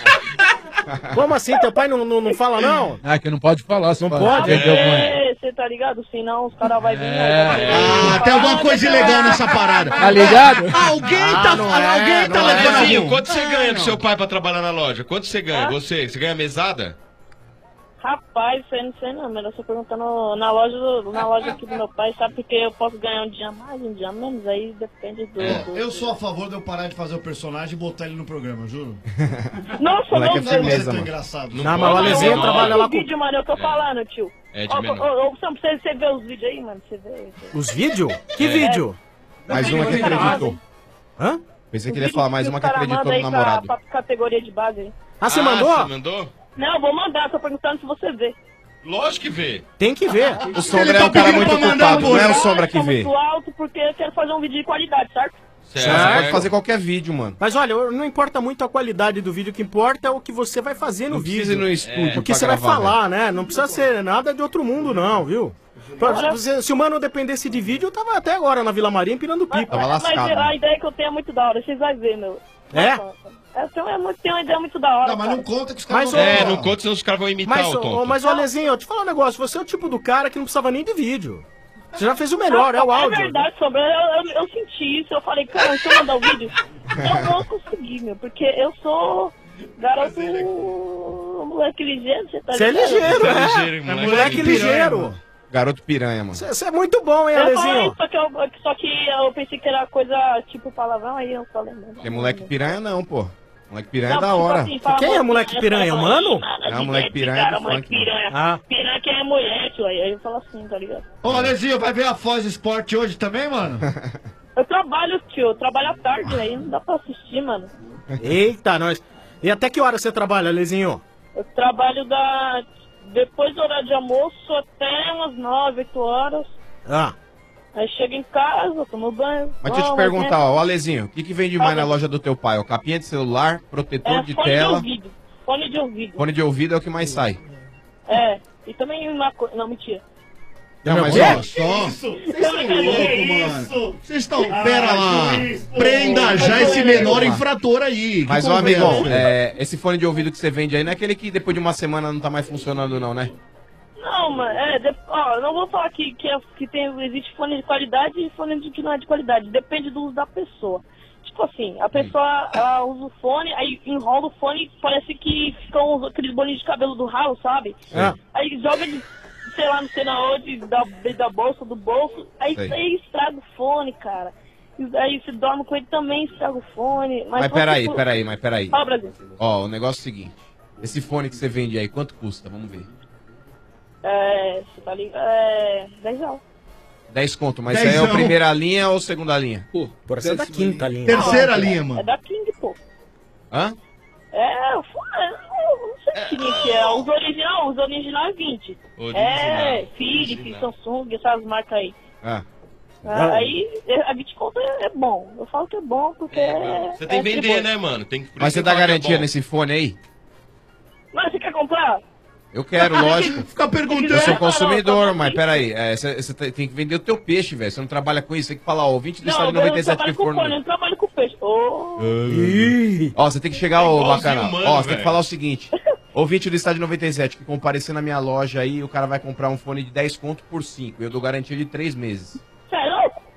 Como assim? Teu pai não, não, não fala, não? Ah, que não pode falar. Não pode? É, você tá ligado? Senão os caras vão vir. É. Ah, tem alguma coisa ilegal nessa parada. Tá ligado? Alguém tá, não é, alguém tá não é. levando Alezinho, algum. quanto você ganha do seu pai pra trabalhar na loja? Quanto você ganha? Ah? Você? Você ganha mesada? Rapaz, isso aí não sei não, melhor você perguntar no, na, loja do- na loja aqui do meu pai, sabe? Porque eu posso ganhar um dia mais, um dia menos, aí depende do... do- Eu sou a favor de eu parar de fazer o personagem e botar ele no programa, juro. Nossa, Moleque não, é Não é firmeza, você tão mano. engraçado. Não, mas o Alezinho não, trabalha não, lá esse com... vídeo, mano, eu tô falando, tio. É de Ó, menor. ó, ó, Sam, você, você vê os vídeos aí, mano? Você vê? Os vídeos? Que É. vídeo? Mais uma que acreditou. Hã? Pensei que Os ele ia falar vídeos mais os uma que cara acreditou manda no aí pra- namorado. Pra, categoria de base aí. Ah, você Ah, mandou? Você mandou? Não, vou mandar, tô perguntando se você vê. Lógico que vê. Tem que ver. O Sombra é um cara muito ocupado, não é o Sombra que Tá vê. muito alto porque eu quero fazer um vídeo de qualidade, certo? Você pode fazer qualquer vídeo, mano. Mas olha, não importa muito a qualidade do vídeo, o que importa é o que você vai fazer no Não vídeo. precisa ir no estúdio O que pra você vai gravar, falar, né? Não precisa ser nada de outro mundo, não, viu? Pra- se, se o mano dependesse de vídeo, eu tava até agora na Vila Maria empinando pipa. Mas a ideia que eu tenho é muito da hora, vocês vão ver, meu. É? É, tem, é muito, tem uma ideia muito da hora. Não, mas não conta que os Mas, caras ô, não É, vão- não conta, senão os caras vão imitar Mas, o ô, Tom. mas ô, Alezinho, eu te falar um negócio, você é o tipo do cara que não precisava nem de vídeo. Você já fez o melhor, é o áudio. É verdade, Sombra, eu, eu, eu senti isso, eu falei, cara, se eu mandar o vídeo, eu vou conseguir, meu, porque eu sou garoto, moleque ligeiro, você tá Você é ligado? ligeiro, Você é né? ligeiro, É moleque. moleque ligeiro. Garoto piranha, mano. Você é muito bom, hein, Eu falei, Alezinho? só que, eu, só que eu pensei que era coisa tipo palavrão, aí eu falei, mano. Porque moleque piranha não, pô. Moleque piranha é Não, da tipo hora. assim, fala, Quem é moleque piranha, eu mano? falo, Não, moleque piranha cara, do moleque funk, mano. piranha. Ah. Piranha que é mulher, tio, aí eu falo assim, tá ligado? Ô, Alezinho, vai ver a Foz Sport hoje também, mano? Eu trabalho, tio, eu trabalho à tarde, aí não dá pra assistir, mano. Eita, nós. E até que hora você trabalha, Alezinho? Eu trabalho da... depois do horário de almoço até umas nove, oito horas. Ah. Aí chego em casa, tomo banho. Mas deixa eu te vamos, perguntar, né? ó, Alezinho, o que, que vende mais na loja do teu pai? Ó, capinha de celular, protetor É de fone tela, de ouvido. Fone de ouvido. fone de ouvido é o que mais sai. É. E também uma coisa... Não, mentira. Não, mas Quê? ó, Só. Vocês estão loucos, mano. Vocês estão. Pera lá. Prenda já esse menor infrator aí. Que mas ó, conversa. amigão, é, esse fone de ouvido que você vende aí não é aquele que depois de uma semana não tá mais funcionando não, né? Não, mano, é, de, ó, eu não vou falar que, que, é, que tem, existe fone de qualidade e fone de, que não é de qualidade. Depende do uso da pessoa. Tipo assim, a pessoa ela usa o fone, aí enrola o fone, parece que ficam aqueles bolinhos de cabelo do ralo, sabe? É. Aí joga de, sei lá, não sei na onde, da, da bolsa, do bolso, aí Sei. isso aí estraga o fone, cara. E aí você dorme com ele também, estraga o fone. Mas, Mas só peraí, tipo- peraí, mas peraí. Fala, Brasil. Ó, o negócio é o seguinte. Esse fone que você vende aí, quanto custa? Vamos ver. É, você tá ligado? É, dez reais. dez conto, mas isso aí é a Dezão. primeira linha ou segunda linha? Pô, por essa é da quinta linha. Terceira Não, é- linha, É mano. da King, pô. Hã? É, o fone, eu não sei que linha que é. Os original, os original é vinte. Original. É, Philips, Samsung, essas marcas aí. Ah. Ah, aí a vinte conto é, é bom. Eu falo que é bom porque é. Você tem é que vender, tributo. né, mano? Tem que, por Mas isso você que dá eu falo que é garantia bom. nesse fone aí? Mas você quer comprar? Eu quero, lógico. Fica perguntando. Eu sou Não, consumidor, não, mas não. peraí, é, você você tem tem que vender o teu peixe, velho. Você não trabalha com isso, tem que falar, ó, ouvinte do Não, estado eu noventa e sete que trabalho com for. fone, eu no- não trabalho com peixe. Ô, Ih. Ó, você tem que chegar, ô, Igualzinho bacana. humano, Ó, você tem velho. que falar o seguinte: ouvinte do estádio noventa e sete que comparecer na minha loja aí, o cara vai comprar um fone de dez conto por cinco. Eu dou garantia de três meses. você é louco?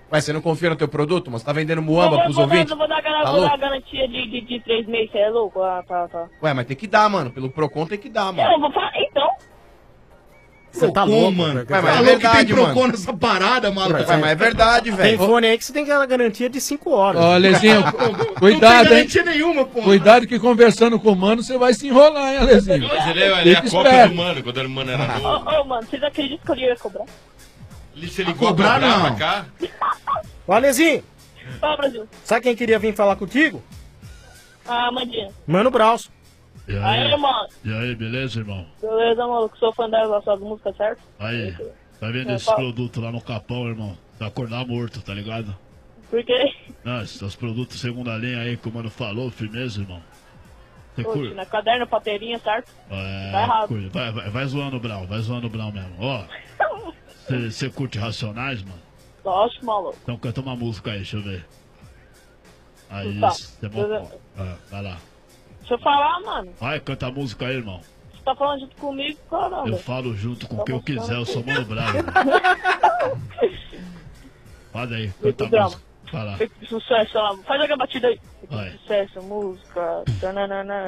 Ué, você não confia no teu produto, mas tá vendendo Eu muamba vou, pros vou dar, ouvintes? vou dar, gar- Tá vou dar louco? garantia de, de, de três meses, você é louco? Ah, tá, tá. Ué, mas tem que dar, mano. Pelo Procon tem que dar, Eu mano. vou falar, então. Você tá louco, mano. Ué, mas Tá é louco que verdade, tem Procon mano. nessa parada, maluco. Ué, mas é verdade, Tem velho. fone aí que você tem aquela garantia de cinco horas. Ó, Lezinho, Não cuidado, tem hein? garantia nenhuma, pô. Cuidado que conversando com o mano você vai se enrolar, hein, Alezinho? Mas ele é, ele é a Fica cópia esperto. do mano, quando o mano era Ô, novo. ô, mano, vocês acreditam que eu ia cobrar? Ele se ligou a cobrar, cobrar não. pra cá? Ô, Alezinho, Fala, Brasil. sabe quem queria vir falar contigo? Ah, Mandinha. Mano Braus. E Aí, mano. E aí, beleza, irmão? Beleza, maluco? Sou fã das suas músicas, certo? Aí, tá vendo É, esse fala. produto lá no capão, irmão? Vai acordar morto, tá ligado? Por quê? Não, esses produtos segunda linha aí que o mano falou, firmeza, irmão. Você Oxe, curte? na caderno, pateirinha, certo? É, Tá errado. curte. Vai, vai, vai zoando o Brau, vai zoando o Brau mesmo. Ó, você curte Racionais, mano? Lógico, maluco. Então canta uma música aí, deixa eu ver. Aí, Tá. você é mó Beleza. foda. Ah, vai lá. Deixa eu falar, mano. Vai, canta a música aí, irmão. Você tá falando junto comigo, caramba. Eu falo junto com Tá quem eu mostrando quiser, eu sou que- mano bravo. Fala aí, Feito canta a drama. música. Vai lá. Feito sucesso, ó. Faz aquela batida aí. Feito Vai. sucesso, música. Tananana.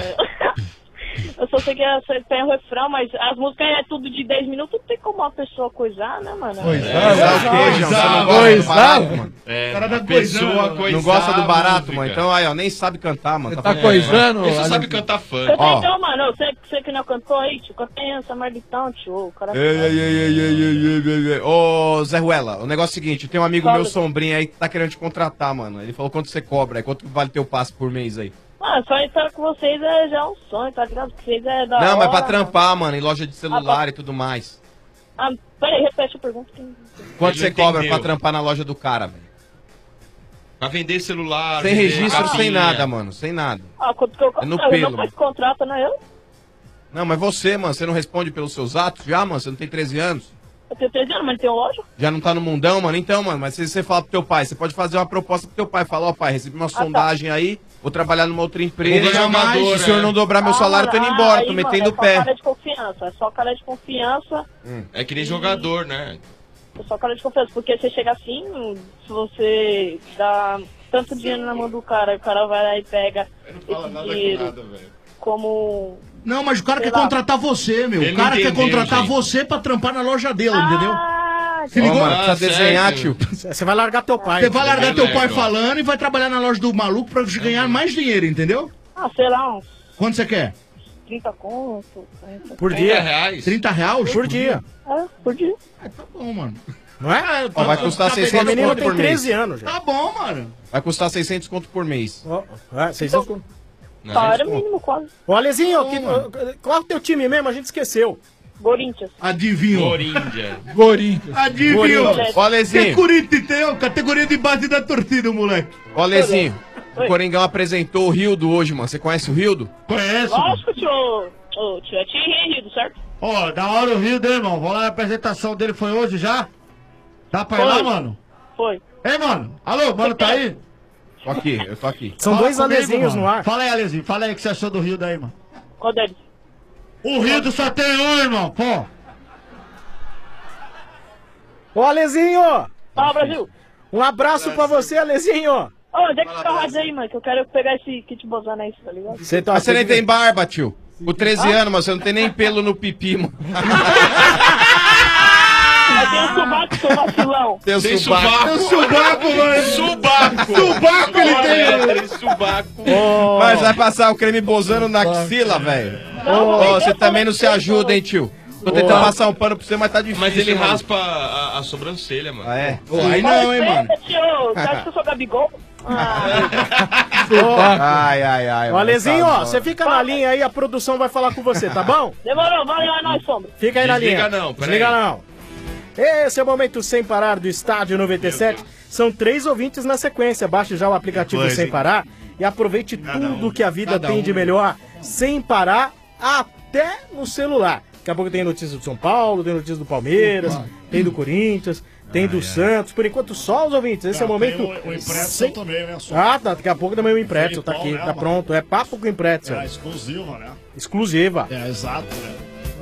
Eu só sei que é- tem o refrão, mas as músicas é tudo de dez minutos, não tem como uma pessoa coisar, né, mano? Coisar o quê, João? Você não gosta do barato, mano? É, Cara da a pessoa coisando. coisar Não gosta do a barato, música. mano? Então aí, ó, nem sabe cantar, mano. Tá coisando? Ele só sabe Alezinho? cantar Você funk. Ó. então, mano, você, você que não cantou aí, tio, cantei essa merda então, tio. O cara... Ei, ei, ei, ei, ei, ei, ei, ei. Ô, Zé Ruela, o negócio é o seguinte, tem um amigo Fala. meu sombrinho aí que tá querendo te contratar, mano. Ele falou quanto você cobra aí, quanto que vale teu passe por mês aí. Mano, só estar com vocês é já um sonho, tá ligado? Que vocês é da Não, mas hora, pra trampar, mano, em loja de celular Ah, e tudo mais. Ah, peraí, repete a pergunta. que- Quanto Ele você não cobra entendeu. pra trampar na loja do cara, velho? Pra vender celular. Sem vender registro, sem capinha. nada, mano, sem nada. Ah, quanto que eu... É no Ah, eu pelo, não mano. faz contrato, né? Eu? Não, mas você, mano, você não responde pelos seus atos já, mano? Você não tem treze anos? Eu tenho treze anos, mas não tenho loja. Já não tá no mundão, mano? Então, mano, mas se você fala pro teu pai, você pode fazer uma proposta pro teu pai. Fala, ó, pai, recebi uma tá. sondagem aí, vou trabalhar numa outra empresa. Vou ganhar mais, Se o senhor né? não dobrar meu Ah, salário, eu tô indo mano, embora, aí, tô mano, metendo o é só pé. cara de confiança, é só cara de confiança. É que nem jogador, né? É só cara de confiança, porque você chega assim, se você dá tanto dinheiro na mão do cara, o cara vai lá e pega esse dinheiro como... Não, mas o cara Sei quer lá. contratar você, meu. Ele O cara não quer entendeu, contratar gente. você pra trampar na loja dele, entendeu? Ah, Se Ó, ligou? mano, precisa Ah, desenhar, sério? tio. Você vai largar teu pai. Você vai largar teu pai Moleque, ó. falando e vai trabalhar na loja do maluco pra ganhar mais dinheiro, entendeu? ah, sei lá, uns Quanto você quer? trinta conto. quarenta. Por trinta dia. reais. trinta reais? Por dia. É, por dia. Ah, tá bom, mano. Não é? Ó, vai custar Tá seiscentos O menino conto tem por mês. treze anos, já. Tá bom, mano. Vai custar seiscentos conto por mês. Ó, é, seiscentos conto. Não, Salário mínimo quase. Ô, Alezinho, que- qual é o teu time mesmo? A gente esqueceu. Corinthians. Adivinho. Corinthians. Corinthians. Adivinho. Corinthians. Ó, Alezinho, Que Corinthians tem, ó, categoria de base da torcida, moleque. ó, Alezinho. Oi. O Coringão apresentou o Rildo hoje, mano. Você conhece o Rildo? Conhece, mano? Lógico, tio. Ô, tio, é tio Henrique, certo? Ó, da hora o Rio, né, irmão? Vamos lá, a apresentação dele foi hoje já? Dá pra ir lá, Foi. mano? Foi. Ei, mano? Alô, mano, tá aí? Tô aqui, eu tô aqui. São Fala dois comigo, Alezinhos mano. no ar. Fala aí, Alezinho. Fala aí o que você achou do Rio daí, mano. Qual deles? O Rio só tem um, irmão, pô. Ô, Alezinho! Fala, Brasil. Um abraço pra você, Alezinho! Ô, onde é que tá o rádio aí, mano? Que eu quero pegar esse kit bozano aí, tá ligado? Você tá Mas você nem tem barba, tio. Com treze anos, mas você não tem nem pelo no pipi, mano. Eu tenho um subaco, seu vacilão. Tem Tem subaco. subaco. Tem subaco, mano. Subaco. Subaco ele tem, Olha, mano. tem subaco. Mas vai passar o creme bozano na axila, velho. Ô, você também não se ajuda, hein, tio. Tô tentando passar um pano pra você, mas tá difícil. Mas ele mano. raspa a, a sobrancelha, mano. Ah, é? Pô, aí não, hein, mano. Tio, você acha que eu sou Gabigol? Ah, Ai, ai, ai. Ô, mano, Alezinho, tá ó, você fica na linha aí, a produção vai falar com você, tá bom? demorou, valeu, é nóis, sombra. Fica aí na Desliga linha. não, peraí. Desliga não. Esse é o momento sem parar do Estádio noventa e sete. São três ouvintes na sequência. Baixe já o aplicativo Pois, Sem hein? Parar e aproveite tudo um, que a vida cada tem um, de né? melhor sem parar, até no celular. Daqui a pouco tem notícias do São Paulo, tem notícias do Palmeiras, tem do Corinthians, tem do Santos. Por enquanto, só os ouvintes. Esse é o momento. Tem o, o Impresso sem- também, né? Só. Ah, tá. Daqui a pouco também o Impretso tá Feitão, aqui, né, tá mano? pronto. É papo com o Impretso. É exclusiva, né? Exclusiva. É, exato, né?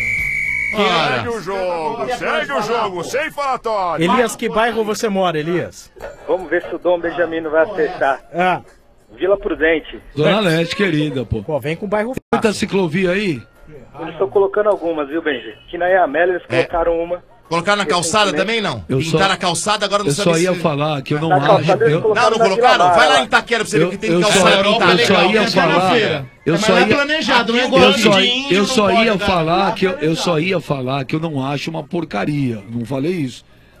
Segue o jogo, segue o jogo, sem falatório. Elias, que bairro você mora, Elias? Vamos ver se o Dom Benjamin não vai acertar. Ah. Vila Prudente. Zona Leste, querida, pô. Pô, vem com o bairro Muita ciclovia aí? Eles estão colocando algumas, viu, Benji? Aqui na Iamela eles colocaram uma. Colocaram na calçada também, não? Eu Pintaram só- a calçada, agora não Eu sabe só ia se- falar que eu não Na acho. calçada eles Eu, colocaram Não, não na colocaram? Vila Vai lá Mara. em Itaquera pra você ver o que tem eu calçada só, pintada eu só legal. ia Essa é na falar. feira. Eu Mas só não é ia, planejado, não é eu igual só, de índio, eu não só pode ia dar falar nada, que eu, eu não. só ia falar que eu não acho uma porcaria. Não falei isso.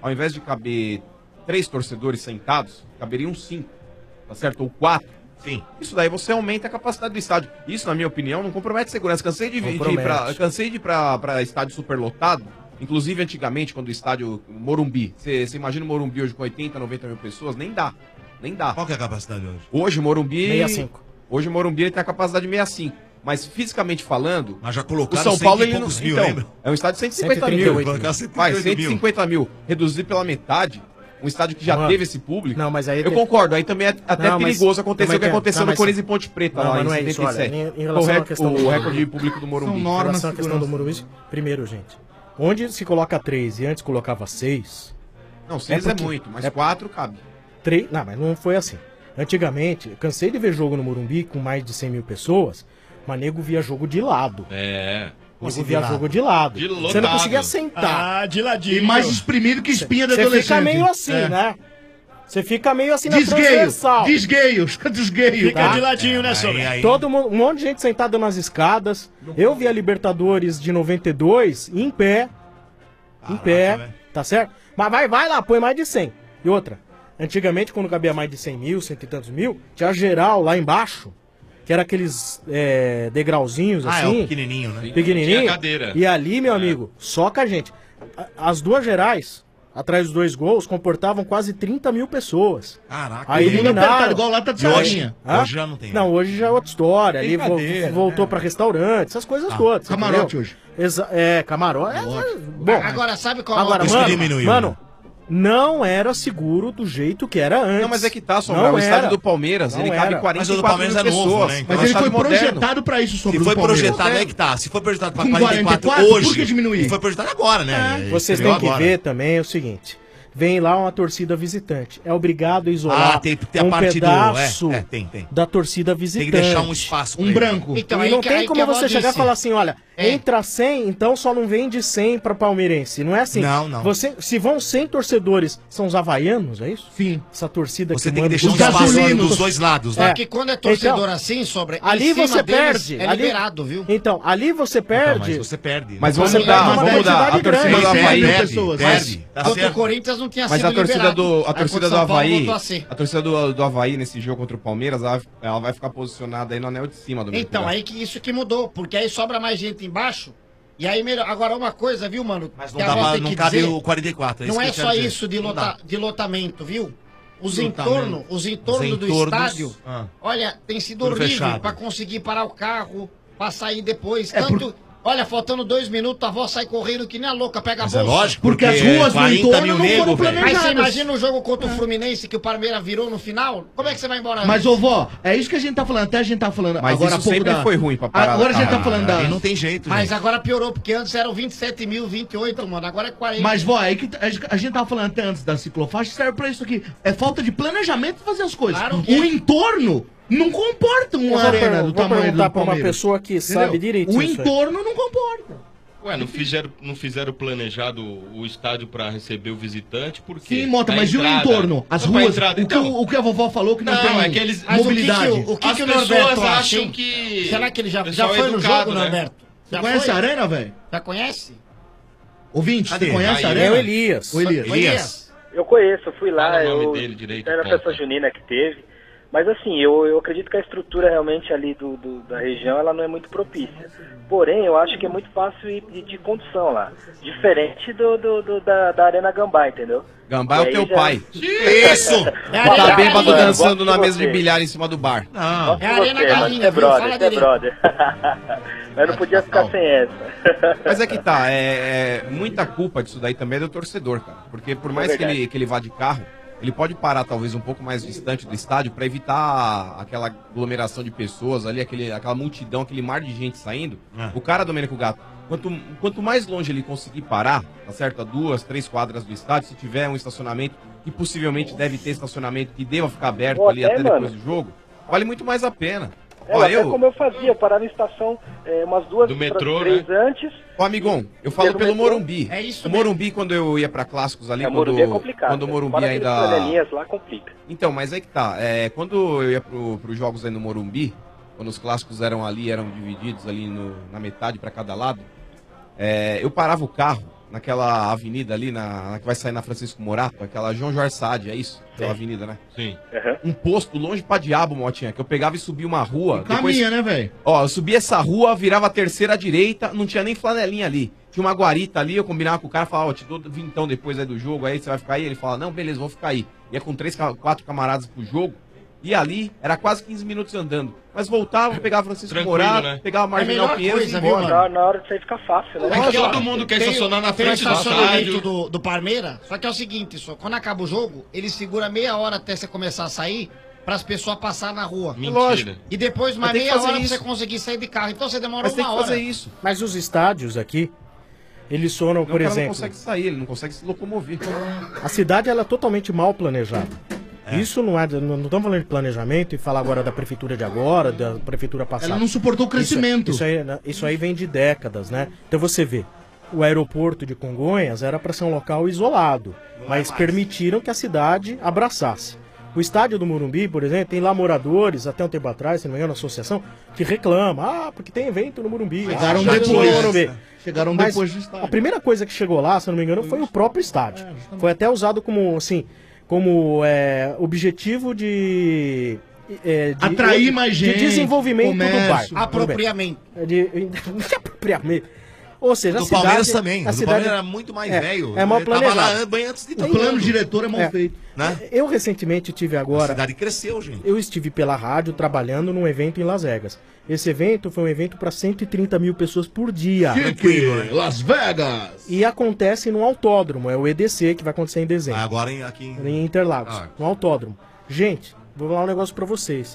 ao invés de caber três torcedores sentados, caberiam cinco, tá certo? Ou quatro. Sim. Isso daí você aumenta a capacidade do estádio. Isso, na minha opinião, não compromete segurança. Cansei de, de ir pra, cansei de ir pra, pra estádio superlotado, Inclusive, antigamente, quando o estádio Morumbi, você imagina o Morumbi hoje com oitenta, noventa mil pessoas, nem dá. Nem dá. Qual que é a capacidade hoje? Hoje o Morumbi... sessenta e cinco. Hoje o Morumbi ele tem a capacidade de sessenta e cinco. Mas fisicamente falando... Mas já o colocaram São Paulo cento e ele não... poucos mil, então, lembra? é um estádio de cento e cinquenta mil. cento e trinta e oito. Vai, cento e cinquenta mil. cento e cinquenta mil. Reduzir pela metade... Um estádio que já Mano, teve esse público. Não, mas aí eu tem- concordo. Aí também é até Não, mas- perigoso acontecer também o que tem- aconteceu não, no mas- Corinthians e Ponte Preta Não, lá mas em não é isso, olha, setenta e sete. em- em o relação à rec- questão o do- recorde público do Morumbi. Em relação à questão do Morumbi, primeiro, gente, onde se coloca três e antes colocava seis... Não, seis é porque- muito, mas quatro cabe. Três, não, mas não foi assim. Antigamente, eu cansei de ver jogo no Morumbi com mais de cem mil pessoas, mas nego via jogo de lado. É. Nego via jogo de lado. De Você não lotado. conseguia sentar. Ah, de ladinho. E mais espremido que espinha da Você adolescente. fica meio assim, É. né? Você fica meio assim na Desgueio, transversal. desgueio, desgueio. Fica tá? de ladinho, né, Sombra? Todo mundo, um monte de gente sentada nas escadas. Eu vi a Libertadores de noventa e dois em pé. Em pé, tá certo? Mas vai, vai lá, põe mais de cem. E outra, antigamente quando cabia mais de cem mil, cento e tantos mil, tinha geral lá embaixo, que era aqueles é, degrauzinhos Ah, é assim. o pequenininho, né? Pequenininho. Tinha cadeira. E ali, meu amigo, só com a gente. A- As duas gerais, atrás dos dois gols, comportavam quase trinta mil pessoas. Caraca. Aí Todo mundo eliminaram. apertado, igual lata de E hoje- sardinha. Hã? Hoje já não tem. Não, hoje já é outra história. Tem Ali vo- cadeira, voltou pra restaurante, essas coisas Ah, todas. camarote entendeu? hoje. Exa é, camarote. É, é, bom. Agora, sabe qual Agora, é o- mano, Isso que diminuiu, mano, né? não era seguro do jeito que era antes. Não, mas é que tá, Sombra. O estádio do Palmeiras, ele cabe quarenta e quatro mil pessoas. então. É um estádio moderno. pra isso, Se foi projetado, é que tá. Se foi projetado pra Com quarenta e quatro, quarenta e quatro, hoje, por que diminuir? foi projetado agora, né? Vocês Estreou têm que agora. ver também o seguinte. Vem lá uma torcida visitante. É obrigado a isolar Ah, tem- tem a um parte do- pedaço é, é, tem, tem. da torcida visitante. deixar um espaço pra Um ele. branco. Então, e aí não que- tem aí como que a você avó chegar e disse. falar assim, olha, É. entra cem, então só não vende cem pra palmeirense. Não é assim. Não, não. Você, se vão cem torcedores, são os havaianos, é isso? Sim. Essa torcida Você tem que manda- deixar um os espaço gasolinos. dos dois lados, né? Só que quando é torcedor Então, assim, sobre ali em cima você deles, perde. É ali- liberado, viu? Então, ali você perde. mas você perde. Mas Você vamos mudar, perde uma vamos mudar. A quantidade torcida grande. do Havaí. Perde, pessoas. perde. Tá Contra o certo. Corinthians não tinha Mas sido a torcida liberado. do, a Aí torcida contra do São Paulo Havaí, voltou a ser. a torcida do, do Havaí nesse jogo contra o Palmeiras, ela, ela vai ficar posicionada aí no anel de cima do Então, aí que isso que mudou, porque aí sobra mais gente embaixo. E aí, melhor. Agora, uma coisa, viu, mano? Mas que não, a dá voz pra- tem não que cabe dizer, o quarenta e quatro. Não isso é que eu só quero dizer. isso de, Não lota, dá. de lotamento, viu? Os Lotamento. entornos, os entornos Os do entornos, estádio, ah. olha, tem sido Tudo horrível fechado. pra conseguir parar o carro, pra sair depois. É, Tanto, olha, faltando dois minutos, a avó sai correndo que nem a louca, pega Mas a é bolsa. lógico, porque as ruas no entorno não foram Aí você planejadas. imagina o jogo contra o Fluminense que o Palmeiras virou no final? Como é que você vai embora? Mas, ô vó, é isso que a gente tá falando. Até a gente tá falando Mas agora isso há pouco sempre da... foi ruim pra parar Agora a da gente tá carro. falando da... Aí não tem jeito, Mas gente. agora piorou, porque antes eram vinte e sete mil, vinte e oito, mano. Agora é quarenta. Mas, vó, aí que a gente- a gente tava falando até antes da ciclofaixa, serve pra isso aqui. É falta de planejamento de fazer as coisas. Claro que- O entorno não comporta Eu uma vou arena per- do vou tamanho perguntar do pra uma Palmeiras. pessoa que Entendeu? sabe direito O isso aí. entorno não comporta. Ué, não fizeram, não fizeram planejado o estádio pra receber o visitante, por quê? Sim, Mota, A mas e o entrada- entorno? As Não, pra ruas, entrada, o, que, então. o, o que a vovó falou que não, Não, tem é que eles- Mas mobilidade. O que, que, o, que As que o pessoas Norberto acha, acham hein? que Será que ele já, já pessoal foi no educado, jogo, né? Norberto? Você Já conhece foi? a arena, velho? Já conhece? Ouvinte, Cadê? você conhece a Aí, arena? É o Elias. O Elias. Elias. Eu conheço, eu fui lá, Fala o nome eu dele direito, era na Paulo. festa junina que teve. Mas assim, eu, eu acredito que a estrutura realmente ali do, do- da região, ela não é muito propícia. Porém, eu acho que é muito fácil ir de, de condução lá. Diferente do, do- do- da, da Arena Gambá, entendeu? Gambá é o E aí teu já- pai. Isso! É Tá Arena bêbado Galinha. dançando na Gosto de mesa de você. bilhar em cima do bar. Não. Gosto É de a Arena você, mas Galinha, é viu? brother, Fala é direito. brother. Mas não podia ficar sem essa. Mas é que tá, é, é- muita culpa disso daí também é do torcedor, cara. Porque por mais É que ele, verdade. que ele vá de carro, ele pode parar talvez um pouco mais distante do estádio pra evitar aquela aglomeração de pessoas ali, aquele, aquela multidão, aquele mar de gente saindo. É. O cara, Domênico Gato, quanto, quanto mais longe ele conseguir parar, tá certo? A duas, três quadras do estádio, se tiver um estacionamento, que possivelmente deve ter estacionamento que deva ficar aberto Ou ali até, até, mano. depois do jogo, vale muito mais a pena. É, Ó, até eu, como eu fazia, eu parava em estação é, umas duas, Do metrô, três antes. Ô, amigão, eu falo Pelo pelo metrô. Morumbi. É isso O mesmo. Morumbi, quando eu ia pra clássicos ali, É, quando, Morumbi é complicado. quando o né? Morumbi Fora aqueles ainda... flanelinhas lá, complica. Então, mas aí que tá. É, quando eu ia pro, pros jogos aí no Morumbi, quando os clássicos eram ali, eram divididos ali no- na metade pra cada lado, é, eu parava o carro naquela avenida ali, na, na que vai sair na Francisco Morato, aquela João Jorge Saad, é isso? Aquela avenida, né? Sim. Um posto longe pra diabo, Motinha, que eu pegava e subia uma rua. Caminha, né, velho? Ó, eu subia essa rua, virava a terceira à direita, não tinha nem flanelinha ali. Tinha uma guarita ali, eu combinava com o cara, falava, ó, te dou vintão depois aí do jogo, aí você vai ficar aí? Ele fala, não, beleza, vou ficar aí. Ia com três, quatro camaradas pro jogo, e ali, era quase quinze minutos andando. Mas voltava, pegava Francisco Tranquilo, Morato, né? pegava Marginal É Pinheiro e ia viu, embora. mano? Na, na hora disso aí fica fácil, né? É que todo mundo quer estacionar na tem frente o do estacionamento estádio. do, do Parmeira, só que é o seguinte, só, quando acaba o jogo, ele segura meia hora até você começar a sair, para as pessoas passarem na rua. Mentira. Lógico. E depois Mas mais tem que meia fazer hora pra isso. você conseguir sair de carro. Então você demora Mas uma tem que hora. fazer isso. Mas os estádios aqui, eles sonam, Não, por o cara exemplo... não consegue sair, ele não consegue se locomover. A cidade ela é totalmente mal planejada. É. Isso não é. Não não estamos falando de planejamento e falar agora da prefeitura de agora, da prefeitura passada. Ela não suportou o crescimento. Isso, isso, aí, isso aí vem de décadas, né? Então você vê, o aeroporto de Congonhas era para ser um local isolado, mas permitiram que a cidade abraçasse. O estádio do Morumbi, por exemplo, tem lá moradores, até um tempo atrás, se não me engano, a associação, que reclama, ah, porque tem evento no Morumbi. Chegaram ah, já depois, tinha no Morumbi. né? Chegaram Mas depois do estádio. A primeira coisa que chegou lá, se eu não me engano, foi o próprio estádio. Foi até usado como, assim, como é, objetivo de... é, de- Atrair mais gente, De desenvolvimento comércio. do bairro. Apropriamento. É de, de apropriamento. Ou seja, Do a cidade... Palmeiras também. A O do cidade Palmeiras era muito mais é, velho. É mal Ele tava planejado. lá bem antes de O todo plano mundo. diretor é mal É. feito. Né? Eu recentemente tive agora... A cidade cresceu, gente. Eu estive pela rádio trabalhando num evento em Las Vegas. Esse evento foi um evento para cento e trinta mil pessoas por dia. Tranquilo, né? Las Vegas! E acontece no autódromo, é o E D C que vai acontecer em dezembro. Ah, agora em- aqui em... Em Interlagos, Ah. no autódromo. Gente, vou falar um negócio pra vocês.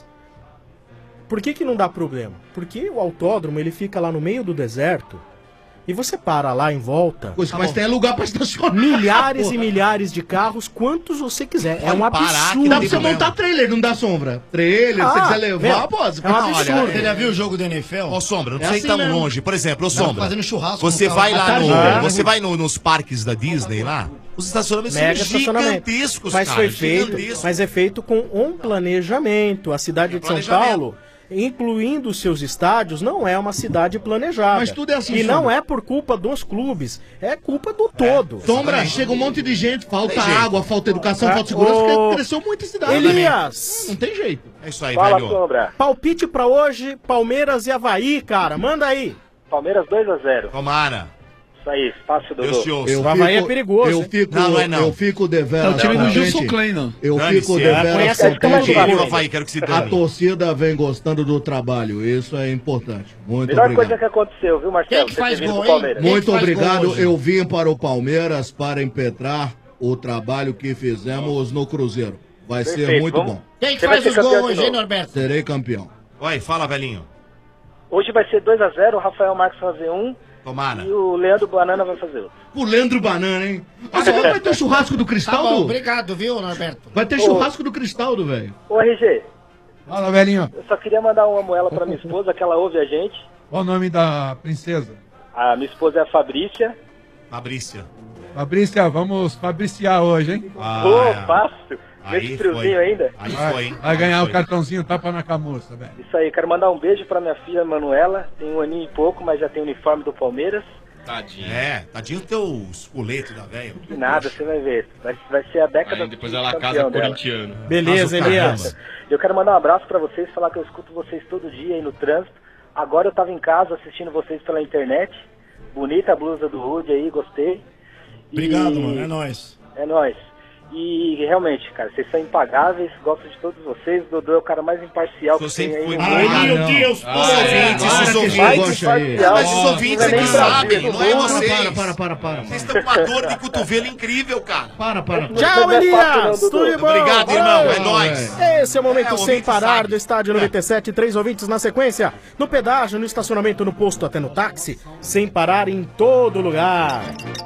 Por que que não dá problema? Porque o autódromo, ele fica lá no meio do deserto e você para lá em volta... Coisa, mas tem lugar pra estacionar. Milhares e porra. milhares de carros, quantos você quiser. É um Pode parar, que absurdo. dá pra você montar trailer, não dá sombra. Trailer, se você Ah, quiser levar, meu, pô, você é um pode- absurdo. Olha, Você já viu o jogo do N F L? Ô, Sombra, não É precisa ir assim tão mesmo. longe. Por exemplo, ô, Não, Sombra, fazendo churrasco você no carro. vai lá À tarde, no, né? você vai no- nos parques da Disney lá, os estacionamentos Mega são estacionamento. gigantescos, Mas cara, foi feito, gigantescos. mas é feito com um planejamento. A cidade de São planejamento. Paulo, incluindo os seus estádios, não é uma cidade planejada. Mas tudo é assim, E não Sombra. é por culpa dos clubes, é culpa do todo. Sombra, chega um monte de gente, falta Tem jeito. água, falta educação, Ah, falta segurança, ô, porque cresceu muito a cidade. Elias! Não tem jeito. É isso aí, Fala, velho. Sombra. Palpite pra hoje, Palmeiras e Havaí, cara. Manda aí. Palmeiras dois a zero. Tomara. Isso aí, fácil, Dodô. Deus te ouça. Eu O Havaí fico- é perigoso, Eu hein? fico, Não, não é não. eu fico devendo. É o time do contente. Gilson Klein, não. Eu Dane-se, fico é. devendo. Conhece a contente. história Querido do Havaí, quero que se A dane. torcida vem gostando do trabalho, isso é importante. Muito Melhor obrigado. coisa que aconteceu, viu, Marcelo? Quem que Você faz ter vindo gol, pro hein? Palmeiras. Quem Muito que faz gol obrigado. hoje? Eu vim para o Palmeiras para impetrar o trabalho que fizemos no Cruzeiro. Vai ser Perfeito, muito vamos- bom. Quem que Você vai faz ser os campeão gols de hoje, hein, novo. Norberto? Serei campeão. Oi, fala, velhinho. Hoje vai ser dois a zero, o Rafael Marques vai fazer um Tomara. e o Leandro Banana vai fazer outro. O Leandro Banana, hein? Nossa, vai ter churrasco do Tá bom, Cristaldo? obrigado, viu, Norberto? Vai ter churrasco do Cristaldo, velho. Ô, R G, Fala, velhinho. eu só queria mandar uma moela pra minha esposa, que ela ouve a gente. Qual o nome da princesa? A minha esposa é a Fabrícia. Fabrícia. Fabrícia, vamos fabriciar hoje, hein? Ah, Ô, é. fácil. Aí Nesse friozinho foi. ainda. Aí Vai, foi, hein? vai ganhar Aí o foi. cartãozinho tapa na camuça, velho. Isso aí, quero mandar um beijo pra minha filha Manuela. Tem um aninho e pouco, mas já tem o uniforme do Palmeiras. Tadinho. É, tadinho teu espoleto da velha. Que nada, você vai ver. Vai, vai ser a década Aí depois ela campeão casa dela. corintiano. Beleza, Nossa, Elias. Eu quero mandar um abraço pra vocês, falar que eu escuto vocês todo dia aí no trânsito. Agora eu tava em casa assistindo vocês pela internet. Bonita a blusa do Rude aí, gostei. E- Obrigado, mano. É nóis. É nóis. E realmente, cara, vocês são impagáveis, gosto de todos vocês. O Dodô é o cara mais imparcial Eu que tem sempre aí fui no Ai, mundo. meu Deus, Ah, pô, os ouvintes, para os que ouvintes. mais Gosta aí. imparcial. Mas os ouvintes Não é é que nem sabem, Brasil, não é Dodô. vocês. Para, para, para. Vocês estão com uma dor de cotovelo incrível, cara. Para, para. Tchau, Elias! Tudo de bom? Obrigado, irmão. É Valeu! nóis. Esse é o momento É, o sem ouvinte parar sabe. do Estádio noventa e sete. Três ouvintes na sequência. No pedágio, no estacionamento, no posto, até no táxi. Sem parar em todo lugar.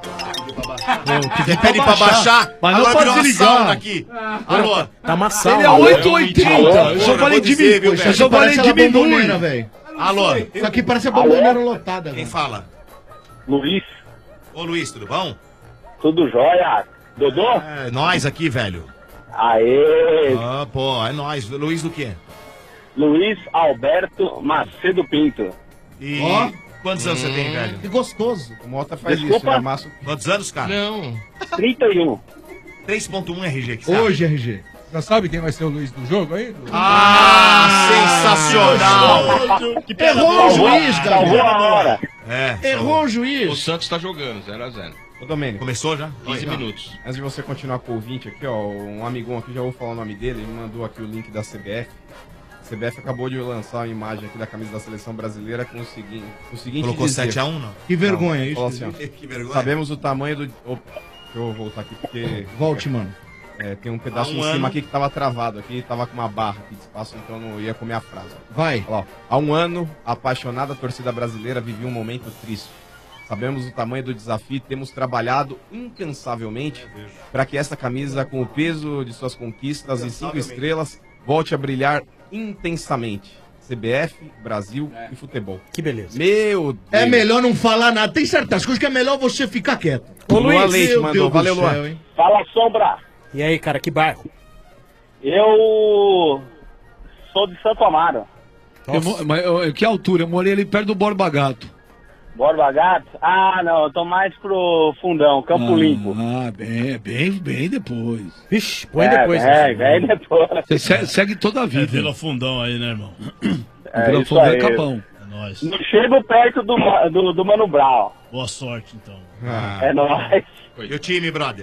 Quem pede pra baixar, Mas não agora pode virou uma desligar. sauna aqui. Alô? Tá uma Ele sauna. é oito e oitenta. Eu só Alô, falei vou dizer, viu, diminui. Eu velho? só falei Parece a diminui. bomboneira, velho. Alô? Isso aqui parece a bomboneira lotada. Quem velho. fala? Luiz, Ô, Luiz, tudo bom? tudo jóia? Dodô? É nós aqui, velho. Aê! Ah, pô, é nós. Luiz do quê? Luiz Alberto Macedo Pinto. E Ó. Quantos anos você tem, velho? Que gostoso. O Mota faz Desculpa? isso, ele amassa... Quantos anos, cara? Não. trinta e um. três ponto um R G, que sabe? Hoje, R G. Já sabe quem vai ser o Luiz do jogo aí? Ah, sensacional! Errou o juiz, Salvou a galera. hora. É. Errou o O juiz. Santos tá jogando, zero a zero. Ô, Domênico. Começou já? quinze Oi, minutos. Antes de você continuar com o ouvinte aqui, ó, um amigão aqui, já vou falar o nome dele, ele mandou aqui o link da C B F. A C B F acabou de lançar uma imagem aqui da camisa da seleção brasileira com o seguinte... O seguinte Colocou dizer. sete a um, não? Que vergonha, Não, isso. falou assim, ó, Que vergonha. sabemos o tamanho do... Opa, deixa eu voltar aqui porque... Volte, mano. É, tem um pedaço Há um em cima ano- aqui que tava travado aqui, tava com uma barra aqui de espaço, então não ia comer a frase. Vai. Olha lá, ó. Há um ano, a apaixonada torcida brasileira vivia um momento triste. Sabemos o tamanho do desafio e temos trabalhado incansavelmente para que essa camisa, com o peso de suas conquistas e cinco estrelas, volte a brilhar intensamente. C B F, Brasil e futebol. Que beleza. Meu Deus. É melhor não falar nada. Tem certas coisas que é melhor você ficar quieto. Ô, Luiz, Luan Leite meu mandou. Deus do Valeu, céu, Luan. hein? Fala, Sombra. E aí, cara, que bairro? Eu sou de Santo Amaro. Eu mo- mas, eu- que altura? Eu morei ali perto do Borba Gato. Borba Gato? Ah, não, eu tô mais pro fundão, Campo ah, Limpo. Ah, bem, bem, bem depois. Vixe, põe É, depois. é, né? é depois. Você segue, segue toda a É vida. Vila Fundão aí, né, irmão? É Vila isso Fundão é aí. Capão. É nóis. Não chego perto do, Ma- do, do Mano Brown. Boa sorte, então. Ah. É nóis. E o time, brother?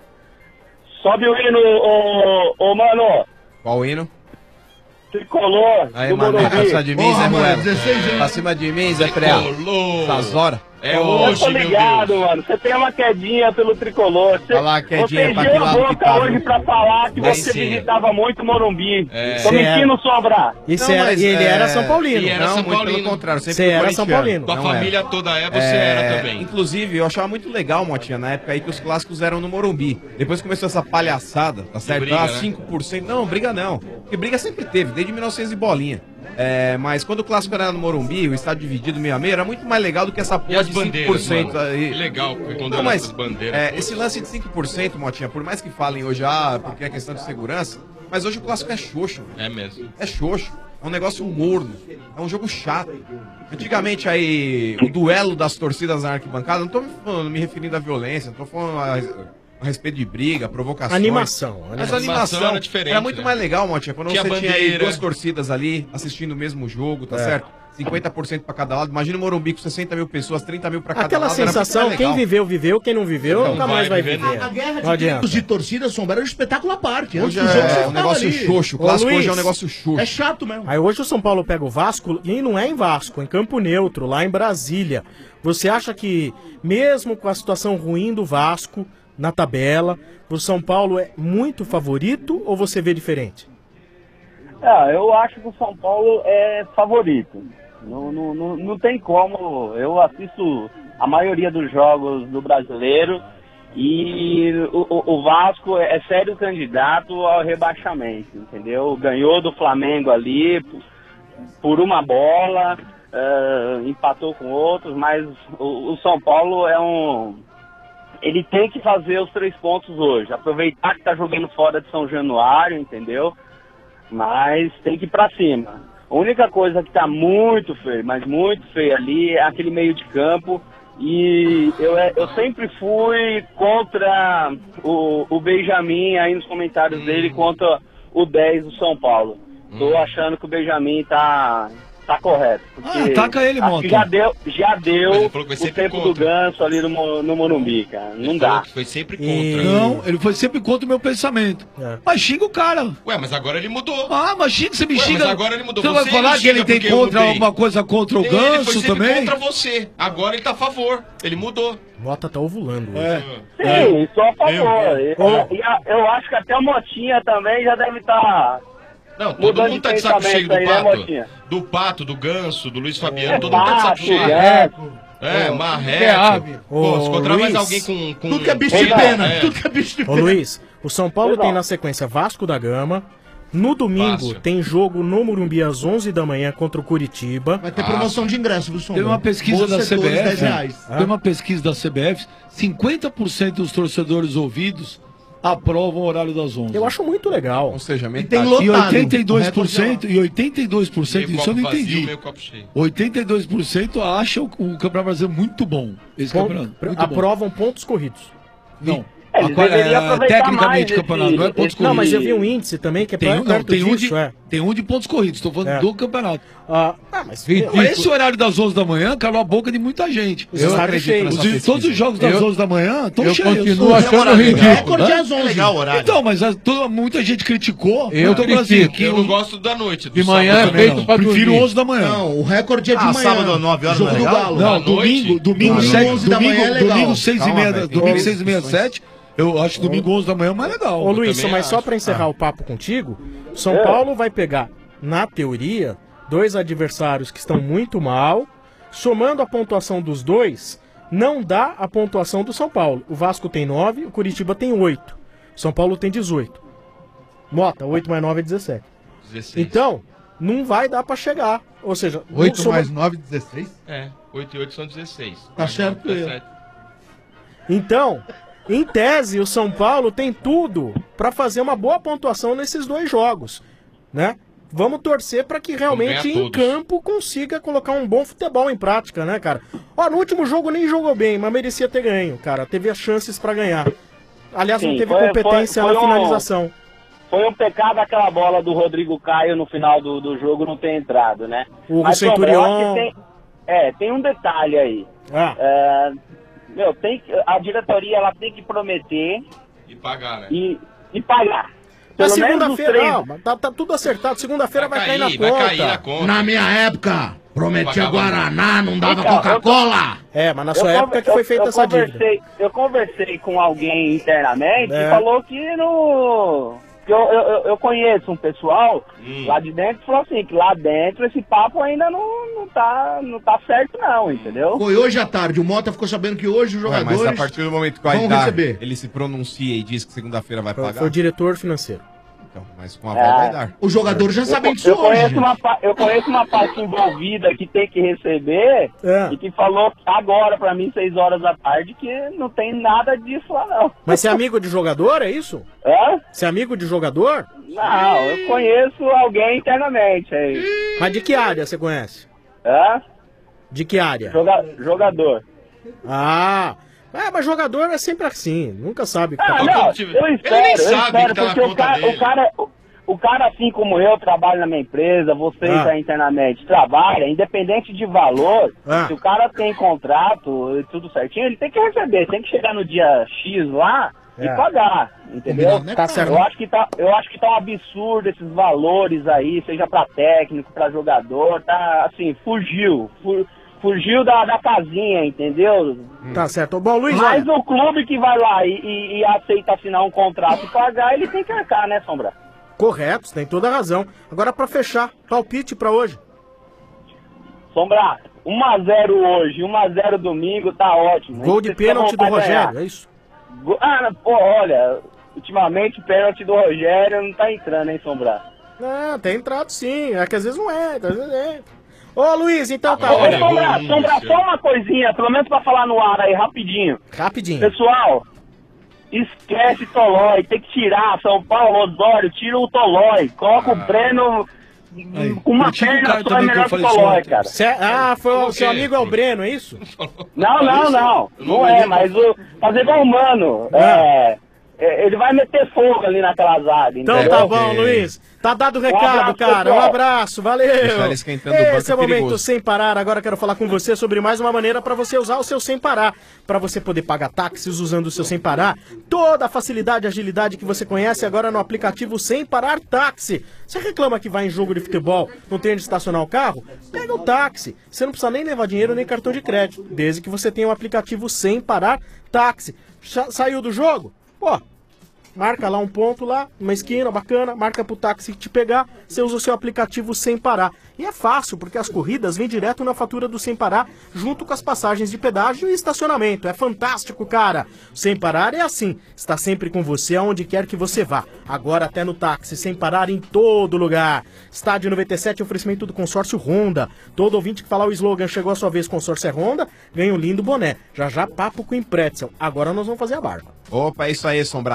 Sobe o hino, ô, ô mano. Qual hino? Tricolor Aí, do mano, pra Morumbi. cima de mim, Porra, Zé mano, Moela. dezesseis anos. Pra cima de mim, Zé Preá. Tricolor. Essas horas. É Eu hoje, tô meu ligado, Deus. mano. Você tem uma quedinha pelo tricolor. Você, Olha lá a quedinha você pra encheu que a lado que boca tá, hoje viu? pra falar que Vai você ser. visitava muito o Morumbi. É. Tô Cê mentindo, Sobra. E, cê Não, era, mas, e ele é, era São Paulino. e era Não, São muito Paulino. pelo contrário. Sempre Você fui era São corintiano. Paulino. Tua Não era. família toda é, você É, era também. Inclusive, eu achava muito legal, Motinha, na época aí que os clássicos eram no Morumbi. Depois começou essa palhaçada, tá certo? briga, ah, né? cinco por cento. Não, briga não. Porque briga sempre teve, desde mil e novecentos e bolinha. É, mas quando o clássico era no Morumbi, o estádio dividido meio a meio, era muito mais legal do que essa E porra as de cinco por bandeiras, cento mano? aí. Que legal, quando Não, eram mas essas bandeiras. é, pô. esse lance de cinco por cento, Motinha, por mais que falem hoje, ah, porque é questão de segurança, mas hoje o clássico é xoxo. É mesmo. É xoxo. É um negócio morno. É um jogo chato. Antigamente aí, o duelo das torcidas na arquibancada, não tô me, falando- me referindo à violência, não tô falando a, a respeito de briga, provocações. Animação, Mas animação. a animação era era, diferente, muito né? mais legal, Motinha, quando Tinha você tinha aí bandeira. duas torcidas ali assistindo o mesmo jogo, tá É. certo? cinquenta por cento pra cada lado. Imagina o Morumbi com sessenta mil pessoas, trinta mil pra cada Aquela lado. era muito sensação, mais quem legal. viveu, viveu, quem não viveu, Não nunca vai mais vai viver viver. nunca. A guerra Não de adianta. tempos de torcida, Sombra, era um espetáculo à parte. Antes Hoje do jogo, você é um ficava negócio ali. xoxo. O Ô, clássico Luiz, hoje é um negócio xoxo. É chato mesmo. Aí hoje o São Paulo pega o Vasco, e não é em Vasco, é em Campo Neutro, lá em Brasília. Você acha que, mesmo com a situação ruim do Vasco na tabela, o São Paulo é muito favorito ou você vê diferente? Ah, eu acho que o São Paulo é favorito. Não, não, não, não tem como. Eu assisto a maioria dos jogos do Brasileiro e o, o- o Vasco é sério candidato ao rebaixamento, entendeu? Ganhou do Flamengo ali por, por uma bola, eh, empatou com outros, mas o, o São Paulo é um... Ele tem que fazer os três pontos hoje. Aproveitar que tá jogando fora de São Januário, entendeu? Mas tem que ir pra cima. A única coisa que tá muito feio, mas muito feio ali, é aquele meio de campo. E eu, eu sempre fui contra o, o Benjamin aí nos comentários dele, contra o dez do São Paulo. Tô achando que o Benjamin tá, tá correto. porque Ah, ataca ele, acho Mota. que Já deu, já Mas deu ele falou que vai o sempre tempo do contra. Ganso ali no, Mo- no Morumbi, cara. Não dá. Falou que foi sempre contra. E- Não, ele foi sempre contra o meu pensamento. É. Mas xinga o cara. Ué, mas agora ele mudou. Ah, mas xinga, você me Ué, xinga. mas agora ele mudou. Você vai Você falar me que ele xinga tem porque eu contra mudei. alguma coisa contra o Ele foi Ganso sempre também? contra você. Agora ele tá a favor. Ele mudou. Mota tá ovulando hoje. Sim, sou a favor. Eu- Eu, eu, eu acho que até o Motinha também já deve estar... Não, todo Mudando mundo de tá de saco pensamento cheio do aí, né, Pato. Motinha? Do Pato, do Ganso, do Luiz Fabiano. É, Todo mundo tá de saco Pato, cheio. Ganso. É, Ô, Marreco. Pô, se Ô, encontrar mais Luiz. alguém com, com... Tudo que é bicho de com- pena. é. Tudo que é bicho de Ô pena. Luiz, o São Paulo Pois tem não. na sequência Vasco da Gama. No domingo Fácil. tem jogo no Morumbi às onze da manhã contra o Curitiba. Vai ter promoção de ingresso, viu, Sombra? Teve uma pesquisa Bons da setores, C B F. dez reais. Teve uma pesquisa da C B F. cinquenta por cento dos torcedores ouvidos aprovam o horário das onze. Eu acho muito legal. Ou seja, E tem lotado. E oitenta e dois por cento, e oitenta e dois por cento, Meio isso eu não copo vazio, entendi. meio copo cheio. oitenta e dois por cento acham o Campeonato Brasileiro muito bom. Esse Pon- campeonato. Muito bom. aprovam pontos corridos. Não. É, Agora, deveria é, aproveitar mais tecnicamente, esse- campeonato não é pontos esse- corridos. Não, mas eu vi um índice também que é tem, pra- um- não, perto tem, um disso, de, é. tem um de pontos corridos, estou falando É. do campeonato. Ah, ah, mas Não, esse horário das onze da manhã calou a boca de muita gente. Os estádios cheios. Os- todos os jogos das Eu- onze da manhã estão eu cheios. continuo achando Hã? ridículo. Recorde Hã? às onze. Legal o horário. Então, mas a- toda- muita gente criticou. Eu Então, critico. assim, que Eu o- não gosto da noite. do De manhã sábado é também feito não. pra Prefiro onze da manhã. Não, o recorde é de Ah, manhã. sábado, nove horas, Jogo não é do legal? Galo. Não, À domingo, noite? domingo, Domingo, sete, onze da domingo, manhã é legal. domingo seis e Calma, meia, velho, domingo tem seis e meia, sete. Eu acho domingo onze da manhã mais legal. Ô Luiz, também mas só acho. pra encerrar o papo contigo, São Paulo vai pegar, na teoria, dois adversários que estão muito mal, somando a pontuação dos dois, não dá a pontuação do São Paulo. O Vasco tem nove, o Curitiba tem oito. São Paulo tem dezoito. Mota, oito mais nove é dezessete. dezesseis. Então, não vai dar pra chegar. Ou seja, oito soma- mais nove, dezesseis? É, oito e oito são dezesseis. Tá certo, Tá eu. certo. Então, em tese, o São Paulo tem tudo pra fazer uma boa pontuação nesses dois jogos, né? Vamos torcer pra que realmente ganhar em todos. campo consiga colocar um bom futebol em prática, né, cara? Ó, no último jogo nem jogou bem, mas merecia ter ganho, cara. Teve as chances pra ganhar. Aliás, não Sim, teve foi- competência foi- foi na um- finalização. Foi um pecado aquela bola do Rodrigo Caio no final do, do jogo não ter entrado, né? O Mas, Sombra, eu acho Centurion- que tem, é, tem um detalhe aí. Ah. É, meu, tem, que- a diretoria ela tem que prometer E pagar, né? e, e pagar. Na Pelo menos os segunda-feira, três. não, mas tá, tá tudo acertado. Segunda-feira vai, cair, na vai conta. cair na conta. Na minha época, prometia Pagava Guaraná, não dava Então, Coca-Cola. É, mas na Eu sua época conver- que foi eu- feita eu essa dívida. conversei, Eu conversei com alguém internamente É. e falou que no. que Eu, eu, eu conheço um pessoal Hum. lá de dentro que falou assim, que lá dentro esse papo ainda não, não, tá, não tá certo não, entendeu? Foi hoje à tarde. O Mota ficou sabendo que hoje os Ué, jogadores mas a partir do momento que vai vão dar, receber. ele se pronuncia e diz que segunda-feira vai Foi, pagar. foi o diretor financeiro. Então, mas com a avó vai É. dar. Os jogadores já Eu, sabem eu, disso hoje. conheço gente. uma, pa- eu conheço uma parte envolvida que tem que receber É. e que falou agora pra mim, seis horas da tarde, que não tem nada disso lá não. Mas você é amigo de jogador, é isso? Hã? Você é amigo de jogador? Não, eu conheço alguém internamente aí. Mas de que área você conhece? Hã? De que área? Joga, jogador. Ah, é, mas jogador é sempre assim, nunca sabe. o que Ah, tá não, acontecendo. eu espero, nem eu sabe espero, que tá na porque o conta cara, dele. o cara, o, o cara, assim como eu, trabalha na minha empresa, vocês Ah. aí internamente trabalha, independente de valor, Ah. se o cara tem contrato e tudo certinho, ele tem que receber, tem que chegar no dia X lá e É. pagar, entendeu? Combinado, né, Tá cara? certo. Eu acho que tá, eu acho que tá um absurdo esses valores aí, seja pra técnico, pra jogador, tá assim, fugiu, fu- fugiu da, da casinha, entendeu? Tá certo. Bom, Luiz, Mas olha, o clube que vai lá e, e- e aceita assinar um contrato e pagar, ele tem que arcar, né, Sombra? correto, você tem toda a razão. Agora pra fechar, palpite pra hoje. Sombra, um a zero hoje, um a zero domingo, tá ótimo. Gol A gente de precisa pênalti do voltar a ganhar. Rogério, é isso? Go- Ah, pô, olha, ultimamente o pênalti do Rogério não tá entrando, hein, Sombra? Não, tem entrado sim, é que às vezes não é, às vezes é. Ô Luiz, então tá, Ô, olha. Sombra, Sombra, só uma coisinha, pelo menos pra falar no ar aí, rapidinho. Rapidinho. Pessoal, esquece Tolói, tem que tirar São Paulo, Osório, tira o Tolói, coloca o Breno com uma critica o perna cara só é também que melhor eu que o falei Tolói, assim, cara. Cê- ah, foi o seu amigo é o Breno, é isso? Não, não, não, não é, mas o, fazer igual o Mano, Ah. é, é, ele vai meter fogo ali naquela zaga, Então entendeu? tá bom, Luiz. Tá dado o Um recado, abraço, cara. Um pessoal. abraço, valeu. Deixar ele esquentando o banco Esse é é o momento perigoso. sem parar. Agora quero falar com você sobre mais uma maneira para você usar o seu sem parar. Para você poder pagar táxis usando o seu sem parar. Toda a facilidade e agilidade que você conhece agora no aplicativo Sem Parar Táxi. Você reclama que vai em jogo de futebol, não tem onde estacionar o carro? Pega o táxi. Você não precisa nem levar dinheiro nem cartão de crédito, desde que você tenha o aplicativo Sem Parar Táxi. Sa- Saiu do jogo? Pô, marca lá um ponto lá, uma esquina bacana, marca pro táxi te pegar, você usa o seu aplicativo Sem Parar. E é fácil, porque as corridas vêm direto na fatura do Sem Parar, junto com as passagens de pedágio e estacionamento. É fantástico, cara. Sem Parar é assim, está sempre com você aonde quer que você vá. Agora até no táxi, Sem Parar em todo lugar. Estádio noventa e sete, oferecimento do consórcio Honda. Todo ouvinte que falar o slogan chegou a sua vez, consórcio é Honda, ganha um lindo boné. Já já papo com o Impretzel. Agora nós vamos fazer a barba. Opa, é isso aí, Sombra. O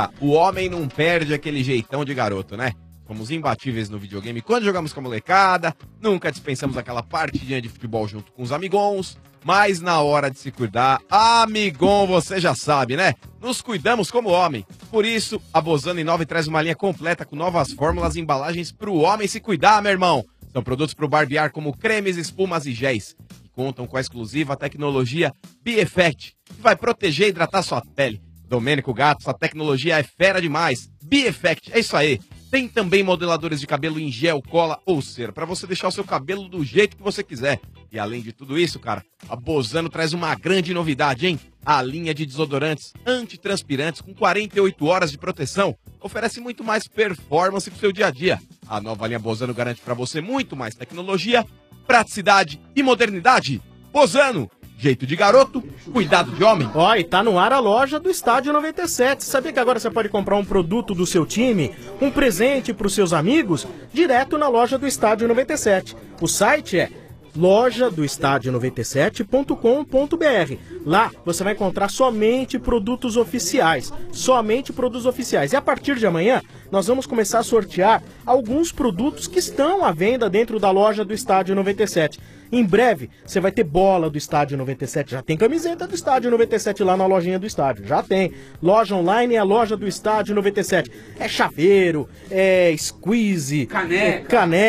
homem não perde aquele jeitão de garoto, né? Fomos imbatíveis no videogame quando jogamos com a molecada, nunca dispensamos aquela partidinha de futebol junto com os amigons, mas na hora de se cuidar, amigon, você já sabe, né? Nos cuidamos como homem. Por isso, a Bozano Inova traz uma linha completa com novas fórmulas e embalagens pro homem se cuidar, meu irmão. São produtos pro barbear como cremes, espumas e géis, que contam com a exclusiva tecnologia B-Effect, que vai proteger e hidratar sua pele. Domênico Gato, essa tecnologia é fera demais. B-Effect, é isso aí. Tem também modeladores de cabelo em gel, cola ou cera, pra você deixar o seu cabelo do jeito que você quiser. E além de tudo isso, cara, a Bozano traz uma grande novidade, hein? A linha de desodorantes antitranspirantes com quarenta e oito horas de proteção oferece muito mais performance pro seu dia a dia. A nova linha Bozano garante pra você muito mais tecnologia, praticidade e modernidade. Bozano, jeito de garoto, cuidado de homem. Ó, e tá no ar a loja do Estádio noventa e sete. Sabia que agora você pode comprar um produto do seu time, um presente pros seus amigos, direto na loja do Estádio noventa e sete. O site é loja do estádio noventa e sete ponto com ponto br. Lá você vai encontrar somente produtos oficiais, somente produtos oficiais. E a partir de amanhã, nós vamos começar a sortear alguns produtos que estão à venda dentro da loja do Estádio noventa e sete. Em breve, você vai ter bola do Estádio noventa e sete. Já tem camiseta do Estádio noventa e sete lá na lojinha do estádio. Já tem. Loja online é a loja do Estádio noventa e sete. É chaveiro, é squeeze, caneca, é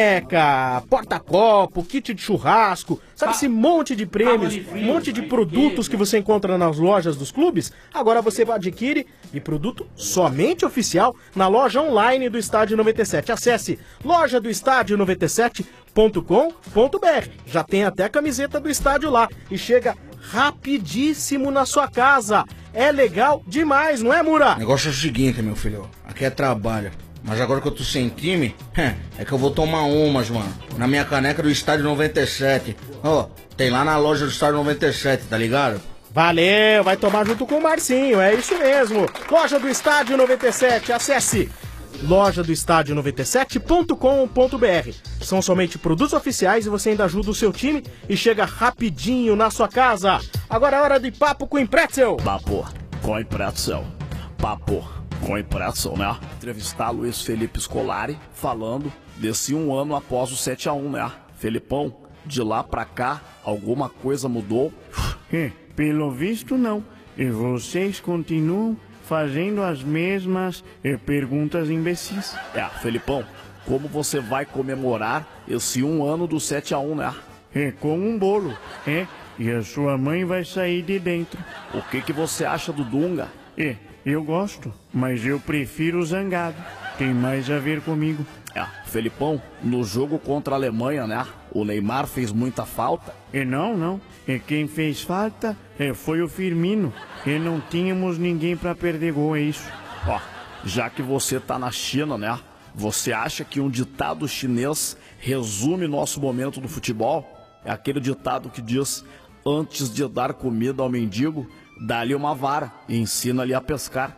caneca porta-copo, kit de churrasco. Sabe esse monte de prêmios, um monte de produtos que você encontra nas lojas dos clubes? Agora você adquire e produto somente oficial na loja online do Estádio noventa e sete. Acesse loja do estádio noventa e sete ponto com ponto br. Já tem até a camiseta do estádio lá e chega rapidíssimo na sua casa. É legal demais, não é, Mura? O negócio é o seguinte, meu filho, aqui é trabalho. Mas agora que eu tô sem time, é que eu vou tomar umas, mano. Na minha caneca do Estádio noventa e sete. Ó, tem lá na loja do Estádio noventa e sete, tá ligado? Valeu, vai tomar junto com o Marcinho, é isso mesmo. Loja do Estádio noventa e sete, acesse loja do estádio noventa e sete ponto com ponto br. São somente produtos oficiais e você ainda ajuda o seu time e chega rapidinho na sua casa. Agora é hora de papo com o Pretzel. Papo com o Pretzel. Papo com o Pretzel, né? Entrevistar Luiz Felipe Scolari falando desse um ano após o sete a um, né? Felipão, de lá pra cá, alguma coisa mudou? É, pelo visto não. E vocês continuam fazendo as mesmas eh, perguntas imbecis. É, Felipão, como você vai comemorar esse um ano do sete a um, né? É, com um bolo, é, e a sua mãe vai sair de dentro. O que que você acha do Dunga? É, eu gosto, mas eu prefiro o Zangado. Tem mais a ver comigo. É, Felipão, no jogo contra a Alemanha, né? O Neymar fez muita falta. E não, não. E quem fez falta é, foi o Firmino. E não tínhamos ninguém pra perder gol, é isso. Ó, já que você tá na China, né? Você acha que um ditado chinês resume nosso momento do futebol? É aquele ditado que diz: antes de dar comida ao mendigo, dá-lhe uma vara e ensina-lhe a pescar.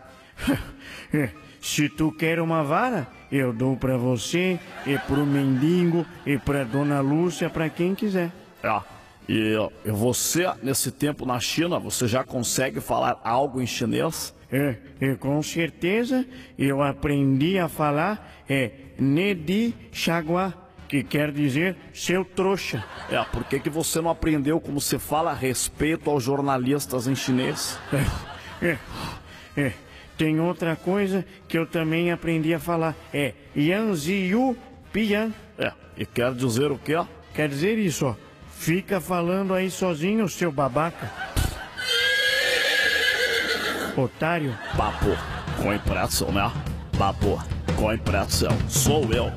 Se tu quer uma vara, eu dou pra você, e pro mendigo, e pra dona Lúcia, pra quem quiser. É, e, e você, nesse tempo na China, você já consegue falar algo em chinês? É, e com certeza eu aprendi a falar é Nedi Chagua, que quer dizer seu trouxa. É, por que que você não aprendeu como se fala respeito aos jornalistas em chinês? É, é, é. Tem outra coisa que eu também aprendi a falar, é Yanziyu Pian. É, e quer dizer o quê? Quer dizer isso, ó. Fica falando aí sozinho, seu babaca. Otário. Papo com impressão, né? Papo com impressão. Sou eu.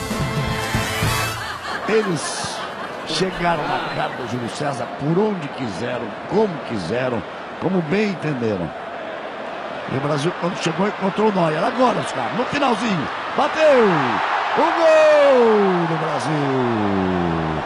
Eles chegaram na cara do Júlio César por onde quiseram, como quiseram, como bem entenderam. E o Brasil, quando chegou, encontrou o Neuer. Agora, os caras, no finalzinho, bateu! O gol do Brasil!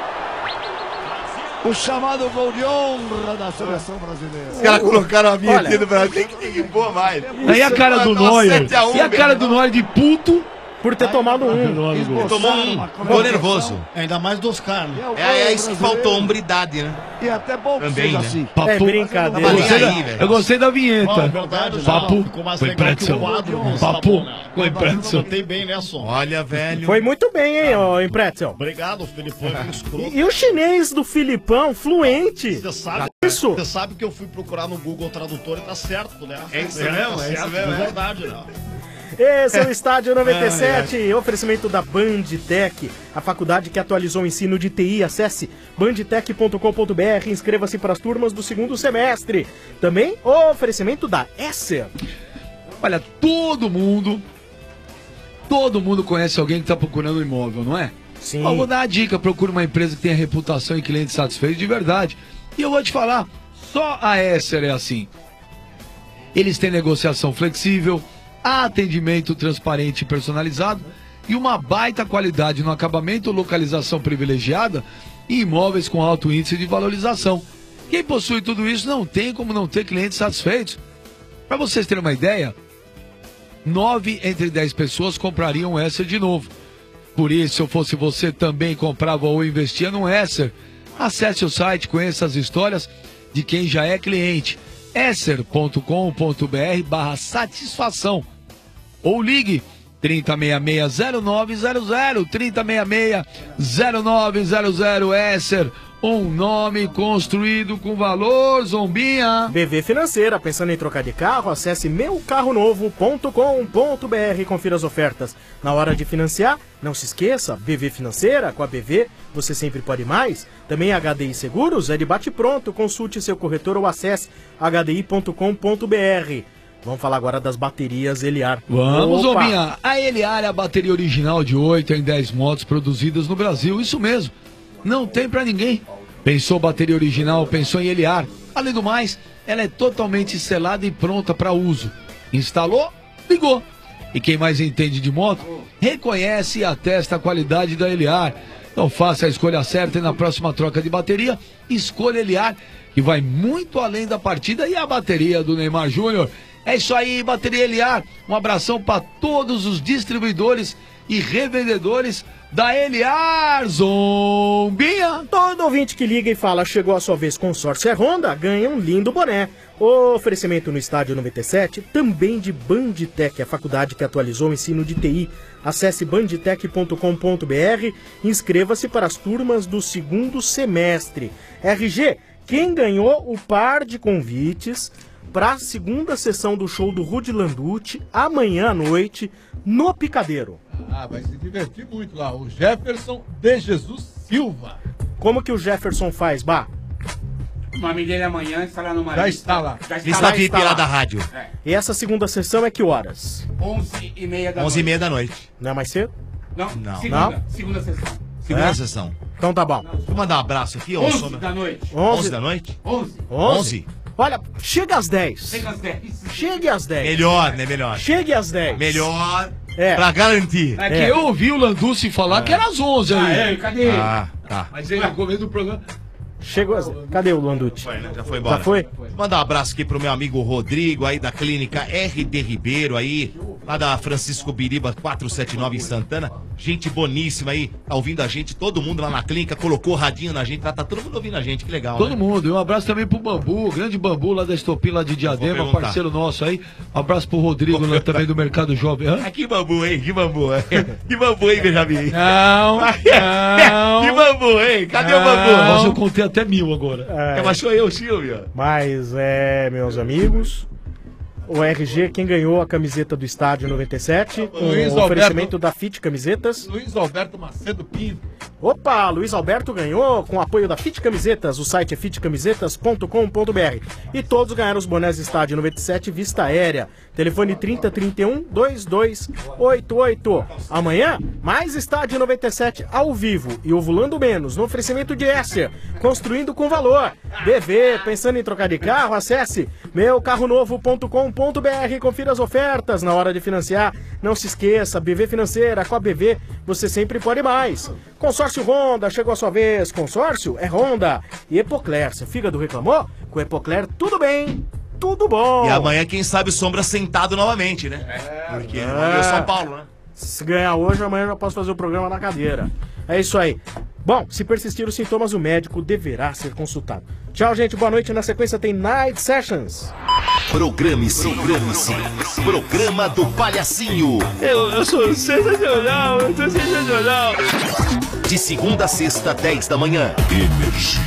O chamado gol de honra da seleção brasileira. Os caras colocaram a minha aqui do Brasil. Tem que ninguém boa mais. Aí a cara do Neuer. E a cara do Neuer de puto por ter tomado um. Ele tomou um. Ficou nervoso. Ainda mais dos caras. É, é isso que faltou, hombridade, né? E é até bom que Também, seja né? assim. Papo- É brincadeira. Eu gostei, da, Aí, velho. eu gostei da vinheta. Ó, verdade, Papo não, ficou mais com legal que pretzel. o quadro, o Papo Sabona. com Mas pretzel. Botei bem, né, Som? Olha, velho. Foi muito bem, hein, ô Impretzel. Obrigado, Filipão. foi escroto. E, e o chinês do Filipão, fluente. Você sabe, Isso. Você sabe que eu fui procurar no Google Tradutor e tá certo, né? É isso mesmo, tá é isso certo, mesmo, É é. verdade, né? Esse é o Estádio noventa e sete, oferecimento da Bandtech, a faculdade que atualizou o ensino de T I. Acesse bandtech ponto com ponto b r, inscreva-se para as turmas do segundo semestre. Também oferecimento da Esser. Olha, todo mundo, todo mundo conhece alguém que está procurando um imóvel, não é? Sim. Eu vou dar a dica, procure uma empresa que tenha reputação e clientes satisfeitos de verdade. E eu vou te falar, só a Esser é assim. Eles têm negociação flexível, atendimento transparente e personalizado e uma baita qualidade no acabamento, localização privilegiada e imóveis com alto índice de valorização. Quem possui tudo isso não tem como não ter clientes satisfeitos. Para vocês terem uma ideia, nove entre dez pessoas comprariam um Esser de novo. Por isso, se eu fosse você, também comprava ou investia no Esser. Acesse o site, conheça as histórias de quem já é cliente. esser ponto com ponto b r barra satisfação. Ou ligue trinta, sessenta e seis, zero nove zero zero, trinta, sessenta e seis, zero nove zero zero. Esser, um nome construído com valor, Zombinha. B V Financeira, pensando em trocar de carro? Acesse meu carro novo ponto com ponto b r e confira as ofertas. Na hora de financiar, não se esqueça, B V Financeira, com a B V você sempre pode mais. Também H D I Seguros é de bate-pronto, consulte seu corretor ou acesse h d i ponto com ponto b r. Vamos falar agora das baterias Eliar. Vamos, Opa! Zombinha. A Eliar é a bateria original de oito em dez motos produzidas no Brasil. Isso mesmo. Não tem pra ninguém. Pensou bateria original, pensou em Eliar. Além do mais, ela é totalmente selada e pronta para uso. Instalou, ligou. E quem mais entende de moto, reconhece e atesta a qualidade da Eliar. Então faça a escolha certa e na próxima troca de bateria, escolha Eliar, que vai muito além da partida e a bateria do Neymar Júnior. É isso aí, bateria Eliar. Um abração para todos os distribuidores e revendedores da Eliar, Zombinha. Todo ouvinte que liga e fala chegou a sua vez, consórcio é Honda, ganha um lindo boné. Oferecimento no Estádio noventa e sete, também de Bandtech, a faculdade que atualizou o ensino de T I. Acesse bandtech ponto com ponto b r e inscreva-se para as turmas do segundo semestre. R G, quem ganhou o par de convites para a segunda sessão do show do Rudy Landucci, amanhã à noite, no Picadeiro? Ah, vai se divertir muito lá. O Jefferson de Jesus Silva. Como que o Jefferson faz, Bah? O nome dele amanhã está lá no Marinho. Já está lá. Já Está lá. V I P lá da rádio. É. E essa segunda sessão é que horas? onze e meia da onze e meia noite. da noite. Não é mais cedo? Não, Não. segunda. Não? Segunda sessão. Segunda É? sessão. Então tá bom. Vou mandar um abraço aqui, ó. onze Sombra. da noite. onze da noite? onze. onze? Olha, chega às dez. Chega às dez. Chegue às dez. Melhor, né? Melhor. Chegue às dez. Melhor É. pra garantir. É que eu ouvi o Landucci falar que era às onze aí. Ah, é? Cadê ele? Ah, tá. Mas ele no começo do programa... Chegou às dez. Cadê o Landucci? Foi, né? Já foi embora. Já foi? Mandar um abraço aqui pro meu amigo Rodrigo aí da clínica R D Ribeiro aí, lá da Francisco Biriba quatrocentos e setenta e nove em Santana. Gente boníssima aí, tá ouvindo a gente, todo mundo lá na clínica, colocou o radinho na gente, tá, tá todo mundo ouvindo a gente, que legal, Todo né? mundo. E um abraço também pro Bambu, o grande Bambu lá da Estopim, lá de Diadema, perguntar. parceiro nosso aí. Um abraço pro Rodrigo lá também do Mercado Jovem. Hã? Ah, que bambu, hein? Que bambu, hein? Que bambu, hein, Benjamin? Não, não. Que bambu, hein? Cadê o Nossa, bambu? eu contei até mil agora. É, É, achou eu, Silvio. mas é, meus amigos, o R G, quem ganhou a camiseta do Estádio noventa e sete, com Luiz o oferecimento Alberto. da Fit Camisetas. Luiz Alberto Macedo Pinto. Opa, Luiz Alberto ganhou com o apoio da Fit Camisetas. O site é fit camisetas ponto com ponto b r. E todos ganharam os bonés Estádio noventa e sete Vista Aérea. Telefone trinta, trinta e um, vinte e dois oitenta e oito. Amanhã, mais Estádio noventa e sete ao vivo e ovulando menos no oferecimento de Esser, construindo com valor. B V, pensando em trocar de carro? Acesse meu carro novo ponto com ponto b r e confira as ofertas na hora de financiar. Não se esqueça, B V Financeira, com a B V você sempre pode mais. Consórcio Honda, chegou a sua vez. Consórcio é Honda. E Epocler, seu fígado reclamou? Com Epocler tudo bem, tudo bom. E amanhã, quem sabe, o Sombra sentado novamente, né? Porque É. vamos ver o São Paulo, né? Se ganhar hoje, amanhã eu já posso fazer o programa na cadeira. É isso aí. Bom, se persistir os sintomas, o médico deverá ser consultado. Tchau, gente. Boa noite. Na sequência tem Night Sessions. Programe-se, programe-se. Programa do Palhacinho. Eu, eu sou sensacional, eu sou sensacional. De segunda a sexta, dez da manhã. Energia.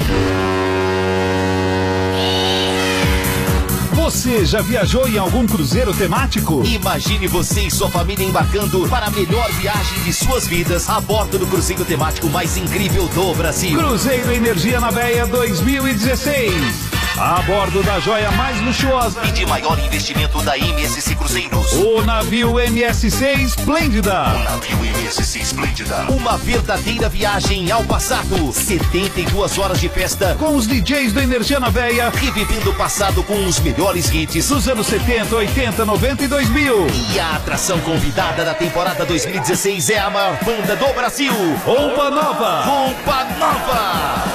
Você já viajou em algum cruzeiro temático? Imagine você e sua família embarcando para a melhor viagem de suas vidas a bordo do cruzeiro temático mais incrível do Brasil. Cruzeiro Energia na Veia dois mil e dezesseis. A bordo da joia mais luxuosa e de maior investimento da M S C Cruzeiros. O navio M S C Esplêndida. O navio M S C Esplêndida. Uma verdadeira viagem ao passado. setenta e duas horas de festa com os D Js do Energia na Veia, revivendo o passado com os melhores hits dos anos setenta, oitenta, noventa e dois mil. E a atração convidada da temporada dois mil e dezesseis é a maior banda do Brasil. Roupa Nova. Roupa Nova.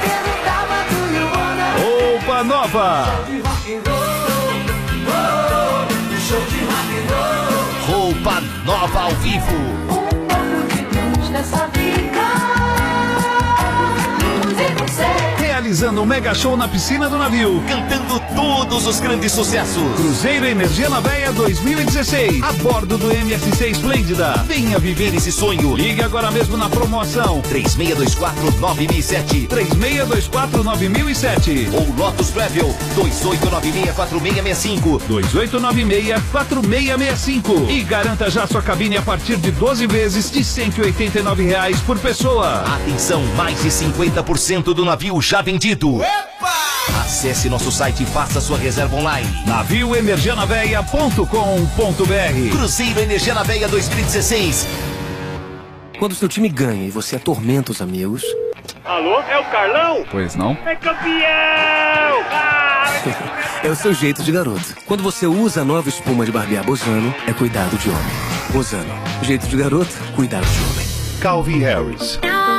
Roupa Nova. Roupa Nova ao vivo. Realizando um mega show na piscina do navio, cantando todos os grandes sucessos. Cruzeiro Energia na Veia dois mil e dezesseis, a bordo do M S C Esplêndida. Venha viver esse sonho. Ligue agora mesmo na promoção três seis dois quatro nove mil e sete. três seis dois quatro nove mil e sete. Ou Lotus Travel dois oito nove seis quatro seis seis cinco. dois oito nove seis quatro seis seis cinco. E garanta já sua cabine a partir de doze vezes de cento e oitenta e nove reais por pessoa. Atenção, mais de cinquenta por cento do navio já vendido. Epa! Acesse nosso site e faça sua reserva online. navio energia na veia ponto com ponto br. Cruzeiro Energia na Veia dois mil e dezesseis. Quando seu time ganha e você atormenta os amigos... Alô, é o Carlão? Pois não? É campeão! Ah, é o seu jeito de garoto. Quando você usa a nova espuma de barbear Bozano, é cuidado de homem. Bozano, jeito de garoto, cuidado de homem. Calvin Harris.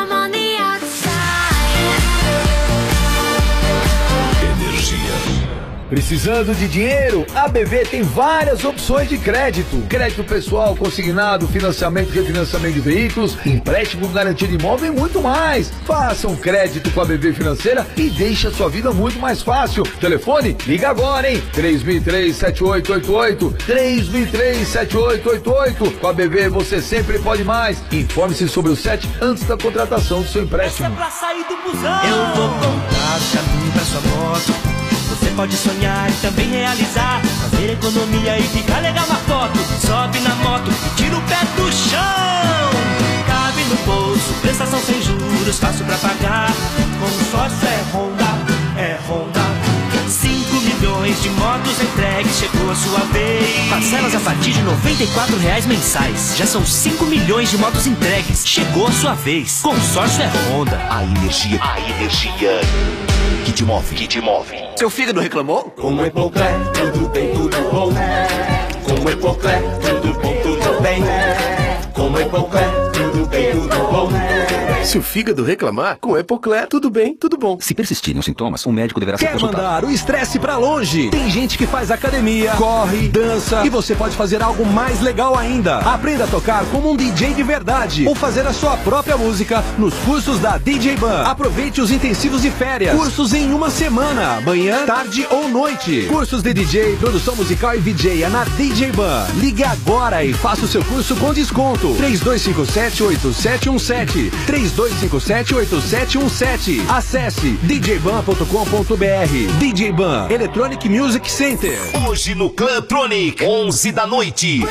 Precisando de dinheiro? A B V tem várias opções de crédito. Crédito pessoal, consignado, financiamento e refinanciamento de veículos, empréstimo garantido de imóvel e muito mais. Faça um crédito com a B V Financeira e deixe a sua vida muito mais fácil. Telefone? Liga agora, hein? três mil e três, sete oito oito oito. três mil e três, sete oito oito oito. Com a B V você sempre pode mais. Informe-se sobre o S E T antes da contratação do seu empréstimo. Essa é pra sair do busão. Eu vou contar o caminho pra sua moto. Você pode sonhar e também realizar, fazer economia e ficar legal na foto. Sobe na moto e tira o pé do chão. Cabe no bolso, prestação sem juros, fácil pra pagar. Consórcio é Honda, é Honda. cinco milhões de motos entregues, chegou a sua vez. Parcelas a partir de noventa e quatro reais mensais. Já são cinco milhões de motos entregues. Chegou a sua vez. Consórcio é Honda. A energia, a energia que te move, que te move. Seu fígado reclamou? Com o Epocler, tudo bem, tudo bom. Com o Epocler, tudo bom, tudo bem. Com o Epocler, tudo bem, tudo bom. Se o fígado reclamar, com Epocler, tudo bem, tudo bom. Se persistirem os sintomas, um médico deverá ser Quer consultado. mandar o estresse pra longe? Tem gente que faz academia, corre, dança e você pode fazer algo mais legal ainda. Aprenda a tocar como um D J de verdade ou fazer a sua própria música nos cursos da D J Ban. Aproveite os intensivos de férias. Cursos em uma semana, manhã, tarde ou noite. Cursos de D J, produção musical e V J é na D J Ban. Ligue agora e faça o seu curso com desconto. três dois cinco sete, oito sete um sete. três dois cinco sete, oito sete um sete. Acesse d j ban ponto com ponto b r. D J Ban, Electronic Music Center. Hoje no Clantronic, onze da noite.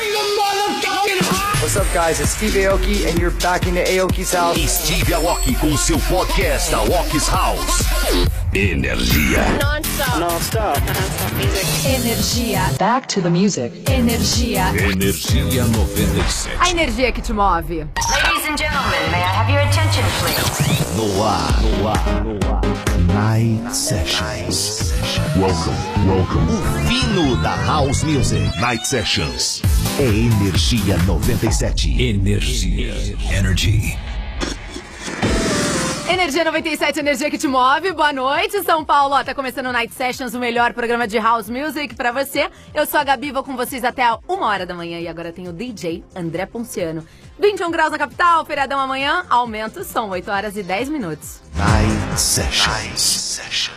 What's up, guys? It's Steve Aoki, and you're back in the Aoki's house. Steve Aoki com seu podcast Aoki's House. Energia. Non-stop. Non-stop. Non-stop music. Energia. Back to the music. Energia. Energia noventa e sete. A energia que te move. Ladies and gentlemen, may I have your attention, please? No ar, no ar, no ar. Night Sessions. Welcome, welcome. O fino da House Music. Night Sessions. É Energia noventa e sete. Energia. Energy. Energia noventa e sete, energia que te move. Boa noite, São Paulo. Ó, tá começando o Night Sessions, o melhor programa de House Music pra você. Eu sou a Gabi, vou com vocês até a uma hora da manhã. E agora tem o D J André Ponciano. vinte e um graus na capital, feriadão amanhã. Aumento, são oito horas e dez minutos. Night Sessions. Night Sessions.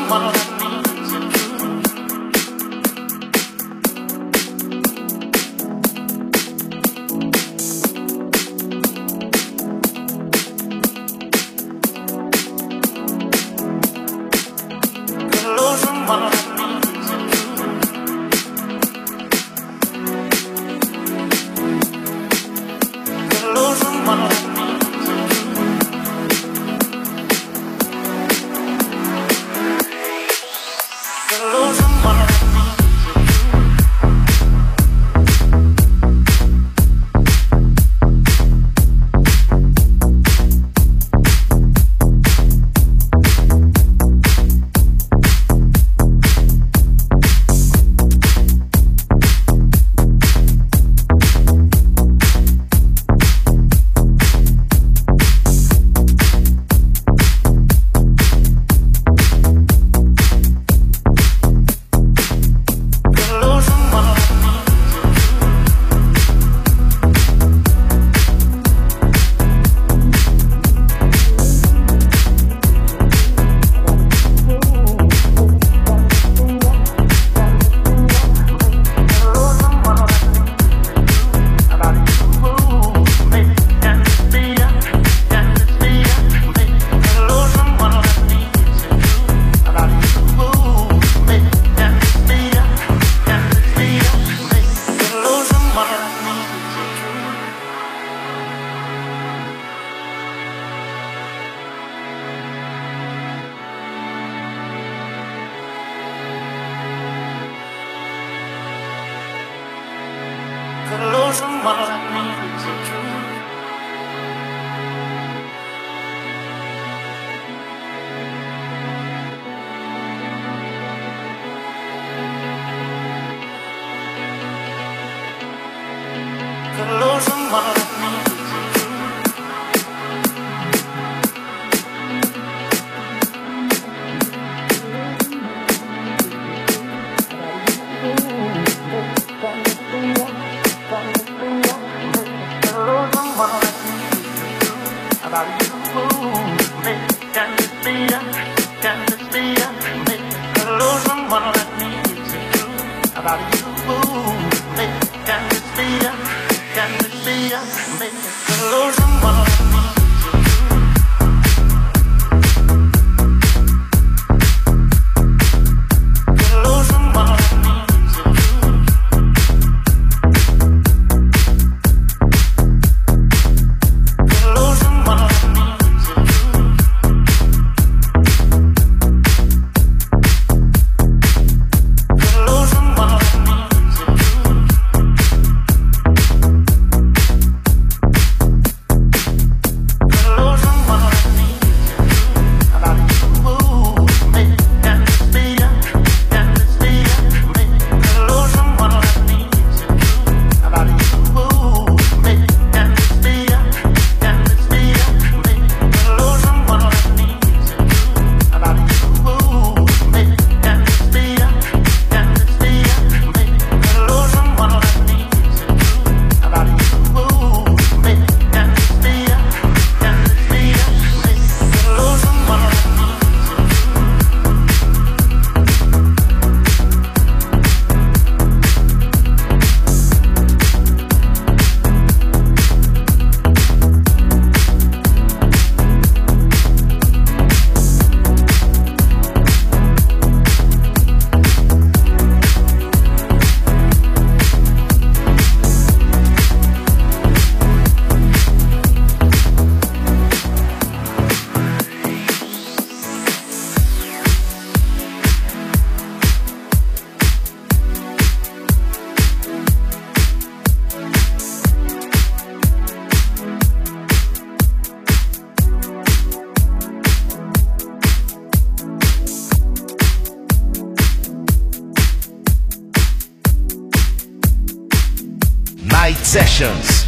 Night Sessions.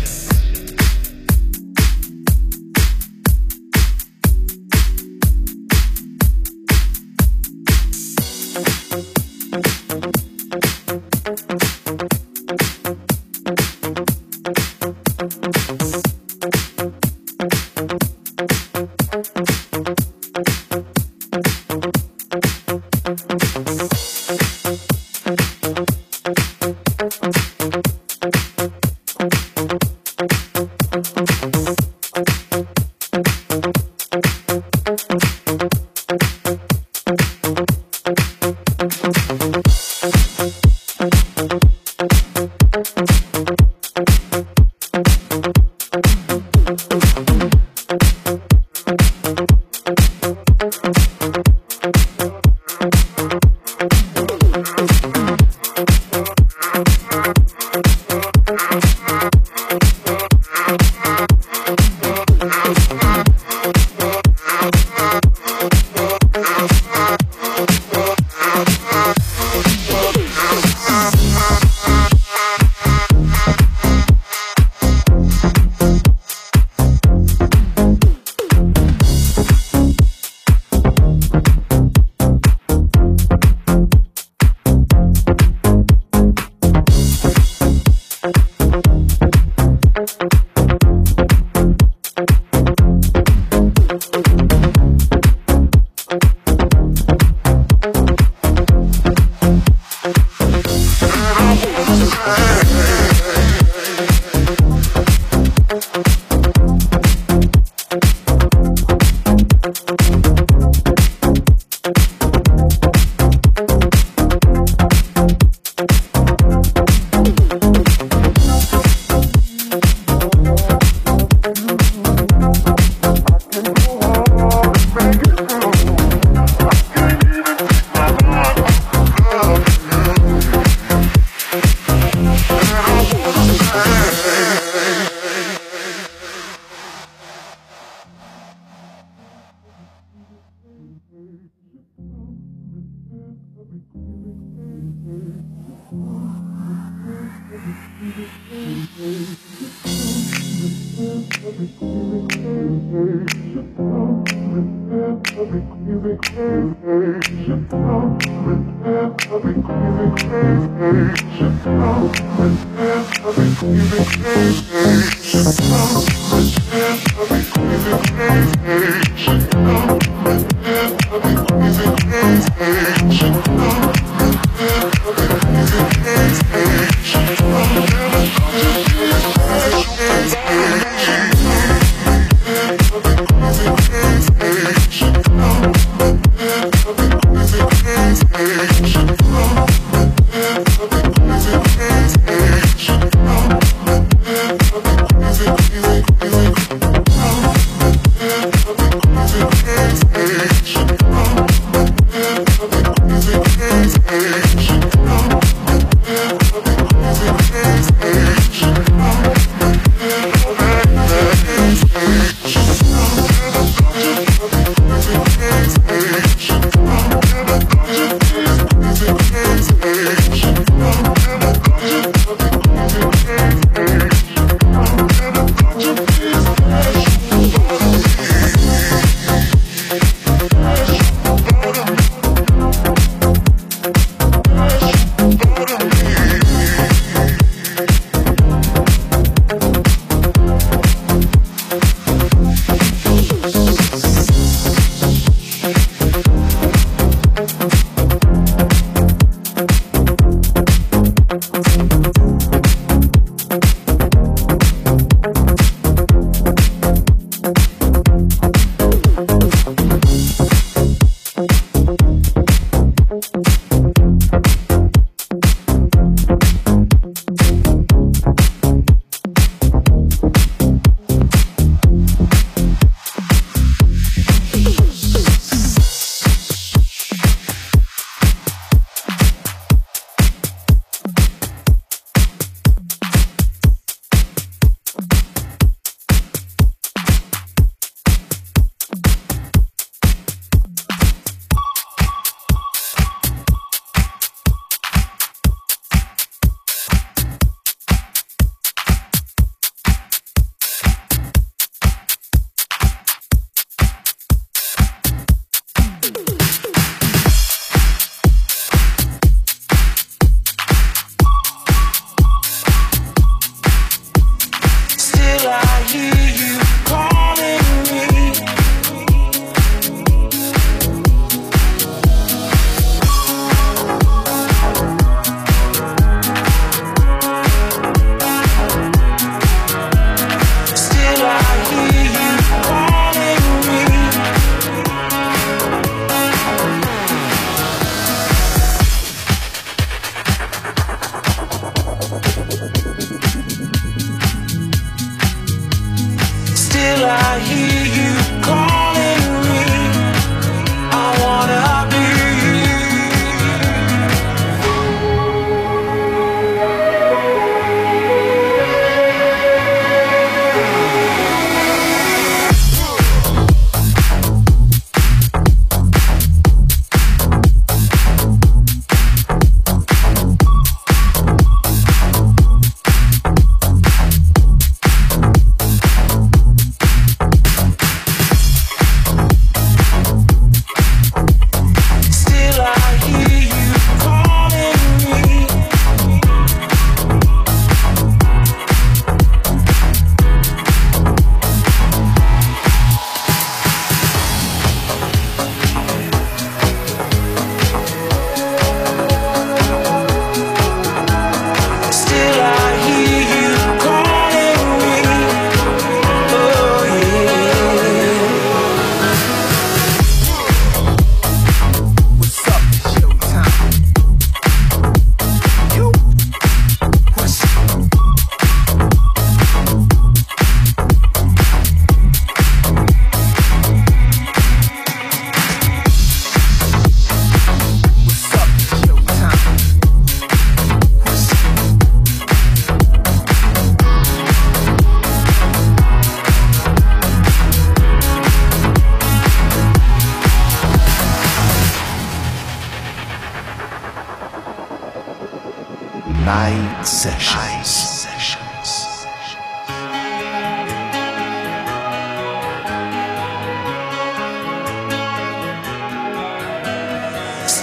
Night Sessions.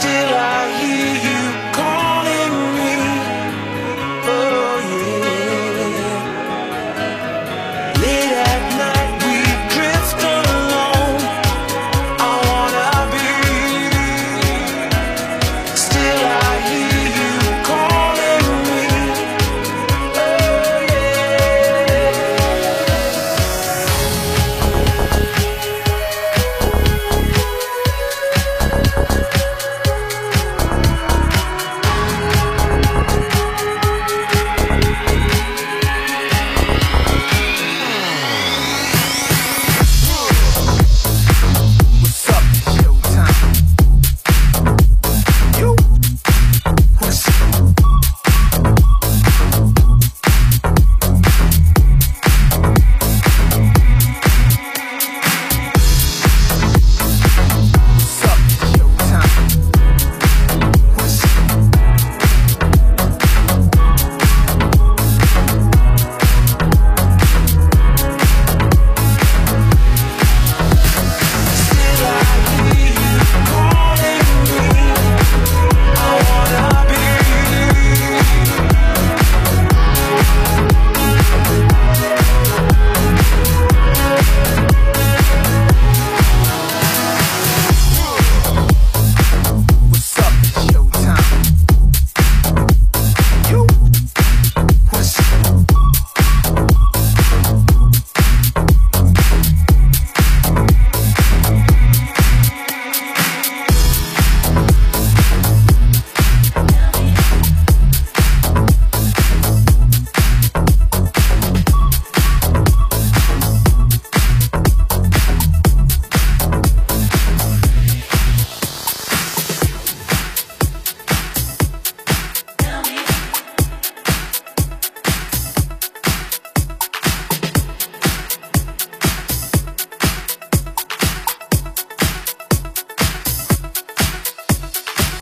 Still I hear you.